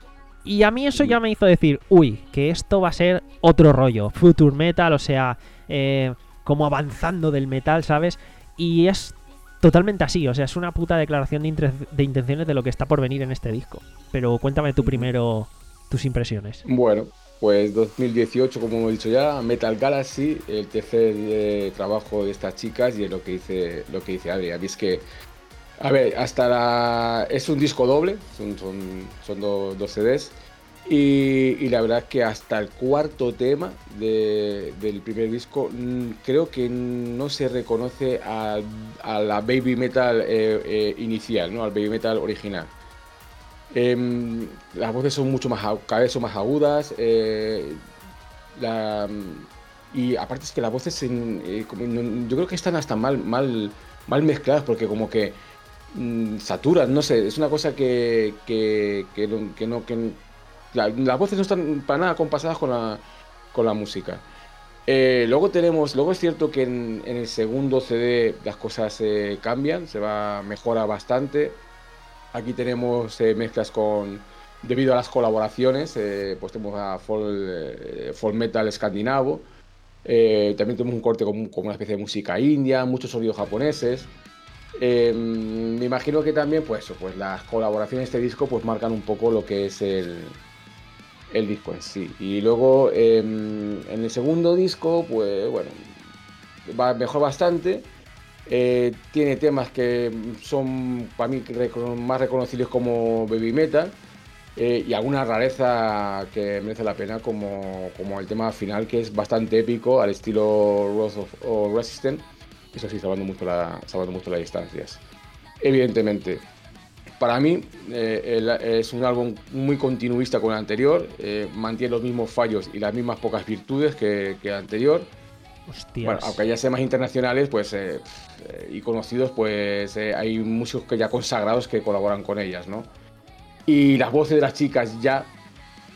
y a mí eso ya me hizo decir, uy, que esto va a ser otro rollo, Future Metal, o sea, eh, como avanzando del metal, ¿sabes? Y es totalmente así, o sea, es una puta declaración de, intre- de intenciones de lo que está por venir en este disco. Pero cuéntame tú primero tus impresiones. Bueno, pues dos mil dieciocho, como hemos dicho ya, Metal Galaxy, el tercer eh, trabajo de estas chicas, y es lo que dice, lo que dice Adri. A mí es que, a ver, hasta la... es un disco doble, son, son, son do, dos C Ds, y, y la verdad es que hasta el cuarto tema de, del primer disco mmm, creo que no se reconoce a, a la baby metal eh, eh, inicial, ¿no? Al baby metal original. Eh, las voces son mucho más, cada vez son más agudas, eh, la, y aparte es que las voces en, eh, como, no, yo creo que están hasta mal, mal, mal mezcladas, porque como que mmm, saturan, no sé, es una cosa que, que, que, que no... Que, La, las voces no están para nada compasadas con la, con la música. Eh, luego tenemos, luego es cierto que en, en el segundo C D las cosas eh, cambian, se va mejora bastante. Aquí tenemos eh, mezclas con, debido a las colaboraciones, eh, pues tenemos a folk, eh, folk metal escandinavo. Eh, también tenemos un corte con, con una especie de música india, muchos sonidos japoneses. Eh, me imagino que también, pues, pues las colaboraciones de este disco, pues marcan un poco lo que es el el disco en sí. Y luego eh, en el segundo disco, pues bueno, va mejor bastante. Eh, tiene temas que son para mí más reconocibles como baby metal, eh, y alguna rareza que merece la pena, como, como el tema final, que es bastante épico al estilo Wrath of, o Resistance. Eso sí, salvando mucho, la, salvando mucho las distancias. Evidentemente, para mí eh, el, es un álbum muy continuista con el anterior, eh, mantiene los mismos fallos y las mismas pocas virtudes que, que el anterior. Hostias. Bueno, aunque ya sean más internacionales, pues eh, y conocidos, pues eh, hay músicos que ya consagrados que colaboran con ellas, ¿no? Y las voces de las chicas ya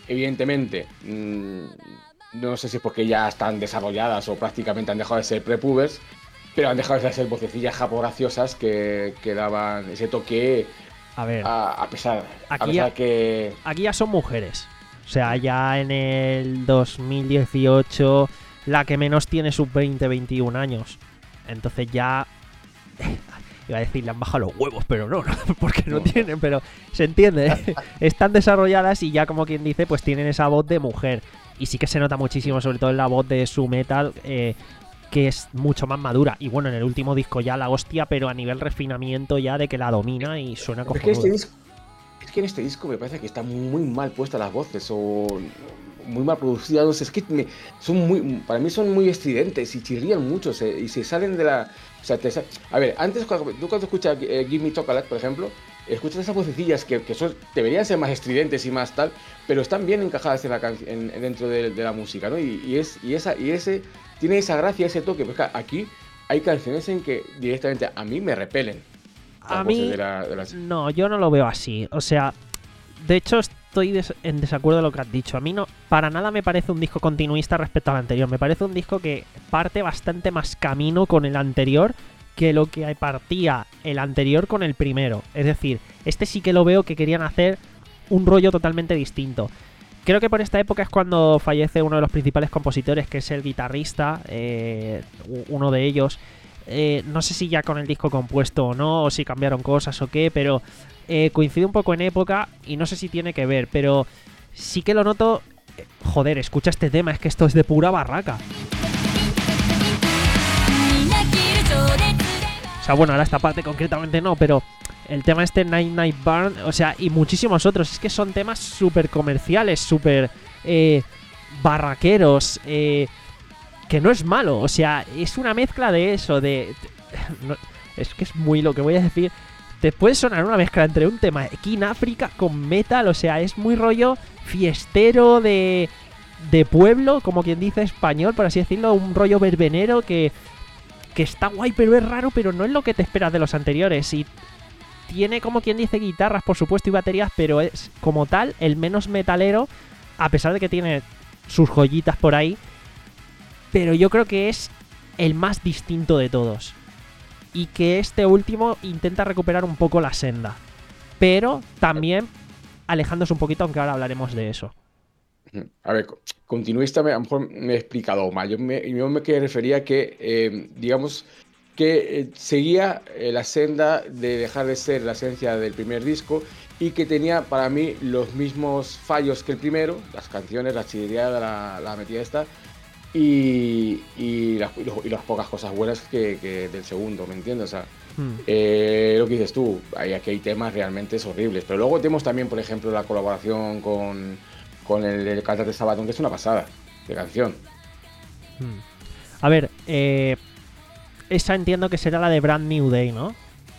evidentemente, mmm, no sé si es porque ya están desarrolladas o prácticamente han dejado de ser prepubers, pero han dejado de ser vocecillas japograciosas que, que daban ese toque A ver, a, a pesar, a aquí pesar ya- que... aquí ya son mujeres. O sea, ya en el dos mil dieciocho la que menos tiene sus veinte, veintiún años. Entonces ya... Iba a decir, le han bajado los huevos, pero no, no, porque no No. tienen, pero se entiende, ¿eh? Están desarrolladas y ya, como quien dice, pues tienen esa voz de mujer. Y sí que se nota muchísimo, sobre todo en la voz de su metal, eh, que es mucho más madura. Y bueno, en el último disco ya la hostia, pero a nivel refinamiento ya de que la domina y suena Es que, este cojonudo. disco, es que en este disco me parece que están muy mal puestas las voces o muy mal producidas. No sé, es que me- son muy, para mí son muy estridentes y chirrían mucho se- y se salen de la... O sea, te sa- a ver, antes cuando, tú cuando escuchas eh, Give Me Chocolate, por ejemplo, escuchas esas vocecillas que, que son, deberían ser más estridentes y más tal, pero están bien encajadas en la can- en- en- dentro de, de la música, ¿no? Y, y es, y, esa, y ese tiene esa gracia, ese toque. Pues claro, aquí hay canciones en que directamente a mí me repelen. A las mí, voces de la- de las- no, yo no lo veo así. O sea, de hecho estoy des- en desacuerdo de lo que has dicho. A mí no, para nada me parece un disco continuista respecto al anterior. Me parece un disco que parte bastante más camino con el anterior que lo que partía el anterior con el primero. Es decir, este sí que lo veo que querían hacer un rollo totalmente distinto. Creo que por esta época es cuando fallece uno de los principales compositores, que es el guitarrista, eh, u- uno de ellos. Eh, no sé si ya con el disco compuesto o no, o si cambiaron cosas o qué, pero eh, coincide un poco en época y no sé si tiene que ver, pero sí que lo noto. eh, Joder, escucha este tema, es que esto es de pura barraca. O sea, bueno, ahora esta parte concretamente no, pero el tema este Night Night Burn, o sea, y muchísimos otros, es que son temas súper comerciales, súper eh, barraqueros, eh, que no es malo, o sea, es una mezcla de eso, de... no, es que es muy lo que voy a decir. Te puede sonar una mezcla entre un tema aquí en África con metal, o sea, es muy rollo fiestero de, de pueblo, como quien dice español, por así decirlo, un rollo verbenero que, que está guay, pero es raro, pero no es lo que te esperas de los anteriores. Y tiene, como quien dice, guitarras, por supuesto, y baterías, pero es como tal el menos metalero, a pesar de que tiene sus joyitas por ahí. Pero yo creo que es el más distinto de todos. Y que este último intenta recuperar un poco la senda. Pero también alejándose un poquito, aunque ahora hablaremos de eso. A ver, co- continuista, me- a lo mejor me he explicado mal. Yo me, yo me que refería a que, eh, digamos, que eh, seguía eh, la senda de dejar de ser la esencia del primer disco y que tenía para mí los mismos fallos que el primero, las canciones, la chirriada, la, la metida esta, y, y, las, y los- y las pocas cosas buenas que, que del segundo, ¿me entiendes? O sea, Hmm. eh, lo que dices tú, hay, aquí hay temas realmente horribles, pero luego tenemos también, por ejemplo, la colaboración con, con el, el cantante Sabaton, que es una pasada de canción. Hmm. A ver, eh, esa entiendo que será la de Brand New Day, ¿no?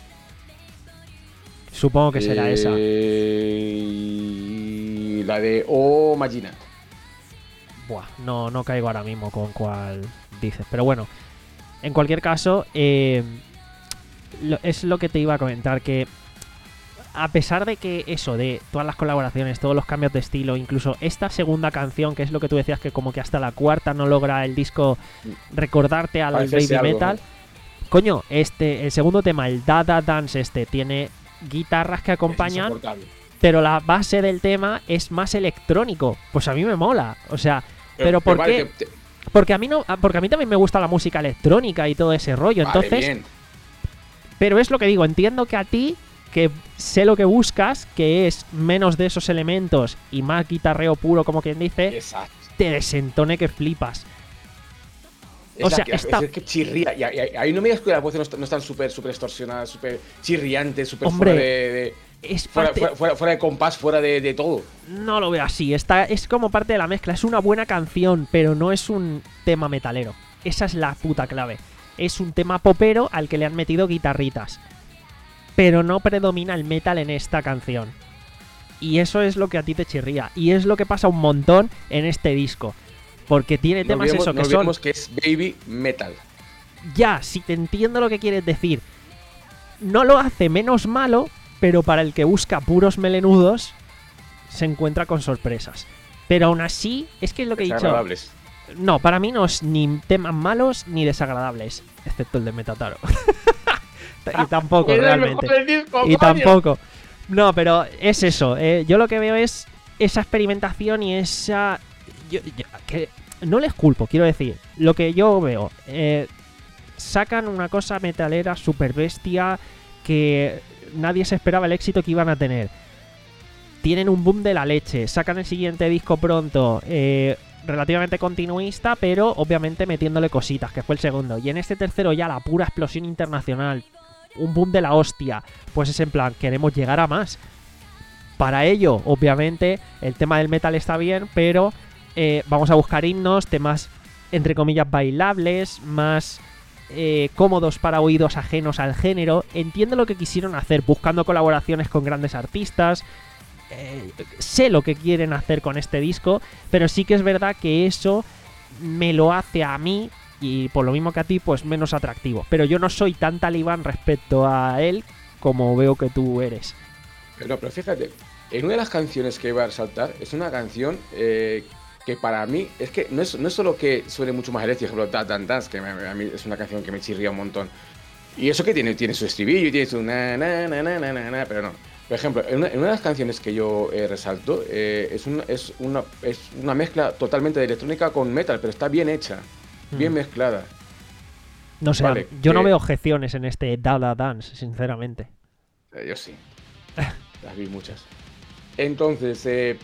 Supongo que será esa. Eh, y la de O Magina. Buah, no, no caigo ahora mismo con cuál dices. Pero bueno, en cualquier caso, eh, lo- es lo que te iba a comentar, que a pesar de que eso, de todas las colaboraciones, todos los cambios de estilo, incluso esta segunda canción, que es lo que tú decías, que como que hasta la cuarta no logra el disco recordarte al Parecerse baby algo, metal. ¿no? Coño, este, el segundo tema, el Dada Dance este, tiene guitarras que Es acompañan, insoportable. pero la base del tema es más electrónico. Pues a mí me mola. O sea, pero ¿por vale, qué? te- te- Porque a mí no, porque a mí también me gusta la música electrónica y todo ese rollo. vale, Entonces, bien. pero es lo que digo, entiendo que a ti, que sé lo que buscas, que es menos de esos elementos y más guitarreo puro, como quien dice, Exacto. te desentone que flipas. O Es sea, la que, está- es que chirría. Y, y- y- ahí no me digas que las voces no, est- no están súper súper distorsionadas, súper chirriantes, súper Hombre, fuera de, de- Es fuera, parte- fuera- fuera- fuera de compás, fuera de, de todo. No lo veo así, está, es como parte de la mezcla, es una buena canción, pero no es un tema metalero. Esa es la puta clave. Es un tema popero al que le han metido guitarritas. Pero no predomina el metal en esta canción. Y eso es lo que a ti te chirría. Y es lo que pasa un montón en este disco. Porque tiene No temas olvidemos, eso no que son... olvidemos que es baby metal. Ya, si te entiendo lo que quieres decir. No lo hace menos malo, pero para el que busca puros melenudos, se encuentra con sorpresas. Pero aún así, es que es lo que he dicho. Desagradables. No, para mí no es ni temas malos ni desagradables, excepto el de Metataro. Y tampoco, Es el realmente. mejor del disco, Y coño. tampoco. No, pero es eso. eh, yo lo que veo es esa experimentación y esa... yo- yo- que no les culpo, quiero decir. Lo que yo veo. eh, sacan una cosa metalera super bestia que nadie se esperaba el éxito que iban a tener. Tienen un boom de la leche. Sacan el siguiente disco pronto. eh, relativamente continuista, pero obviamente metiéndole cositas, que fue el segundo. Y en este tercero ya la pura explosión internacional. Un boom de la hostia. Pues es en plan, queremos llegar a más. Para ello, obviamente, el tema del metal está bien, pero eh, vamos a buscar himnos, temas entre comillas bailables, más eh, cómodos para oídos ajenos al género. Entiendo lo que quisieron hacer, buscando colaboraciones con grandes artistas. Eh, sé lo que quieren hacer con este disco, pero sí que es verdad que eso me lo hace a mí, y por lo mismo que a ti, pues menos atractivo. Pero yo no soy tan talibán respecto a él como veo que tú eres. Pero, pero fíjate, en una de las canciones que iba a resaltar, es una canción eh, que para mí, es que no es, no es solo que suene mucho más eléctrico, por ejemplo, Dan Dance, que me- a mí es una canción que me chirría un montón. Y eso que tiene, tiene su estribillo y tiene su na na na na na na, na, pero no. Por ejemplo, en una, en una de las canciones que yo eh, resalto, eh, es, una, es, una, es una mezcla totalmente de electrónica con metal, pero está bien hecha, bien Mm. mezclada. No sé, Vale, yo no que- veo objeciones en este Dada Dance, sinceramente. Eh, yo sí, las vi muchas. Entonces, eh,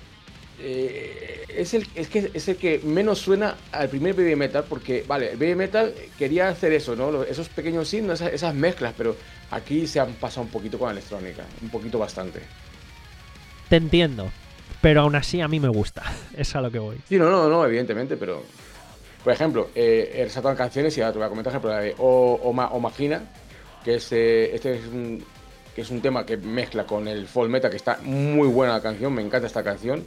eh, es, el, es, que es el que menos suena al primer baby metal, porque, vale, el baby metal quería hacer eso, ¿no? Los- esos pequeños signos, esas, esas mezclas, pero aquí se han pasado un poquito con la electrónica, un poquito bastante. Te entiendo, pero aún así a mí me gusta. Es a lo que voy. Sí, no, no, no, evidentemente, pero... Por ejemplo, eh, he resaltado canciones y ahora te voy a comentar, por ejemplo, la de O, o, Ma- O Magina, que es, eh, este es un, que es un tema que mezcla con el folk metal, que está muy buena la canción, me encanta esta canción.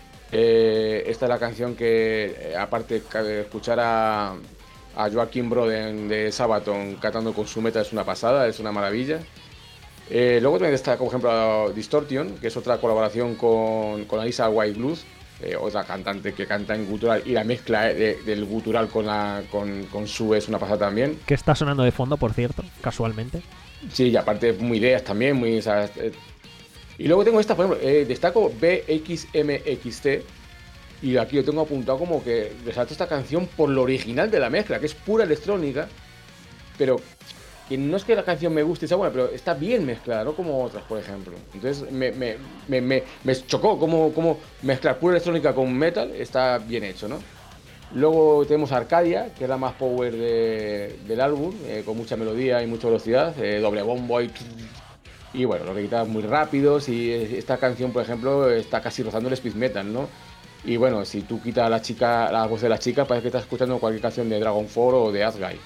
Eh, esta es la canción que, eh, aparte de escuchar a, a Joaquín Broden de Sabaton cantando con su metal, es una pasada, es una maravilla. Eh, luego también está, por ejemplo, Distortion, que es otra colaboración con, con Alisa White Blues, eh, otra cantante que canta en gutural, y la mezcla de- del gutural con, la, con, con su es una pasada también. Que está sonando de fondo, por cierto, casualmente. Sí, y aparte muy ideas también, muy... O sea, eh, y luego tengo esta, por ejemplo, eh, destaco B X M X T, y aquí lo tengo apuntado como que resalto esta canción por lo original de la mezcla, que es pura electrónica, pero que no es que la canción me guste y sea buena, pero está bien mezclada, no como otras, por ejemplo. Entonces me, me, me, me, me chocó cómo, cómo mezclar pura electrónica con metal, está bien hecho, ¿no? Luego tenemos Arcadia, que es la más power de- del álbum, eh, con mucha melodía y mucha velocidad, eh, doble bombo y... Y bueno, los guitarras muy rápidos, y esta canción, por ejemplo, está casi rozando el speed metal, ¿no? Y bueno, si tú quitas a la chica, la voz de la chica, parece que estás escuchando cualquier canción de Dragon Force o de Asgard.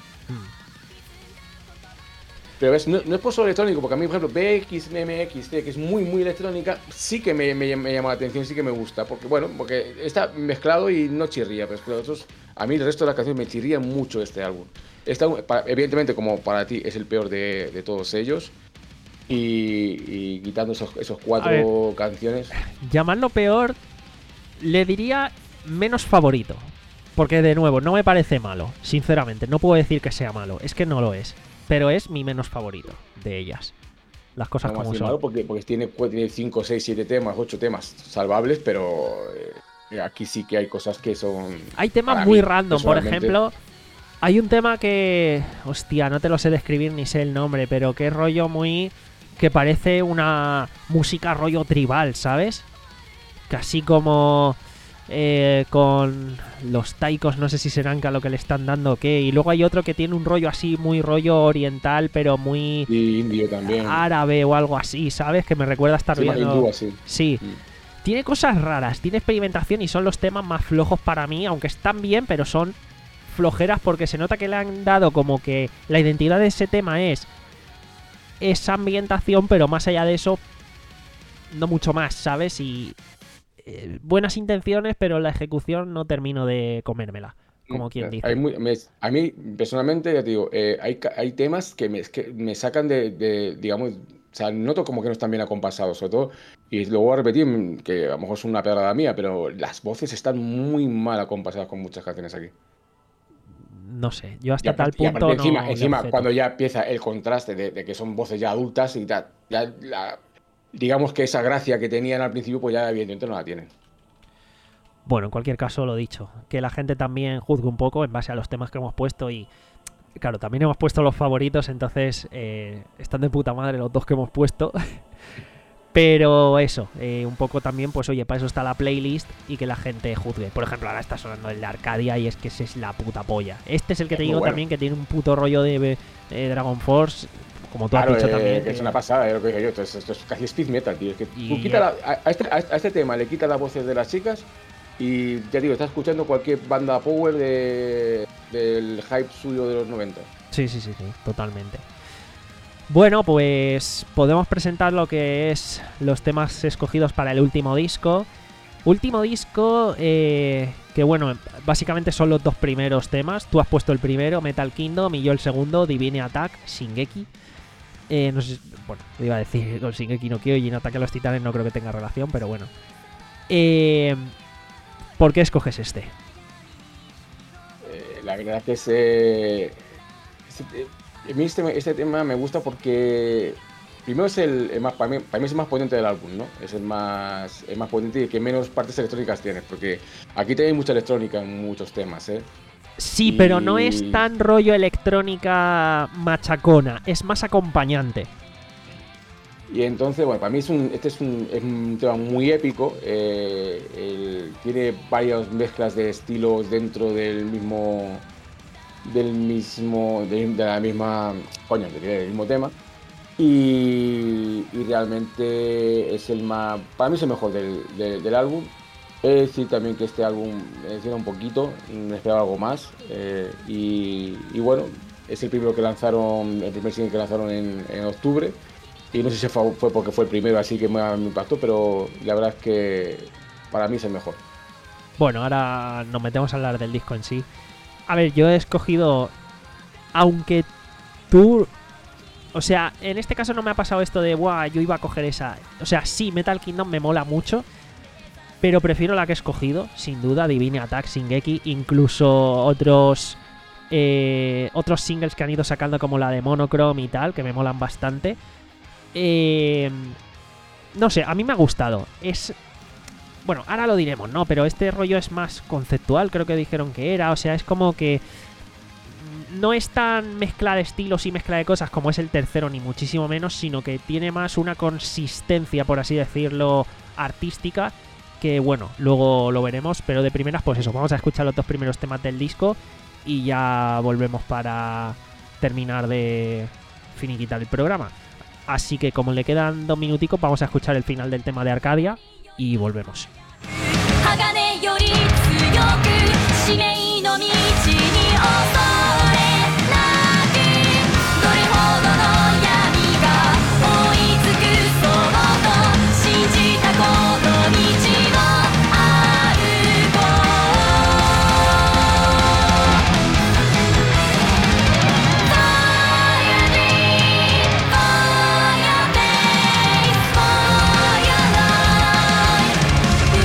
Pero ves, no, no es por solo electrónico, porque a mí, por ejemplo, B X M X T, que es muy, muy electrónica, sí que me, me- me llama la atención, sí que me gusta. Porque, bueno, porque está mezclado y no chirría, pero es que los otros, a mí el resto de las canciones me chirría mucho este álbum. Este álbum, pa- evidentemente, como para ti, es el peor de, de todos ellos. Y, y quitando esos, esos cuatro canciones. Llamarlo peor, le diría menos favorito. Porque, de nuevo, no me parece malo. Sinceramente, no puedo decir que sea malo. Es que no lo es. Pero es mi menos favorito de ellas. Las cosas No como más son. malo porque, porque tiene cinco, seis, siete temas, ocho temas salvables, pero eh, aquí sí que hay cosas que son... Hay temas para muy mí, random. Por personalmente. ejemplo, hay un tema que... Hostia, no te lo sé describir ni sé el nombre, pero que es rollo muy... que parece una música rollo tribal, ¿sabes? Casi como... eh, con los taikos, no sé si serán que a lo que le están dando o qué. Y luego hay otro que tiene un rollo así, muy rollo oriental, pero muy Y indio también. árabe o algo así, ¿sabes? Que me recuerda a estar Sí, más viendo... hindú, así. Sí. Mm. Tiene cosas raras, tiene experimentación y son los temas más flojos para mí, aunque están bien, pero son flojeras porque se nota que le han dado como que la identidad de ese tema es esa ambientación, pero más allá de eso, no mucho más, ¿sabes? Y eh, buenas intenciones, pero la ejecución no termino de comérmela, como quien dice. Hay muy- me- a mí, personalmente, ya te digo, eh, hay, ca- hay temas que me, que me sacan de, de, digamos, sea, noto como que no están bien acompasados, sobre todo, y lo voy a repetir, que a lo mejor es una pedrada mía, pero las voces están muy mal acompasadas con muchas canciones aquí. No sé, yo hasta Y aparte, tal y aparte punto encima, no le encima objeto. cuando ya empieza el contraste de, de que son voces ya adultas y tal, ya la- digamos que esa gracia que tenían al principio, pues ya evidentemente no la tienen. Bueno, en cualquier caso, lo dicho, que la gente también juzgue un poco en base a los temas que hemos puesto y, claro, también hemos puesto los favoritos, entonces eh, están de puta madre los dos que hemos puesto. Pero eso, eh, un poco también, pues oye, para eso está la playlist y que la gente juzgue. Por ejemplo, ahora está sonando el de Arcadia y es que ese es la puta polla. Este es el que Es te muy digo bueno. también que tiene un puto rollo de eh, Dragon Force, como tú Claro, has dicho eh, también. que es que- una pasada, es lo que digo yo. Esto es, esto es casi speed metal, tío. Es que Y- tú quita la- a, a este, a este tema le quita las voces de las chicas y ya digo, estás escuchando cualquier banda power de, del hype suyo de los noventa. Sí, sí, sí, sí, totalmente. Bueno, pues podemos presentar lo que es los temas escogidos para el último disco. Último disco, eh, que bueno, básicamente son los dos primeros temas. Tú has puesto el primero, Metal Kingdom, y yo el segundo, Divine Attack, Shingeki. Eh, no sé, bueno, iba a decir con Shingeki no Kyojin, Ataque a los Titanes, no creo que tenga relación, pero bueno. Eh, ¿Por qué escoges este? Eh, la verdad que es, eh, este, eh, a mí este, este tema me gusta porque primero es el, el más, para mí, para mí es el más potente del álbum, ¿no? Es el más, el más potente y el que menos partes electrónicas tiene, porque aquí tenéis mucha electrónica en muchos temas, ¿eh? Sí, Y- pero no es tan rollo electrónica machacona, es más acompañante. Y entonces, bueno, para mí es un, este es un, es un tema muy épico. eh, el- tiene varias mezclas de estilos dentro del mismo, del mismo, de, de la misma, coño, del mismo tema. Y, y realmente es el más, para mí es el mejor del, del- del álbum. Es decir también que este álbum me decía un poquito, me esperaba algo más. eh, y, y bueno, es el primero que lanzaron, el primer single que lanzaron en, en octubre. Y no sé si fue, fue porque fue el primero, así que me, me impactó, pero la verdad es que para mí es el mejor. Bueno, ahora nos metemos a hablar del disco en sí. A ver, yo he escogido, aunque tú, o sea, en este caso no me ha pasado esto de, buah, yo iba a coger esa. O sea, sí, Metal Kingdom me mola mucho, pero prefiero la que he escogido, sin duda, Divine Attack, Shingeki, incluso otros eh, otros singles que han ido sacando como la de Monochrome y tal, que me molan bastante. Eh, no sé, a mí me ha gustado. Es... Bueno, ahora lo diremos, ¿no? Pero este rollo es más conceptual, creo que dijeron que era. O sea, es como que no es tan mezcla de estilos y mezcla de cosas como es el tercero, ni muchísimo menos, sino que tiene más una consistencia, por así decirlo, artística, que bueno, luego lo veremos, pero de primeras, pues eso, vamos a escuchar los dos primeros temas del disco y ya volvemos para terminar de finiquitar el programa. Así que como le quedan dos minuticos, vamos a escuchar el final del tema de Arcadia y volvemos. 鋼より強く使命の道に恐れなくどれほどの闇が追いつくそうと信じたこと道を歩こう Fire me for your face for your life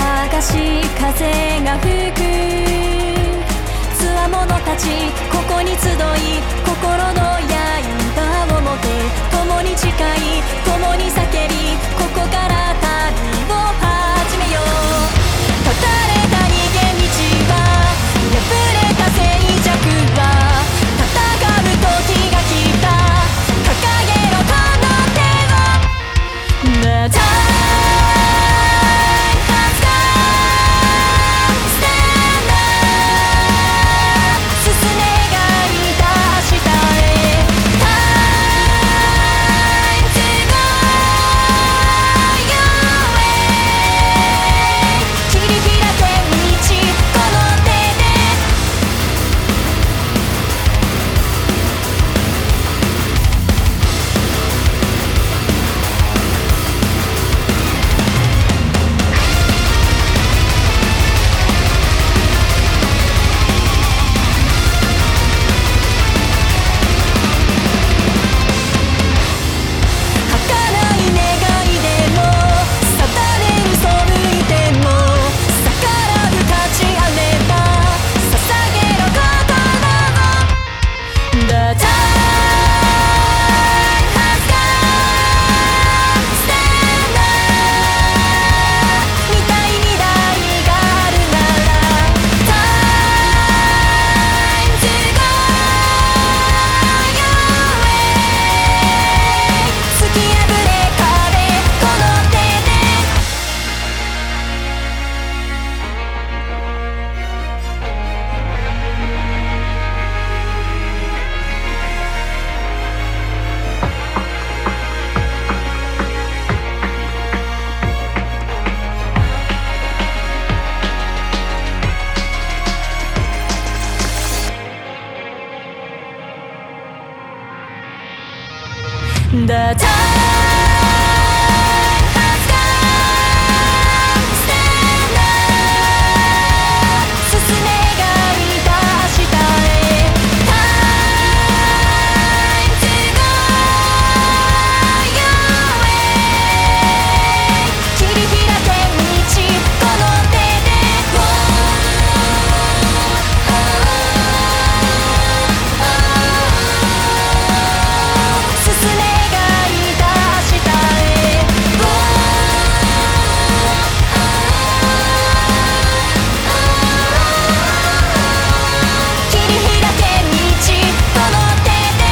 探し風が吹くつわものたちここに集い心の刃を持って共に誓い共に叫びここから旅を始めよう断たれた逃げ道は破れた静寂は戦う時が来た掲げろこの手を The time has come Stand up 進めがいた明日へ Time to go your way 切り開け道この手で儚い願いでも定めに背いても逆らう立ち上れば捧げろ言葉を The time has come Stand up 見たい未来があるなら Time to go your way 突き破れ壁この手でThe time has come Stand up 進めがいた明日へ Time to go your way 切り開け道この手で 進めがいた明日へ 切り開け道この手で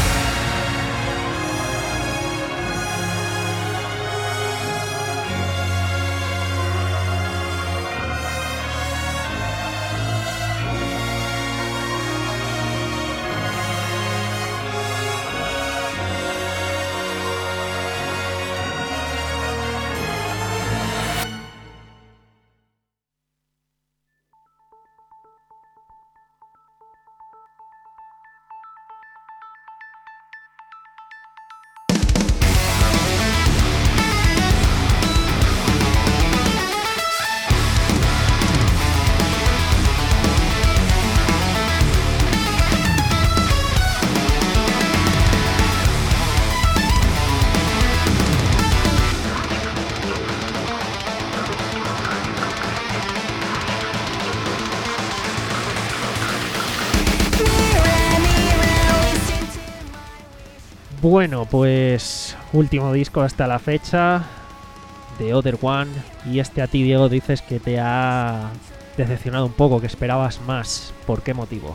Bueno, pues último disco hasta la fecha, The Other One, y este a ti, Diego, dices que te ha decepcionado un poco, que esperabas más. ¿Por qué motivo?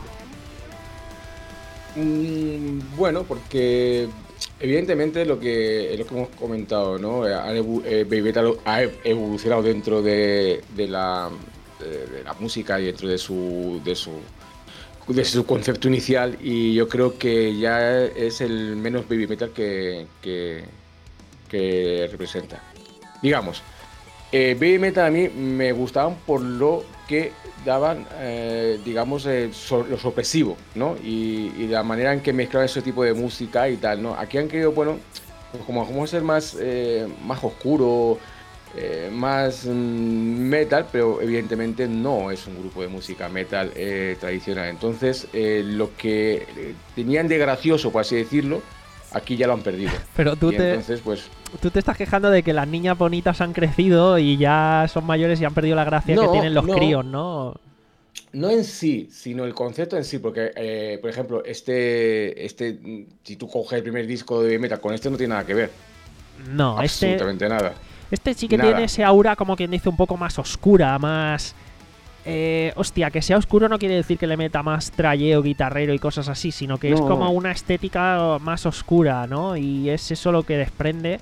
Mm, bueno, porque evidentemente lo que, lo que hemos comentado, ¿no? Han evu- eh, Baby Metal ha ev- evolucionado dentro de, de la, de, de la música y dentro de su, de su de su concepto inicial, y yo creo que ya es el menos Baby Metal que, que, que representa. Digamos, eh, Baby Metal a mí me gustaban por lo que daban, eh, digamos, eh, so- lo sorpresivo, ¿no? Y, y la manera en que mezclaban ese tipo de música y tal, ¿no? Aquí han querido, bueno, pues como vamos a ser más, eh, más oscuro, eh, más mm, metal, pero evidentemente no es un grupo de música metal eh, tradicional. Entonces, eh, lo que eh, tenían de gracioso, por así decirlo, aquí ya lo han perdido. Pero tú y te, entonces, pues, tú te estás quejando de que las niñas bonitas han crecido y ya son mayores y han perdido la gracia no, que tienen los no, críos, ¿no? no en sí, sino el concepto en sí, porque, eh, por ejemplo, este, este, si tú coges el primer disco de Metal, con este no tiene nada que ver, No, este, absolutamente nada. este sí que Nada. tiene ese aura, como quien dice, un poco más oscura, más... Eh, hostia, que sea oscuro no quiere decir que le meta más trayeo, guitarrero y cosas así, sino que es No. como una estética más oscura, ¿no? Y es eso lo que desprende.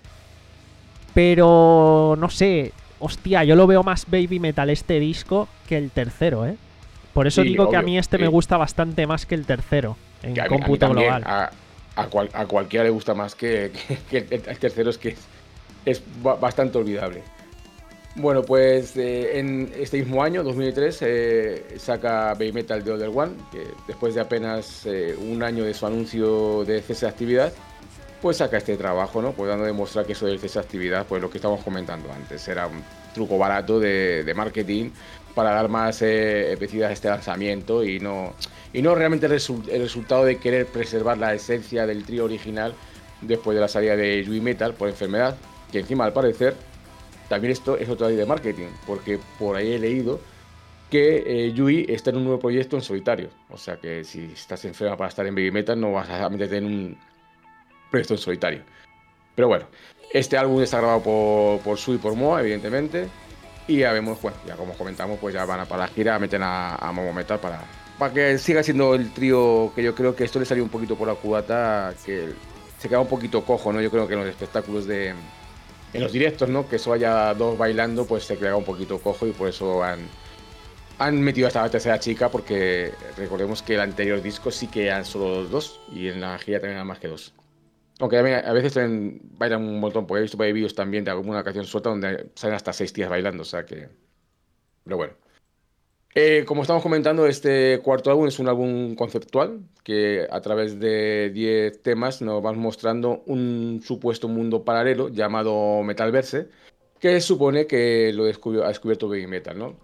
Pero, no sé, hostia, yo lo veo más baby metal este disco que el tercero, ¿eh? Por eso Sí, digo que a obvio, mí este sí. me gusta bastante más que el tercero, en Que a mí, a mí cómputo también, global. a, a, cual- a cualquiera le gusta más que, que- que el, el tercero, es que es, es ba- bastante olvidable. Bueno, pues eh, en este mismo año, dos mil tres, eh, saca Baby Metal The Other One, que después de apenas eh, un año de su anuncio de cese de actividad, pues saca este trabajo, ¿no? Pues dando a demostrar que eso del cese de actividad, pues lo que estábamos comentando antes, era un truco barato de, de marketing para dar más eh, epicidad a este lanzamiento y no, y no realmente el, resu- el resultado de querer preservar la esencia del trío original después de la salida de Yui Metal por enfermedad, que encima al parecer también esto es otra ley de marketing, porque por ahí he leído que eh, Yui está en un nuevo proyecto en solitario. O sea que si estás enferma para estar en Baby Metal no vas a meterte en un proyecto en solitario. Pero bueno, este álbum está grabado por, por Su y por Moa, evidentemente. Y ya vemos, bueno, ya como comentamos, pues ya van a para la gira, meten a, a Momo Metal para, para que siga siendo el trío que yo creo que esto le salió un poquito por la cubata, que se queda un poquito cojo, ¿no? Yo creo que en los espectáculos de... En los directos, ¿no? Que eso haya dos bailando, pues se queda un poquito cojo y por eso han, han metido a esta tercera chica, porque recordemos que el anterior disco sí que eran solo dos y en la gira también eran más que dos. Aunque también a veces también bailan un montón, porque he visto por ahí vídeos también de alguna canción suelta donde salen hasta seis tías bailando, o sea que... Pero bueno. Eh, como estamos comentando, este cuarto álbum es un álbum conceptual que a través de diez temas nos van mostrando un supuesto mundo paralelo llamado Metalverse, que supone que lo descubrió- ha descubierto Baby Metal, ¿no?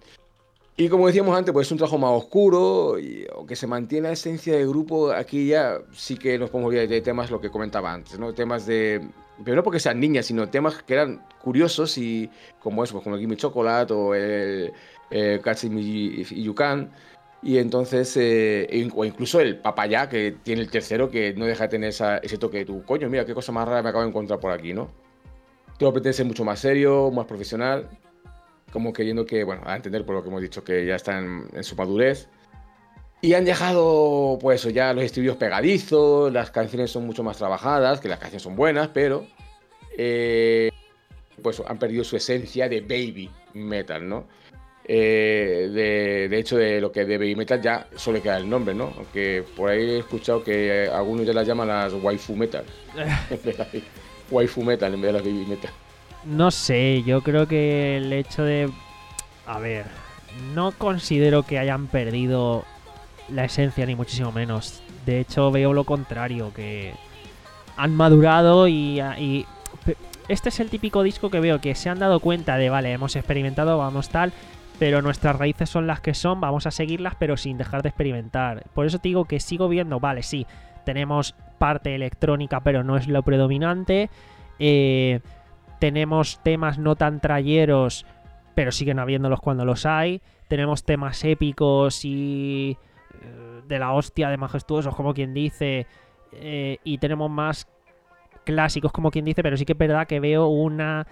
Y como decíamos antes, pues es un trabajo más oscuro, y, aunque se mantiene la esencia del grupo, aquí ya sí que nos podemos olvidar de temas, lo que comentaba antes, ¿no? Temas de... Pero no porque sean niñas, sino temas que eran curiosos y como eso, pues como el Gimme Chocolate o el eh, Catch Me If You Can. Y entonces, eh, in- o incluso el Papaya, que tiene el tercero, que no deja de tener esa- ese toque de tu coño, mira qué cosa más rara me acabo de encontrar por aquí, ¿no? Todo pretende ser mucho más serio, más profesional, como queriendo que, bueno, a entender por lo que hemos dicho, que ya están en su madurez. Y han dejado, pues eso, ya los estudios pegadizos, las canciones son mucho más trabajadas, que las canciones son buenas, pero eh, pues han perdido su esencia de baby metal, ¿no? Eh, de, de hecho, de lo que de baby metal ya solo queda el nombre, ¿no? Aunque por ahí he escuchado que algunos ya las llaman las waifu metal. En vez de- waifu metal en vez de las baby metal. No sé, yo creo que el hecho de... A ver, no considero que hayan perdido la esencia ni muchísimo menos. De hecho, veo lo contrario, que han madurado y, y... Este es el típico disco que veo que se han dado cuenta de, vale, hemos experimentado, vamos tal, pero nuestras raíces son las que son, vamos a seguirlas, pero sin dejar de experimentar. Por eso te digo que sigo viendo, vale, sí, tenemos parte electrónica, pero no es lo predominante. Eh... Tenemos temas no tan trayeros, pero siguen habiéndolos cuando los hay. Tenemos temas épicos y eh, de la hostia, de majestuosos, como quien dice. Eh, y tenemos más clásicos, como quien dice, pero sí que es verdad que veo una...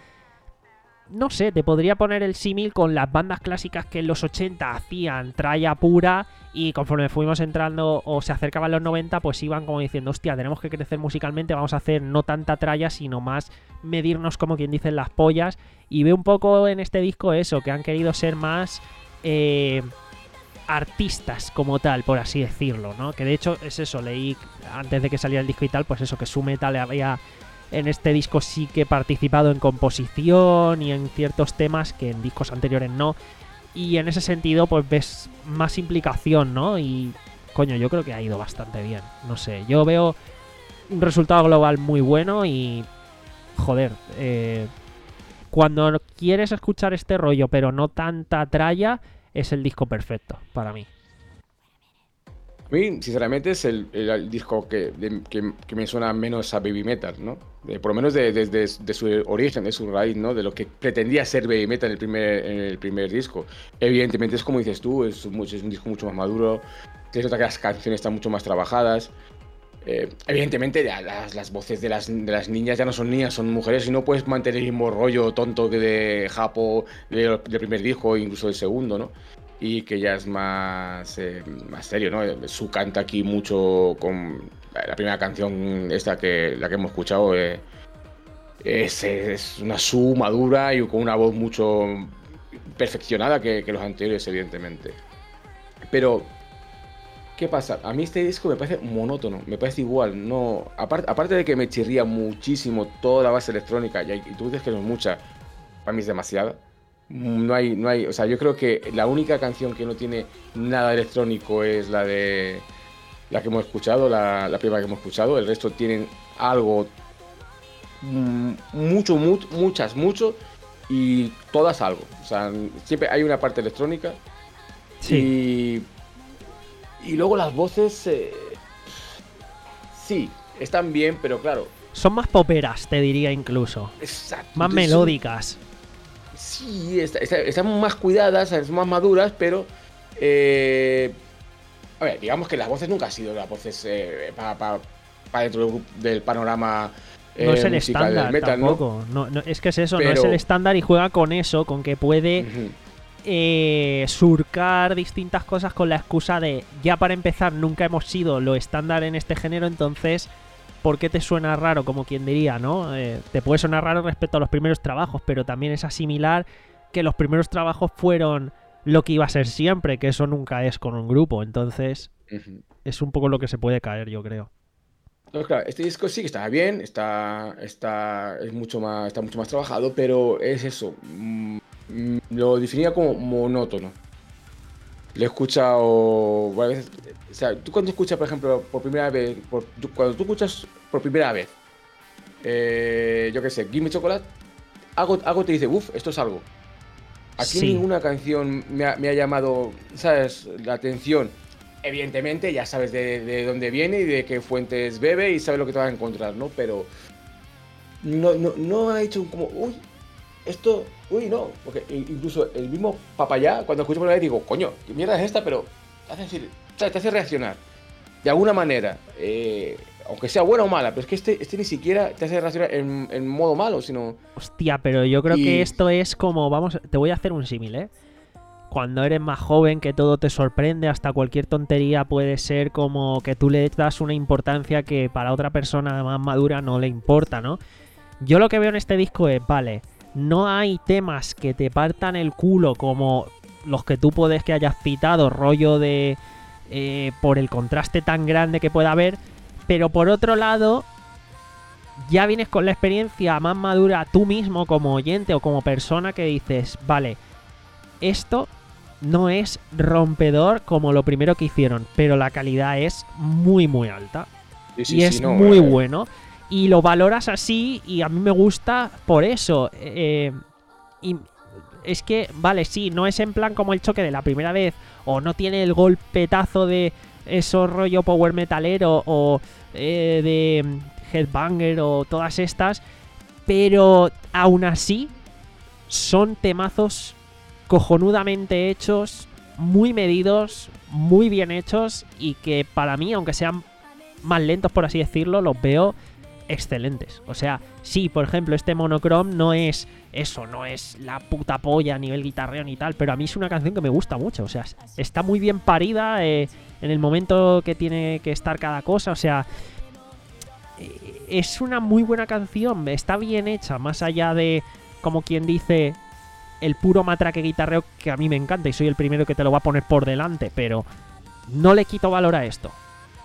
No sé, te podría poner el símil con las bandas clásicas que en los ochenta hacían tralla pura y conforme fuimos entrando o se acercaban los noventa, pues iban como diciendo, hostia, tenemos que crecer musicalmente, vamos a hacer no tanta tralla, sino más medirnos, como quien dice, las pollas. Y veo un poco en este disco eso, que han querido ser más eh, artistas como tal, por así decirlo, ¿no? Que de hecho es eso, leí antes de que saliera el disco y tal, pues eso, que Su Metal había... En este disco sí que he participado en composición y en ciertos temas que en discos anteriores no. Y en ese sentido, pues ves más implicación, ¿no? Y, coño, yo creo que ha ido bastante bien. No sé, yo veo un resultado global muy bueno y, joder, eh, cuando quieres escuchar este rollo, pero no tanta tralla, es el disco perfecto para mí. A mí, sinceramente, es el, el- el disco que, de- que, que me suena menos a baby metal, ¿no? De- por lo menos de, de- de- de su origen, de su raíz, ¿no? De lo que pretendía ser baby metal en el primer, en el primer disco. Evidentemente, es como dices tú, es, mucho- es un disco mucho más maduro. Se nota que las canciones están mucho más trabajadas. Eh, evidentemente, ya las, las voces de las, de las niñas ya no son niñas, son mujeres, y no puedes mantener el mismo rollo tonto que de Japo de- del primer disco, incluso del segundo, ¿no? Y que ya es más, eh, más serio, ¿no? Su canta aquí mucho con la primera canción, esta que la que hemos escuchado, eh, es, es una Su madura y con una voz mucho perfeccionada que, que los anteriores, evidentemente. Pero ¿qué pasa? A mí este disco me parece monótono, me parece igual. No, aparte, aparte de que me chirría muchísimo toda la base electrónica, y, hay- y tú dices que no es mucha, para mí es demasiada. Mm, No hay, no hay, o sea, yo creo que la única canción que no tiene nada electrónico es la de la que hemos escuchado, la, la primera que hemos escuchado. El resto tienen algo, mm, mucho, mu- muchas, mucho, y todas algo. O sea, siempre hay una parte electrónica. Sí. Y y luego las voces, eh, sí, están bien, pero claro. Son más poperas, te diría incluso. Exacto. Más entonces son- melódicas. sí, está- está- están más cuidadas, son más maduras, pero. eh, a ver, digamos que las voces nunca han sido las voces para dentro del, grup- del panorama eh, No es el musical del estándar metal, ¿no? tampoco. No, no, es que es eso, no es Pero- el estándar, y juega con eso, con que puede Ujú. eh, surcar distintas cosas con la excusa de, ya para empezar, nunca hemos sido lo estándar en este género, entonces, ¿por qué te suena raro? Como quien diría, ¿no? Eh, te puede sonar raro respecto a los primeros trabajos, pero también es asimilar que los primeros trabajos fueron lo que iba a ser siempre, que eso nunca es con un grupo, entonces Ujú. es un poco lo que se puede caer, yo creo. No, claro, este disco sí que está bien, está, está, es mucho más, está mucho más trabajado, pero es eso. mm, mm, lo definía como monótono. Lo he escuchado varias veces. O sea, tú cuando escuchas, por ejemplo, por primera vez, por- tú- cuando tú escuchas por primera vez, eh, yo qué sé, Gimme Chocolate, algo, algo te dice, uff, esto es algo. Aquí Sí. ninguna canción me ha, me ha llamado, ¿sabes?, la atención. Evidentemente, ya sabes de, de dónde viene y de qué fuentes bebe y sabes lo que te vas a encontrar, ¿no? Pero no, no, no ha hecho como, uy, esto, uy, no. Porque incluso el mismo Papayá, cuando escucho por la vez, digo, coño, ¿qué mierda es esta? Pero te hace, decir, ¿sabes? Te hace reaccionar. De alguna manera, eh, aunque sea buena o mala, pero es que este, este ni siquiera te hace reaccionar en, en modo malo, sino. Hostia, pero yo creo Y- que esto es como, vamos, te voy a hacer un símil, ¿eh? Cuando eres más joven, que todo te sorprende, hasta cualquier tontería puede ser como que tú le das una importancia que para otra persona más madura no le importa, ¿no? Yo lo que veo en este disco es, vale, no hay temas que te partan el culo como los que tú puedes que hayas citado, rollo de... eh, por el contraste tan grande que pueda haber, pero por otro lado, ya vienes con la experiencia más madura tú mismo como oyente o como persona que dices, vale, esto no es rompedor como lo primero que hicieron, pero la calidad es muy muy alta Sí, sí, y sí, es no, muy eh, bueno y lo valoras así y a mí me gusta por eso. Eh, y es que, vale, sí, no es en plan como el choque de la primera vez o no tiene el golpetazo de eso rollo power metalero o eh, de Headbanger o todas estas, pero aún así son temazos cojonudamente hechos, muy medidos, muy bien hechos y que para mí, aunque sean más lentos por así decirlo, los veo excelentes. O sea, sí, por ejemplo, este Monochrome no es eso, no es la puta polla a nivel guitarreo ni tal, pero a mí es una canción que me gusta mucho. O sea, está muy bien parida eh, en el momento que tiene que estar cada cosa. O sea, eh, es una muy buena canción, está bien hecha, más allá de, como quien dice, el puro matraque guitarreo que a mí me encanta y soy el primero que te lo va a poner por delante, pero no le quito valor a esto.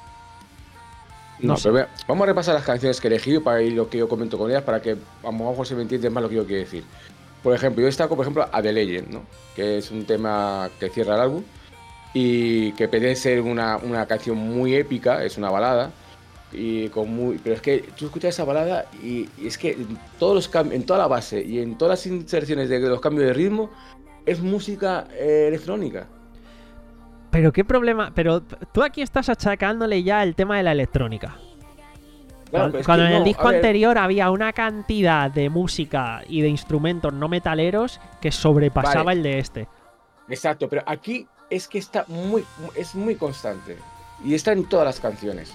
No, No sé. pero vea, vamos a repasar las canciones que he elegido para ir lo que yo comento con ellas, para que a lo mejor se me entiende más lo que yo quiero decir. Por ejemplo, yo destaco, por ejemplo, a The Legend, ¿no? Que es un tema que cierra el álbum y que pretende ser una, una canción muy épica, es una balada, y con muy, pero es que tú escuchas esa balada y, y es que en, todos los cam- en toda la base y en todas las inserciones de los cambios de ritmo es música eh, electrónica. Pero qué problema. Pero tú aquí estás achacándole ya el tema de la electrónica. Claro, Cuando, pero es cuando que en el no, disco a ver, anterior había una cantidad de música y de instrumentos no metaleros que sobrepasaba Vale. el de este. Exacto, pero aquí es que está muy, es muy constante. Y está en todas las canciones.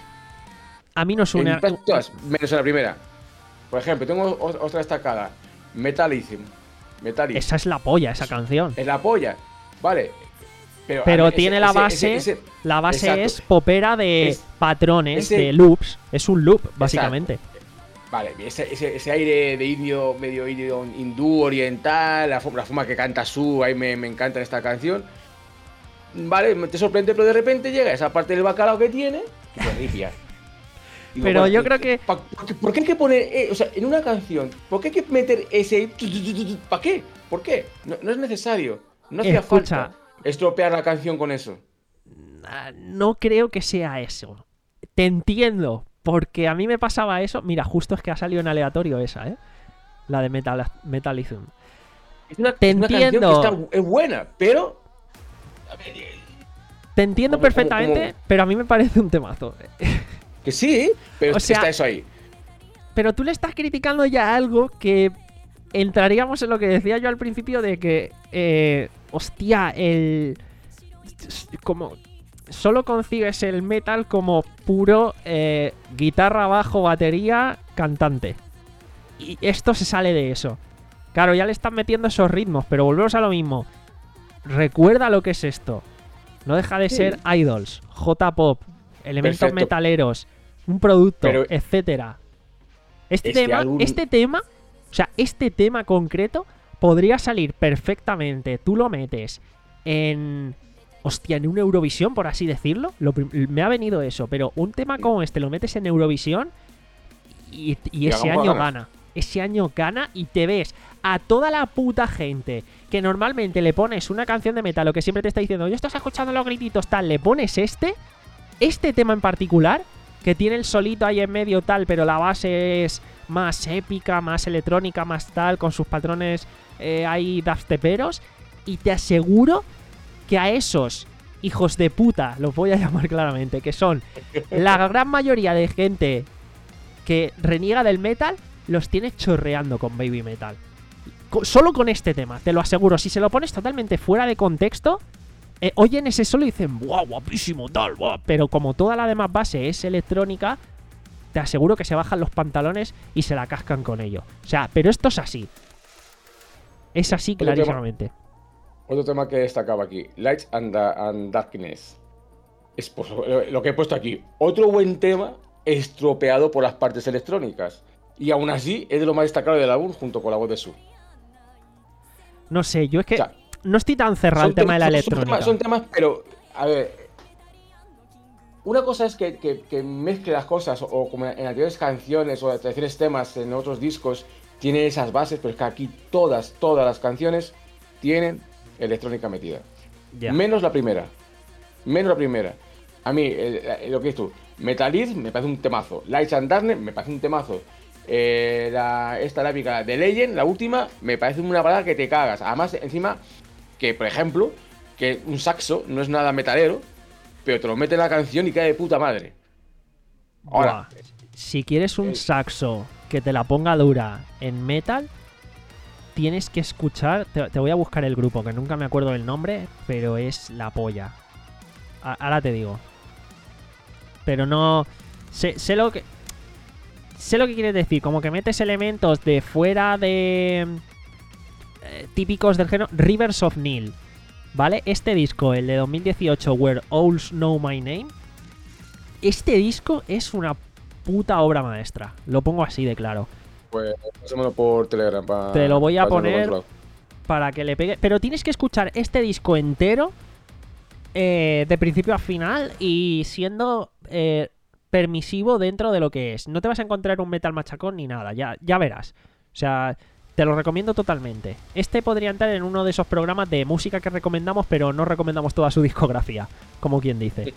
A mí no En suena. casi todas, menos en la primera. Por ejemplo, tengo o- otra destacada. Metalism. Metalism. Esa es la polla, esa canción. Es la polla. Vale. Pero, Pero a ver, tiene ese- la ese- base. ese- ese- La base exacto. es popera de Es- patrones, ese- de loops. Es un loop, básicamente. Vale, ese, ese, ese aire de indio, medio indio hindú, oriental, la, fo- la forma que canta Su, ahí me, me encanta esta canción. Vale, te sorprende, pero de repente llega esa parte del bacalao que tiene y te ripia. Digo, Pero bueno, yo ¿y creo qué- que- pa- ¿por qué, por qué hay que poner, eh, o sea, en una canción, por qué hay que meter ese... ¿Para qué? ¿Por qué? No, no es necesario. No hacía Escucha. falta estropear la canción con eso. Ah, No creo que sea eso. Te entiendo, porque a mí me pasaba eso. Mira, justo es que ha salido en aleatorio esa, ¿eh? La de Metal Metalism. Es una, Te es una entiendo. canción que está, es buena, pero... A ver, eh, Te entiendo ¿Cómo- perfectamente, cómo- cómo? pero a mí me parece un temazo. que sí, pero O sea- está eso ahí. Pero tú le estás criticando ya algo que entraríamos en lo que decía yo al principio de que, eh, hostia, el... como... Solo concibes el metal como puro eh, guitarra, bajo, batería, cantante. Y esto se sale de eso. Claro, ya le están metiendo esos ritmos, pero volvemos a lo mismo. Recuerda lo que es esto. No deja de Sí. ser idols, J-pop, elementos Perfecto. metaleros, un producto, Pero- etcétera. Este Es que tema, algún- este tema, o sea, este tema concreto podría salir perfectamente. Tú lo metes en, hostia, en una Eurovisión, por así decirlo. Lo prim- me ha venido eso, pero un tema como este lo metes en Eurovisión y, y Y ese hagamos año ganas. gana. Ese año gana y te ves a toda la puta gente que normalmente le pones una canción de metal o que siempre te está diciendo, yo estás escuchando los grititos tal, le pones este, este tema en particular, que tiene el solito ahí en medio tal, pero la base es más épica, más electrónica, más tal, con sus patrones eh, ahí dubsteperos, y te aseguro que a esos hijos de puta, los voy a llamar claramente, que son la gran mayoría de gente que reniega del metal, los tienes chorreando con baby metal. Co- Solo con este tema, te lo aseguro. Si se lo pones totalmente fuera de contexto, eh, oyen ese solo y dicen, ¡buah, guapísimo, tal, buah! Pero como toda la demás base es electrónica, te aseguro que se bajan los pantalones y se la cascan con ello. O sea, pero esto es así. Es así Otro tema- clarísimamente. Otro tema que destacaba aquí, Lights and, Da- and Darkness. Es por- lo lo que he puesto aquí. Otro buen tema estropeado por las partes electrónicas. Y aún así es de lo más destacado del álbum junto con la voz de Su. No sé, yo es que O sea, no estoy tan cerrado al Son tema de la tem- son- electrónica. Son temas, son temas, pero, a ver. Una cosa es que, que, que mezcle las cosas, o como en anteriores canciones o anteriores temas en otros discos, tiene esas bases, pero es que aquí todas, todas las canciones tienen electrónica metida. Ya. Menos la primera. Menos la primera. A mí, eh, eh, lo que es tú, Metalism me parece un temazo. Lights and Darkness me parece un temazo. Eh, la, esta lápica de Legend, la última, me parece una balada que te cagas. Además, encima, que por ejemplo, que un saxo no es nada metalero, pero te lo mete en la canción y cae de puta madre. Ahora, Buah, si quieres un eh, saxo que te la ponga dura en metal, tienes que escuchar. Te, te voy a buscar el grupo, que nunca me acuerdo del nombre, pero es la polla. A- ahora te digo. Pero no. Sé, sé lo que. Sé lo que quieres decir. Como que metes elementos de fuera de. eh, típicos del género. Rivers of Nile. ¿Vale? Este disco, el de dos mil dieciocho, Where Owls Know My Name. Este disco es una puta obra maestra. Lo pongo así de claro. pues pásamelo por Telegram. Pa, Te lo voy a pa tenerlo poner controlado. para que le pegue. Pero tienes que escuchar este disco entero. eh, de principio a final. Y siendo eh, permisivo dentro de lo que es. No te vas a encontrar un metal machacón ni nada. Ya, ya verás. O sea, te lo recomiendo totalmente. Este podría entrar en uno de esos programas de música que recomendamos, pero no recomendamos toda su discografía, como quien dice.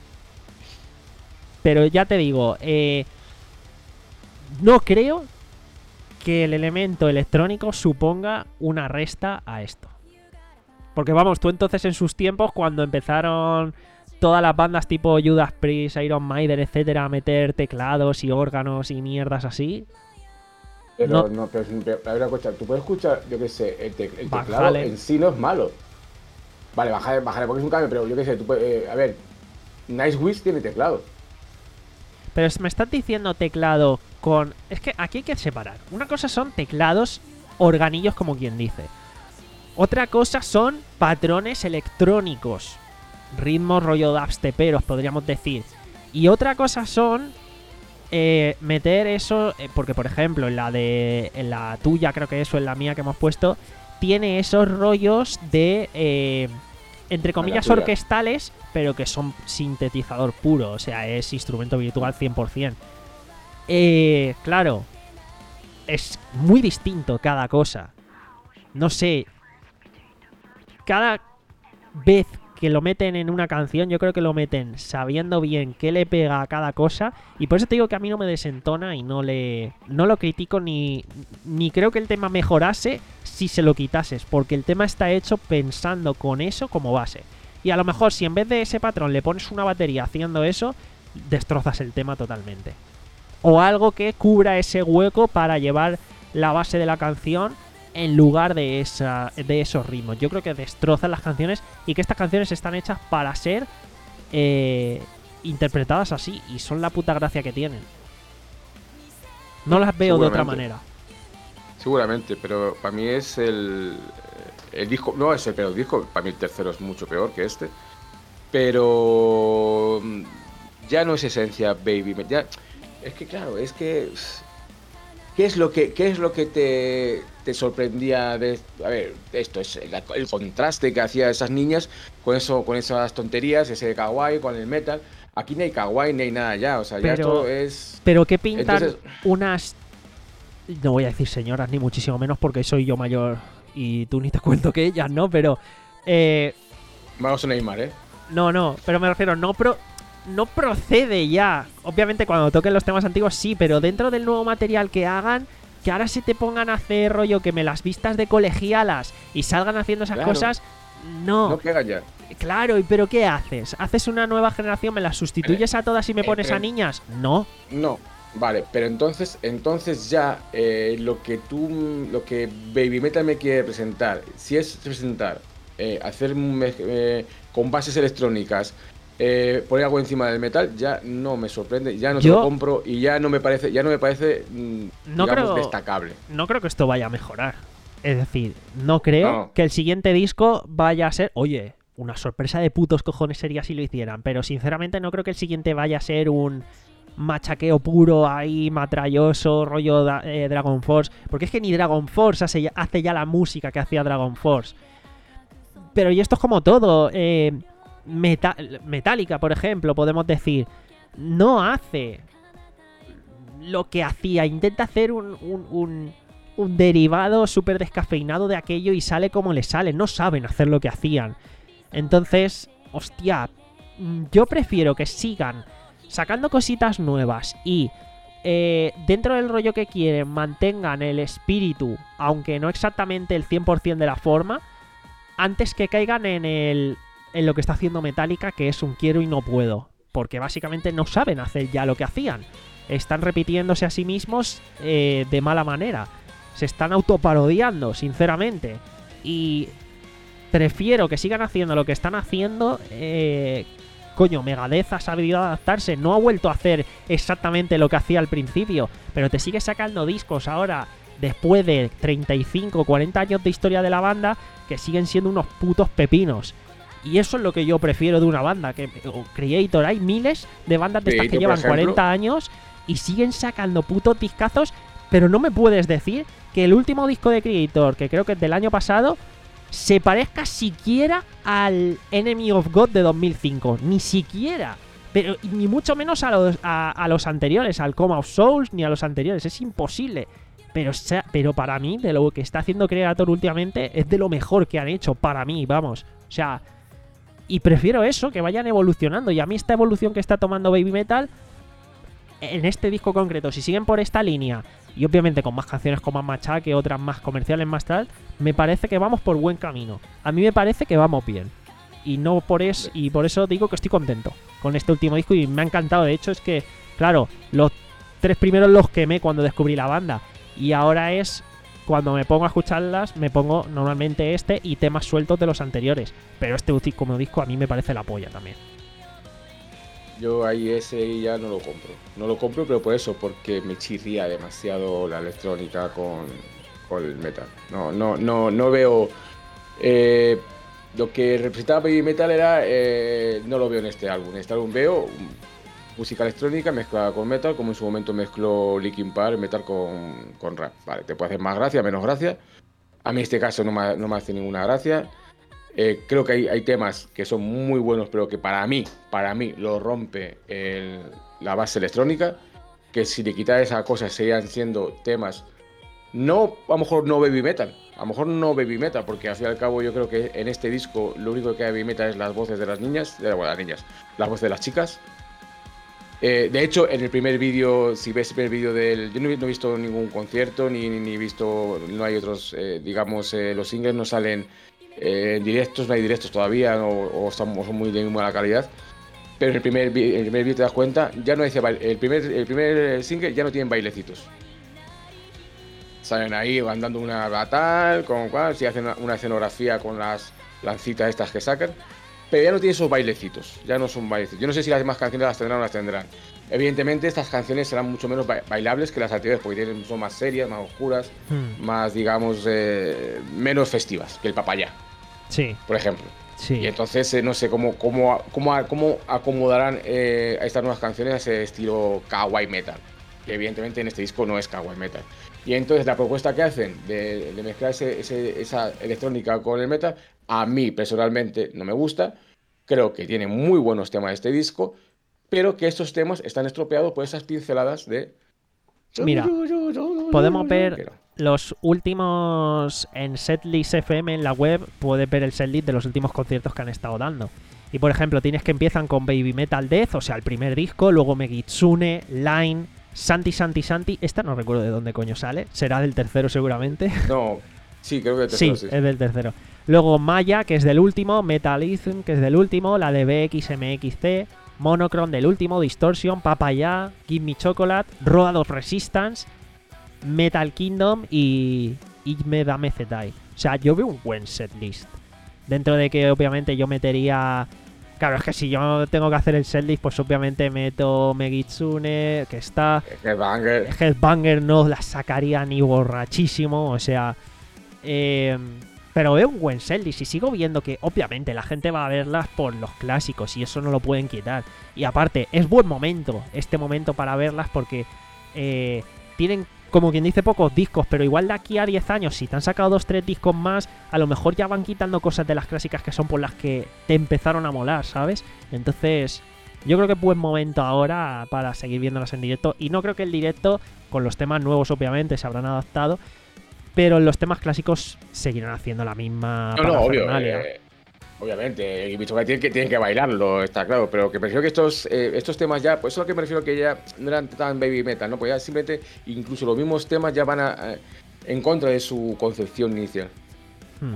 Pero ya te digo, eh, no creo que el elemento electrónico suponga una resta a esto. Porque vamos, tú entonces en sus tiempos, cuando empezaron todas las bandas tipo Judas Priest, Iron Maiden, etcétera, a meter teclados y órganos y mierdas así. Pero No. no, pero, pero a ver, escucha, tú puedes escuchar, yo qué sé, el, te- el Van teclado Halen. en sí no es malo. Vale, bájale, bájale porque es un cambio, pero yo qué sé, tú puedes, eh, a ver, Nice Wish tiene teclado. Pero es- me estás diciendo teclado con... Es que aquí hay que separar. Una cosa son teclados, organillos como quien dice. Otra cosa son patrones electrónicos. Ritmos rollo dubsteperos, podríamos decir. Y otra cosa son eh, meter eso... eh, porque, por ejemplo, en la de en la tuya, creo que eso, en la mía que hemos puesto, tiene esos rollos de... eh, entre comillas tuya. orquestales, pero que son sintetizador puro, o sea, es instrumento virtual cien por ciento. Eh, claro, es muy distinto cada cosa. No sé, cada vez que lo meten en una canción, yo creo que lo meten sabiendo bien qué le pega a cada cosa, y por eso te digo que a mí no me desentona y no le no lo critico ni, ni creo que el tema mejorase si se lo quitases, porque el tema está hecho pensando con eso como base. Y a lo mejor si en vez de ese patrón le pones una batería haciendo eso, destrozas el tema totalmente. O algo que cubra ese hueco para llevar la base de la canción en lugar de esa de esos ritmos. Yo creo que destrozan las canciones y que estas canciones están hechas para ser eh, interpretadas así, y son la puta gracia que tienen. No las veo de otra Seguramente. manera. Seguramente, pero para mí es el, el disco, no es el peor disco, para mí el tercero es mucho peor que este, pero mm, ya no es esencia Baby, Me- ya es que claro, es que ¿qué es lo que qué es lo que te, te sorprendía de a ver, esto es el, el contraste que hacía esas niñas con eso con esas tonterías, ese kawaii con el metal? Aquí no hay kawaii ni hay nada ya, o sea, ya Pero- esto es Pero que pintan Entonces- unas... No voy a decir señoras ni muchísimo menos porque soy yo mayor y tú ni te cuento que ellas, ¿no? Pero... Eh, vamos a Neymar, ¿eh? No, no, pero me refiero, no pro, no procede ya. Obviamente cuando toquen los temas antiguos sí, pero dentro del nuevo material que hagan, que ahora se te pongan a hacer rollo que me las vistas de colegialas y salgan haciendo esas Claro. cosas, no. No pegan ya. Claro, ¿y pero qué haces? ¿Haces una nueva generación? ¿Me las sustituyes a todas y me eh, pones pero- a niñas? No. No, vale, pero entonces, entonces ya eh, lo que tú, lo que Baby Metal me quiere presentar, si es presentar, eh, hacer un me- eh, con bases electrónicas, eh, poner algo encima del metal, ya no me sorprende, ya no te Yo- lo compro y ya no me parece, ya no me parece, mm, No digamos, creo- destacable. No creo que esto vaya a mejorar. Es decir, no creo No. que el siguiente disco vaya a ser... Oye, una sorpresa de putos cojones sería si lo hicieran, pero sinceramente no creo que el siguiente vaya a ser un machaqueo puro ahí, matralloso, rollo da- eh, Dragon Force. Porque es que ni Dragon Force hace ya, hace ya la música que hacía Dragon Force. Pero y esto es como todo. Eh, Meta- Metallica, por ejemplo, podemos decir, no hace lo que hacía. Intenta hacer un, un, un, un derivado súper descafeinado de aquello y sale como le sale. No saben hacer lo que hacían. Entonces, hostia, mm, yo prefiero que sigan sacando cositas nuevas y eh, dentro del rollo que quieren mantengan el espíritu, aunque no exactamente el cien por ciento de la forma, antes que caigan en el en lo que está haciendo Metallica, que es un quiero y no puedo, porque básicamente no saben hacer ya lo que hacían. Están repitiéndose a sí mismos eh, de mala manera. Se están autoparodiando, sinceramente. Y prefiero que sigan haciendo lo que están haciendo. Eh, coño, Megadeth ha sabido adaptarse. No ha vuelto a hacer exactamente lo que hacía al principio, pero te sigue sacando discos ahora, después de treinta y cinco, cuarenta años de historia de la banda, que siguen siendo unos putos pepinos. Y eso es lo que yo prefiero de una banda. Que o Creator, hay miles de bandas de estas que Creator, llevan por ejemplo. cuarenta años y siguen sacando putos discazos. Pero no me puedes decir que el último disco de Creator, que creo que es del año pasado, se parezca siquiera al Enemy of God de dos mil cinco. Ni siquiera. Pero y ni mucho menos a los, a, a los anteriores, al Coma of Souls, ni a los anteriores. Es imposible. Pero, sea- pero para mí, de lo que está haciendo Creator últimamente, es de lo mejor que han hecho. Para mí, vamos. O sea, y prefiero eso, que vayan evolucionando. Y a mí esta evolución que está tomando Baby Metal, en este disco concreto, si siguen por esta línea y obviamente con más canciones con más machaque, otras más comerciales, más tal, me parece que vamos por buen camino. A mí me parece que vamos bien. Y no por eso, y por eso digo que estoy contento con este último disco y me ha encantado. De hecho, es que, claro, los tres primeros los quemé cuando descubrí la banda. Y ahora es, cuando me pongo a escucharlas, me pongo normalmente este y temas sueltos de los anteriores. Pero este último disco a mí me parece la polla también. Yo ahí ese ya no lo compro. No lo compro, pero por eso, porque me chirría demasiado la electrónica con, con el metal. No, no, no, no veo... Eh, lo que representaba Baby Metal era... Eh, no lo veo en este álbum. En este álbum veo música electrónica mezclada con metal, como en su momento mezcló Linkin Park, metal con, con rap. Vale, te puede hacer más gracia, menos gracia. A mí en este caso no me, no me hace ninguna gracia. Eh, creo que hay, hay temas que son muy buenos, pero que para mí, para mí lo rompe el, la base electrónica, que si le quitas esa cosa serían siendo temas, no, a lo mejor no baby metal, a lo mejor no baby metal, porque al fin y al cabo yo creo que en este disco lo único que hay baby metal es las voces de las niñas, de bueno, las niñas, las voces de las chicas. Eh, de hecho, en el primer vídeo, si ves el primer vídeo del... Yo no he, no he visto ningún concierto, ni, ni he visto, no hay otros, eh, digamos, eh, los singles no salen eh, en directos, no hay directos todavía, o, o son, o son muy de muy mala calidad. Pero en el primer, en el primer vídeo te das cuenta, ya no dice baile, el primer, el primer single ya no tienen bailecitos. Salen ahí andando una batal, con cual, si hacen una, una escenografía con las lancitas estas que sacan. Pero ya no tiene esos bailecitos, ya no son bailecitos. Yo no sé si las demás canciones las tendrán o no las tendrán. Evidentemente estas canciones serán mucho menos ba bailables que las anteriores, porque tienen, son más serias, más oscuras, hmm. más, digamos, eh, menos festivas que el Papayá. Sí. Por ejemplo. Sí. Y entonces eh, no sé cómo, cómo, cómo, cómo acomodarán eh, a estas nuevas canciones a ese estilo kawaii metal, que evidentemente en este disco no es kawaii metal. Y entonces la propuesta que hacen de, de mezclar ese, ese, esa electrónica con el metal, a mí personalmente no me gusta. Creo que tiene muy buenos temas este disco, pero que estos temas están estropeados por esas pinceladas de... Mira, podemos ver los últimos en Setlist F M en la web, puedes ver el setlist de los últimos conciertos que han estado dando. Y por ejemplo, tienes que empiezan con Baby Metal Death, o sea, el primer disco, luego Megitsune, Line, Santi Santi Santi, esta no recuerdo de dónde coño sale, será del tercero seguramente. No, sí, creo que del tercero. Sí, sí, es del tercero. Luego Maya, que es del último, Metalism, que es del último, la de B X M X C, Monochrome del último, Distortion, Papaya, Give Me Chocolate, Road of Resistance, Metal Kingdom y Ime Dame Zetai. O sea, yo veo un buen setlist. Dentro de que obviamente yo metería... Claro, es que si yo tengo que hacer el setlist, pues obviamente meto Megitsune, que está... Headbanger. Headbanger no la sacaría ni borrachísimo, o sea... Eh, pero veo un buen setlist y sigo viendo que obviamente la gente va a verlas por los clásicos y eso no lo pueden quitar. Y aparte, es buen momento, este momento para verlas porque eh, tienen... como quien dice, pocos discos, pero igual de aquí a diez años, si te han sacado dos tres discos más, a lo mejor ya van quitando cosas de las clásicas que son por las que te empezaron a molar, ¿sabes? Entonces, yo creo que es buen momento ahora para seguir viéndolas en directo. Y no creo que el directo, con los temas nuevos obviamente, se habrán adaptado, pero los temas clásicos seguirán haciendo la misma no, no, obvio, eh, obviamente, y Bicho tienen que, tienen que bailarlo, está claro, pero que prefiero que estos, eh, estos temas ya, pues eso es lo que me refiero, que ya no eran tan baby metal, ¿no? Pues ya simplemente, incluso los mismos temas ya van a, a, en contra de su concepción inicial. Hmm.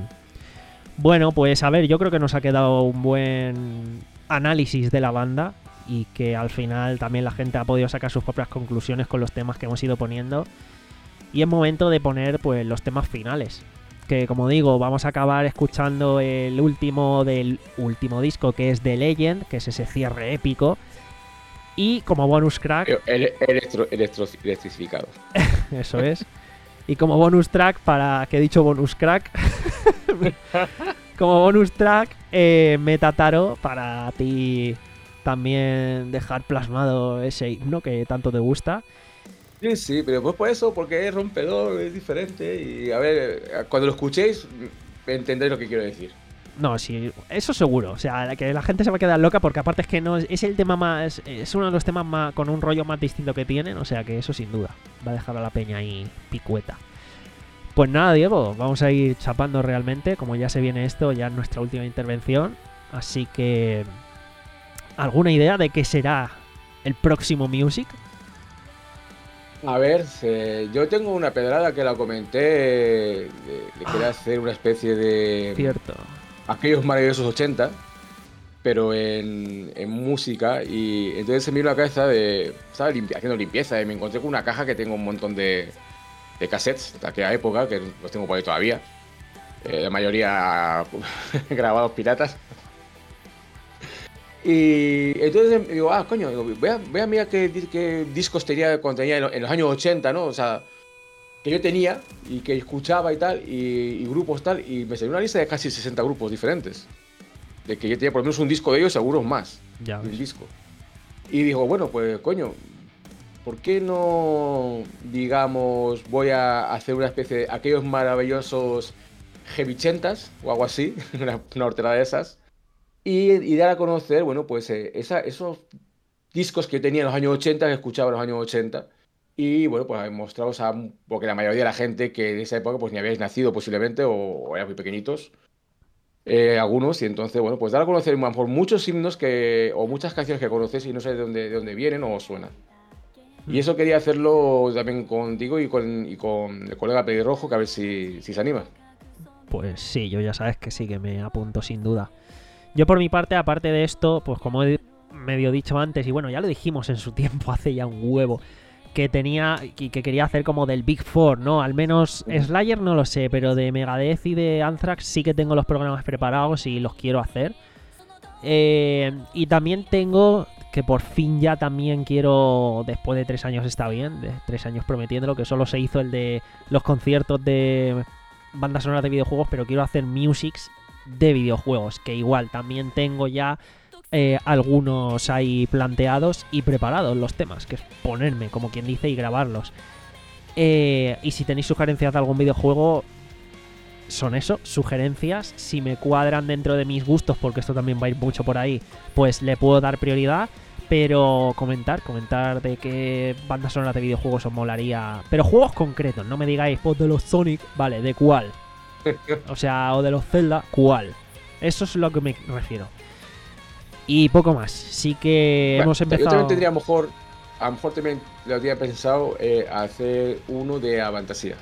Bueno, pues a ver, yo creo que nos ha quedado un buen análisis de la banda y que al final también la gente ha podido sacar sus propias conclusiones con los temas que hemos ido poniendo. Y es momento de poner pues los temas finales. Que como digo, vamos a acabar escuchando el último del último disco, que es The Legend, que es ese cierre épico. Y como bonus track... El, electro, electro, electrificado. Eso es. Y como bonus track, para... que he dicho bonus crack. Como bonus track, eh, Metataro, para ti también dejar plasmado ese himno que tanto te gusta. Sí, sí, pero pues por eso, porque es rompedor, es diferente y a ver, cuando lo escuchéis entendéis lo que quiero decir. No, sí, eso seguro, o sea, que la gente se va a quedar loca porque aparte es que no es el tema más, es uno de los temas más con un rollo más distinto que tienen, o sea que eso sin duda va a dejar a la peña ahí picueta. Pues nada, Diego, vamos a ir chapando realmente, como ya se viene esto, ya es nuestra última intervención, así que ¿alguna idea de qué será el próximo Music? A ver, eh, yo tengo una pedrada que la comenté, eh, le quería hacer una especie de Cierto. aquellos maravillosos ochenta, pero en, en música, y entonces se me vino a la cabeza de, estaba limpi- haciendo limpieza y me encontré con una caja que tengo un montón de, de cassettes de aquella época, que los tengo por ahí todavía, eh, la mayoría grabados piratas. Y entonces digo, ah, coño, digo, voy, a, voy a mirar qué, di- qué discos tenía, contenía en, lo- en los años ochenta, ¿no? O sea, que yo tenía y que escuchaba y tal, y, y grupos tal, y me salió una lista de casi sesenta grupos diferentes. De que yo tenía por lo menos un disco de ellos, seguros más. Ya Un ves. disco. Y digo, bueno, pues coño, ¿por qué no, digamos, voy a hacer una especie de aquellos maravillosos Hevichentas o algo así, una, una hortera de esas, y, y dar a conocer, bueno, pues eh, esa, esos discos que tenía en los años ochenta, que escuchaba en los años ochenta, y bueno, pues mostraros a, porque la mayoría de la gente que en esa época pues ni habíais nacido posiblemente o, o eran muy pequeñitos, eh, algunos, y entonces, bueno, pues dar a conocer a lo mejor muchos himnos que, o muchas canciones que conoces y no sé de dónde, de dónde vienen o os suenan. Y Mm. eso quería hacerlo también contigo y con, y con el colega Pelirrojo, que a ver si, si se anima. Pues sí, yo ya sabes que sí que me apunto sin duda. Yo por mi parte, aparte de esto, pues como he medio dicho antes, y bueno, ya lo dijimos en su tiempo, hace ya un huevo, que tenía y que quería hacer como del Big Four, ¿no? Al menos Ujú. Slayer no lo sé, pero de Megadeth y de Anthrax sí que tengo los programas preparados y los quiero hacer. Eh, y también tengo que por fin ya también quiero, después de tres años está bien, de tres años prometiéndolo, que solo se hizo el de los conciertos de bandas sonoras de videojuegos, pero quiero hacer musics de videojuegos, que igual también tengo ya eh, algunos ahí planteados y preparados los temas, que es ponerme, como quien dice, y grabarlos. Eh, y si tenéis sugerencias de algún videojuego, son eso, sugerencias. Si me cuadran dentro de mis gustos, porque esto también va a ir mucho por ahí, pues le puedo dar prioridad. Pero comentar, comentar de qué bandas sonoras de videojuegos os molaría. Pero juegos concretos, no me digáis, pues de los Sonic, vale, ¿de cuál? O sea, o de los Zelda, ¿cuál? Eso es lo que me refiero. Y poco más. Sí que Bueno, hemos yo empezado. también tendría a lo mejor, a lo mejor también lo había pensado eh, hacer uno de Avantasia.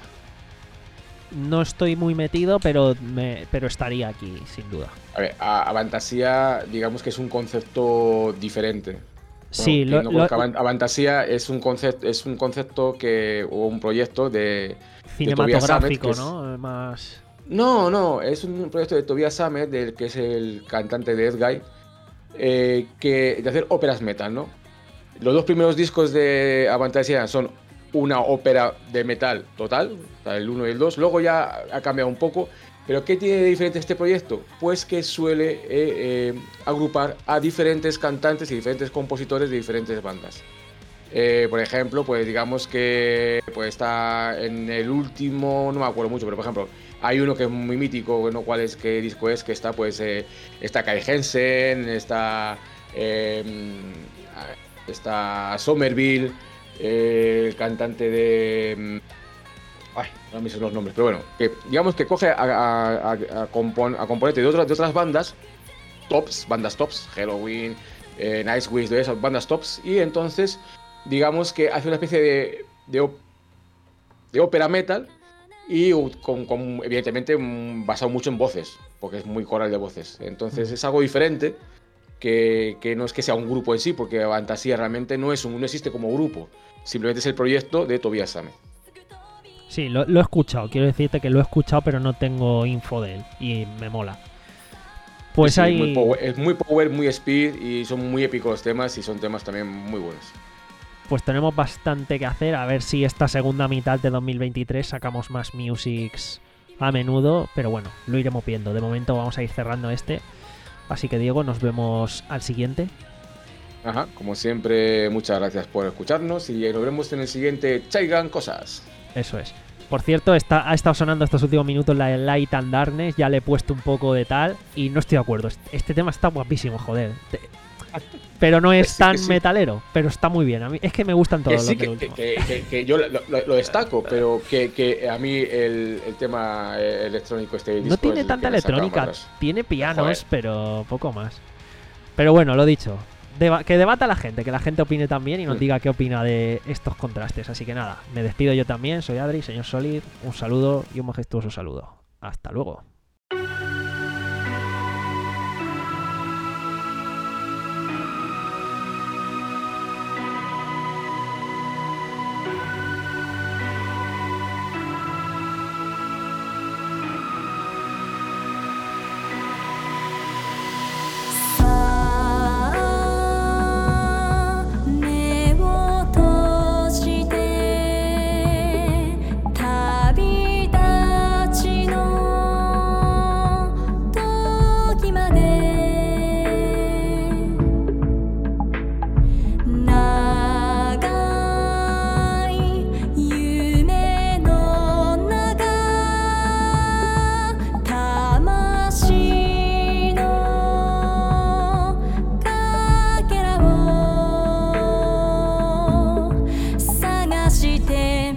No estoy muy metido, pero, me... pero estaría aquí, sin duda. A ver, a, Avantasia, digamos que es un concepto diferente. Sí, Bueno, lo, quien no lo, conozca Avan- Avantasia es un concepto, es un concepto que, o un proyecto de, de Tobias Sammet, cinematográfico, que es, ¿no? Más. no, no, es un proyecto de Tobias Sammet, del que es el cantante de Edguy, eh, que de hacer óperas metal, ¿no? Los dos primeros discos de Avantasia son una ópera de metal total, o sea, el uno y el dos. Luego ya ha cambiado un poco. ¿Pero qué tiene de diferente este proyecto? Pues que suele eh, eh, agrupar a diferentes cantantes y diferentes compositores de diferentes bandas. Eh, por ejemplo, pues digamos que pues está en el último, no me acuerdo mucho, pero por ejemplo, hay uno que es muy mítico, bueno, ¿cuál es, qué disco es? Que está, pues, eh, está Kai Hansen, está, eh, está Somerville, eh, el cantante de... Ay, no me sé los nombres, pero bueno, que digamos que coge a, a, a, a, compon, a componentes de otras, de otras bandas, tops, bandas tops, Halloween, eh, Nightwish, de esas bandas tops, y entonces digamos que hace una especie de, de, de ópera metal y con, con, evidentemente basado mucho en voces, porque es muy coral de voces. Entonces es algo diferente, que, que no es que sea un grupo en sí, porque Fantasía realmente no, es un, no existe como grupo, simplemente es el proyecto de Tobias Sammet. Sí, lo, lo he escuchado, quiero decirte que lo he escuchado, pero no tengo info de él y me mola. Pues sí, sí, hay... muy power, es muy power, muy speed y son muy épicos los temas y son temas también muy buenos. Pues tenemos bastante que hacer, a ver si esta segunda mitad de dos mil veintitrés sacamos más musics a menudo, pero bueno, lo iremos viendo. De momento vamos a ir cerrando este. Así que Diego, nos vemos al siguiente. Ajá, como siempre, muchas gracias por escucharnos y nos vemos en el siguiente Chaigan Cosas. Eso es. Por cierto, está, ha estado sonando estos últimos minutos la de Light and Darkness, ya le he puesto un poco de tal y no estoy de acuerdo. Este tema está guapísimo, joder. Pero no es sí, tan sí. metalero, pero está muy bien. A mí es que me gustan todos que sí, los que, del último. Que, que, que yo lo, lo, lo destaco, pero que, que a mí el, el tema electrónico este disco no tiene es tanta el que me saca electrónica, para atrás. tiene pianos, Joder. pero poco más. Pero bueno, lo dicho, deba- que debata la gente, que la gente opine también y nos Sí. diga qué opina de estos contrastes. Así que nada, me despido yo también, soy Adri, señor Solid, un saludo y un majestuoso saludo. Hasta luego. さあ目を閉じて旅立ちの時まで長い夢の中魂のかけらを探して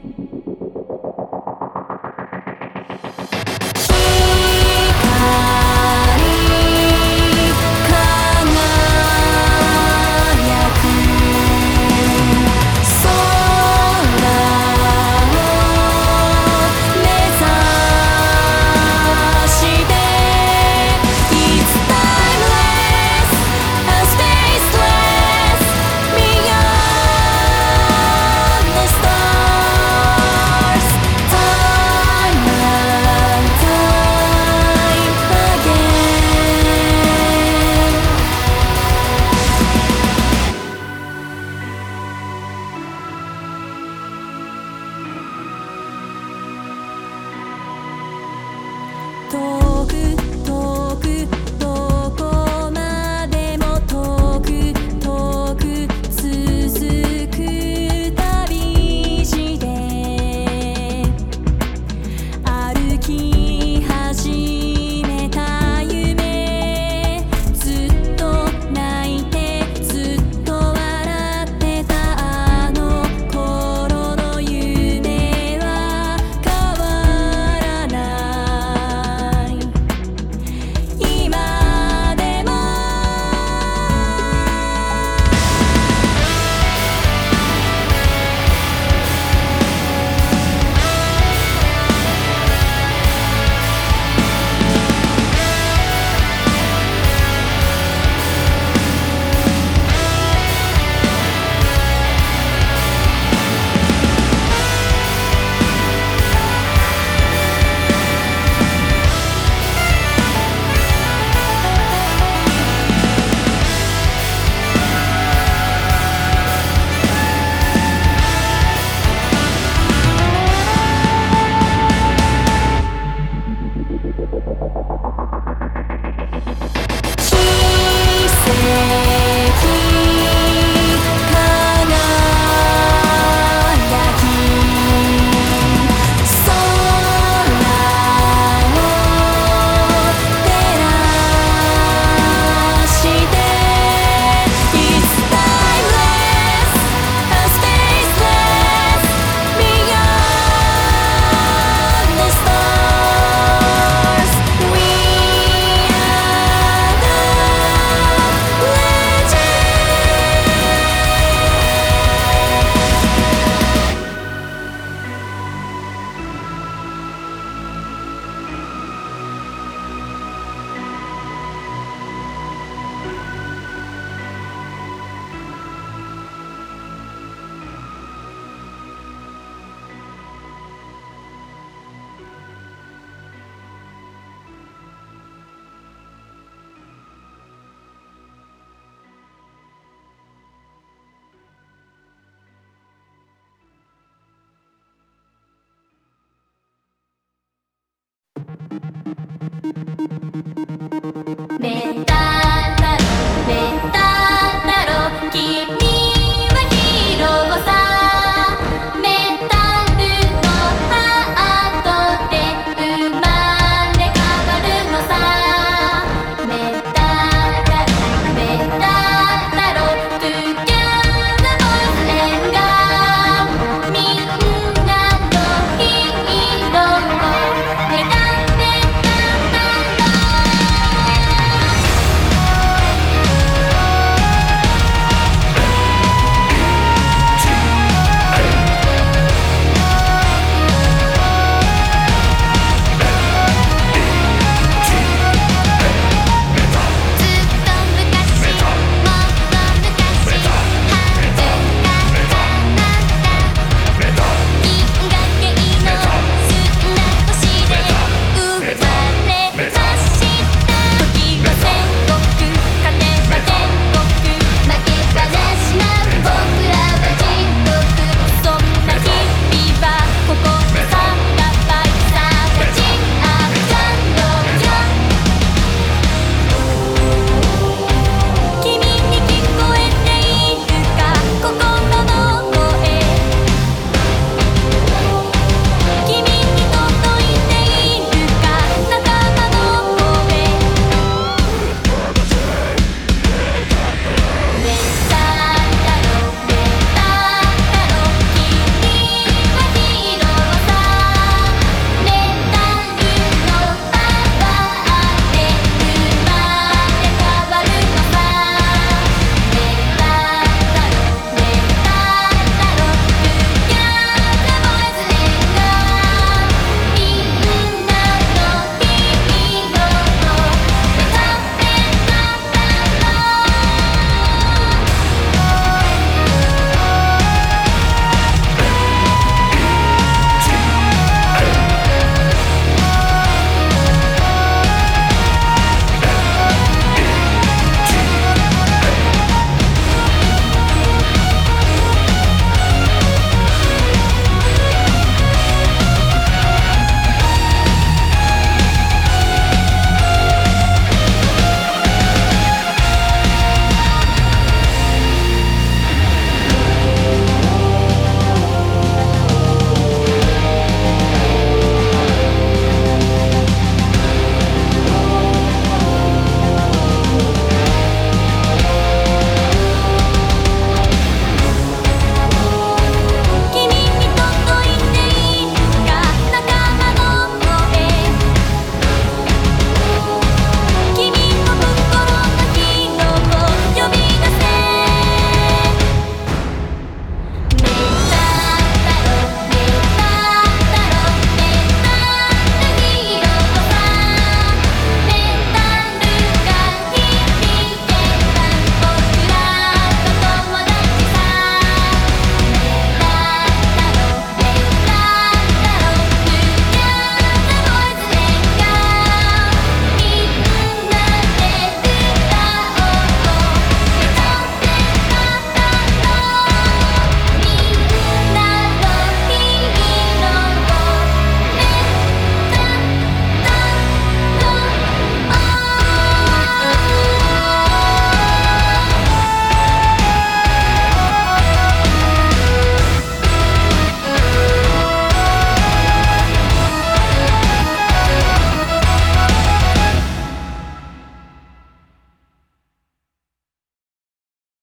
遠く遠くどこまでも遠く遠く続く旅路で歩き始めた夢ずっと泣いてずっと笑ってたあの頃の夢は変わらない今でも奇跡輝き空を照らして It's timeless, a spaceless beyond the stars. We are the legend.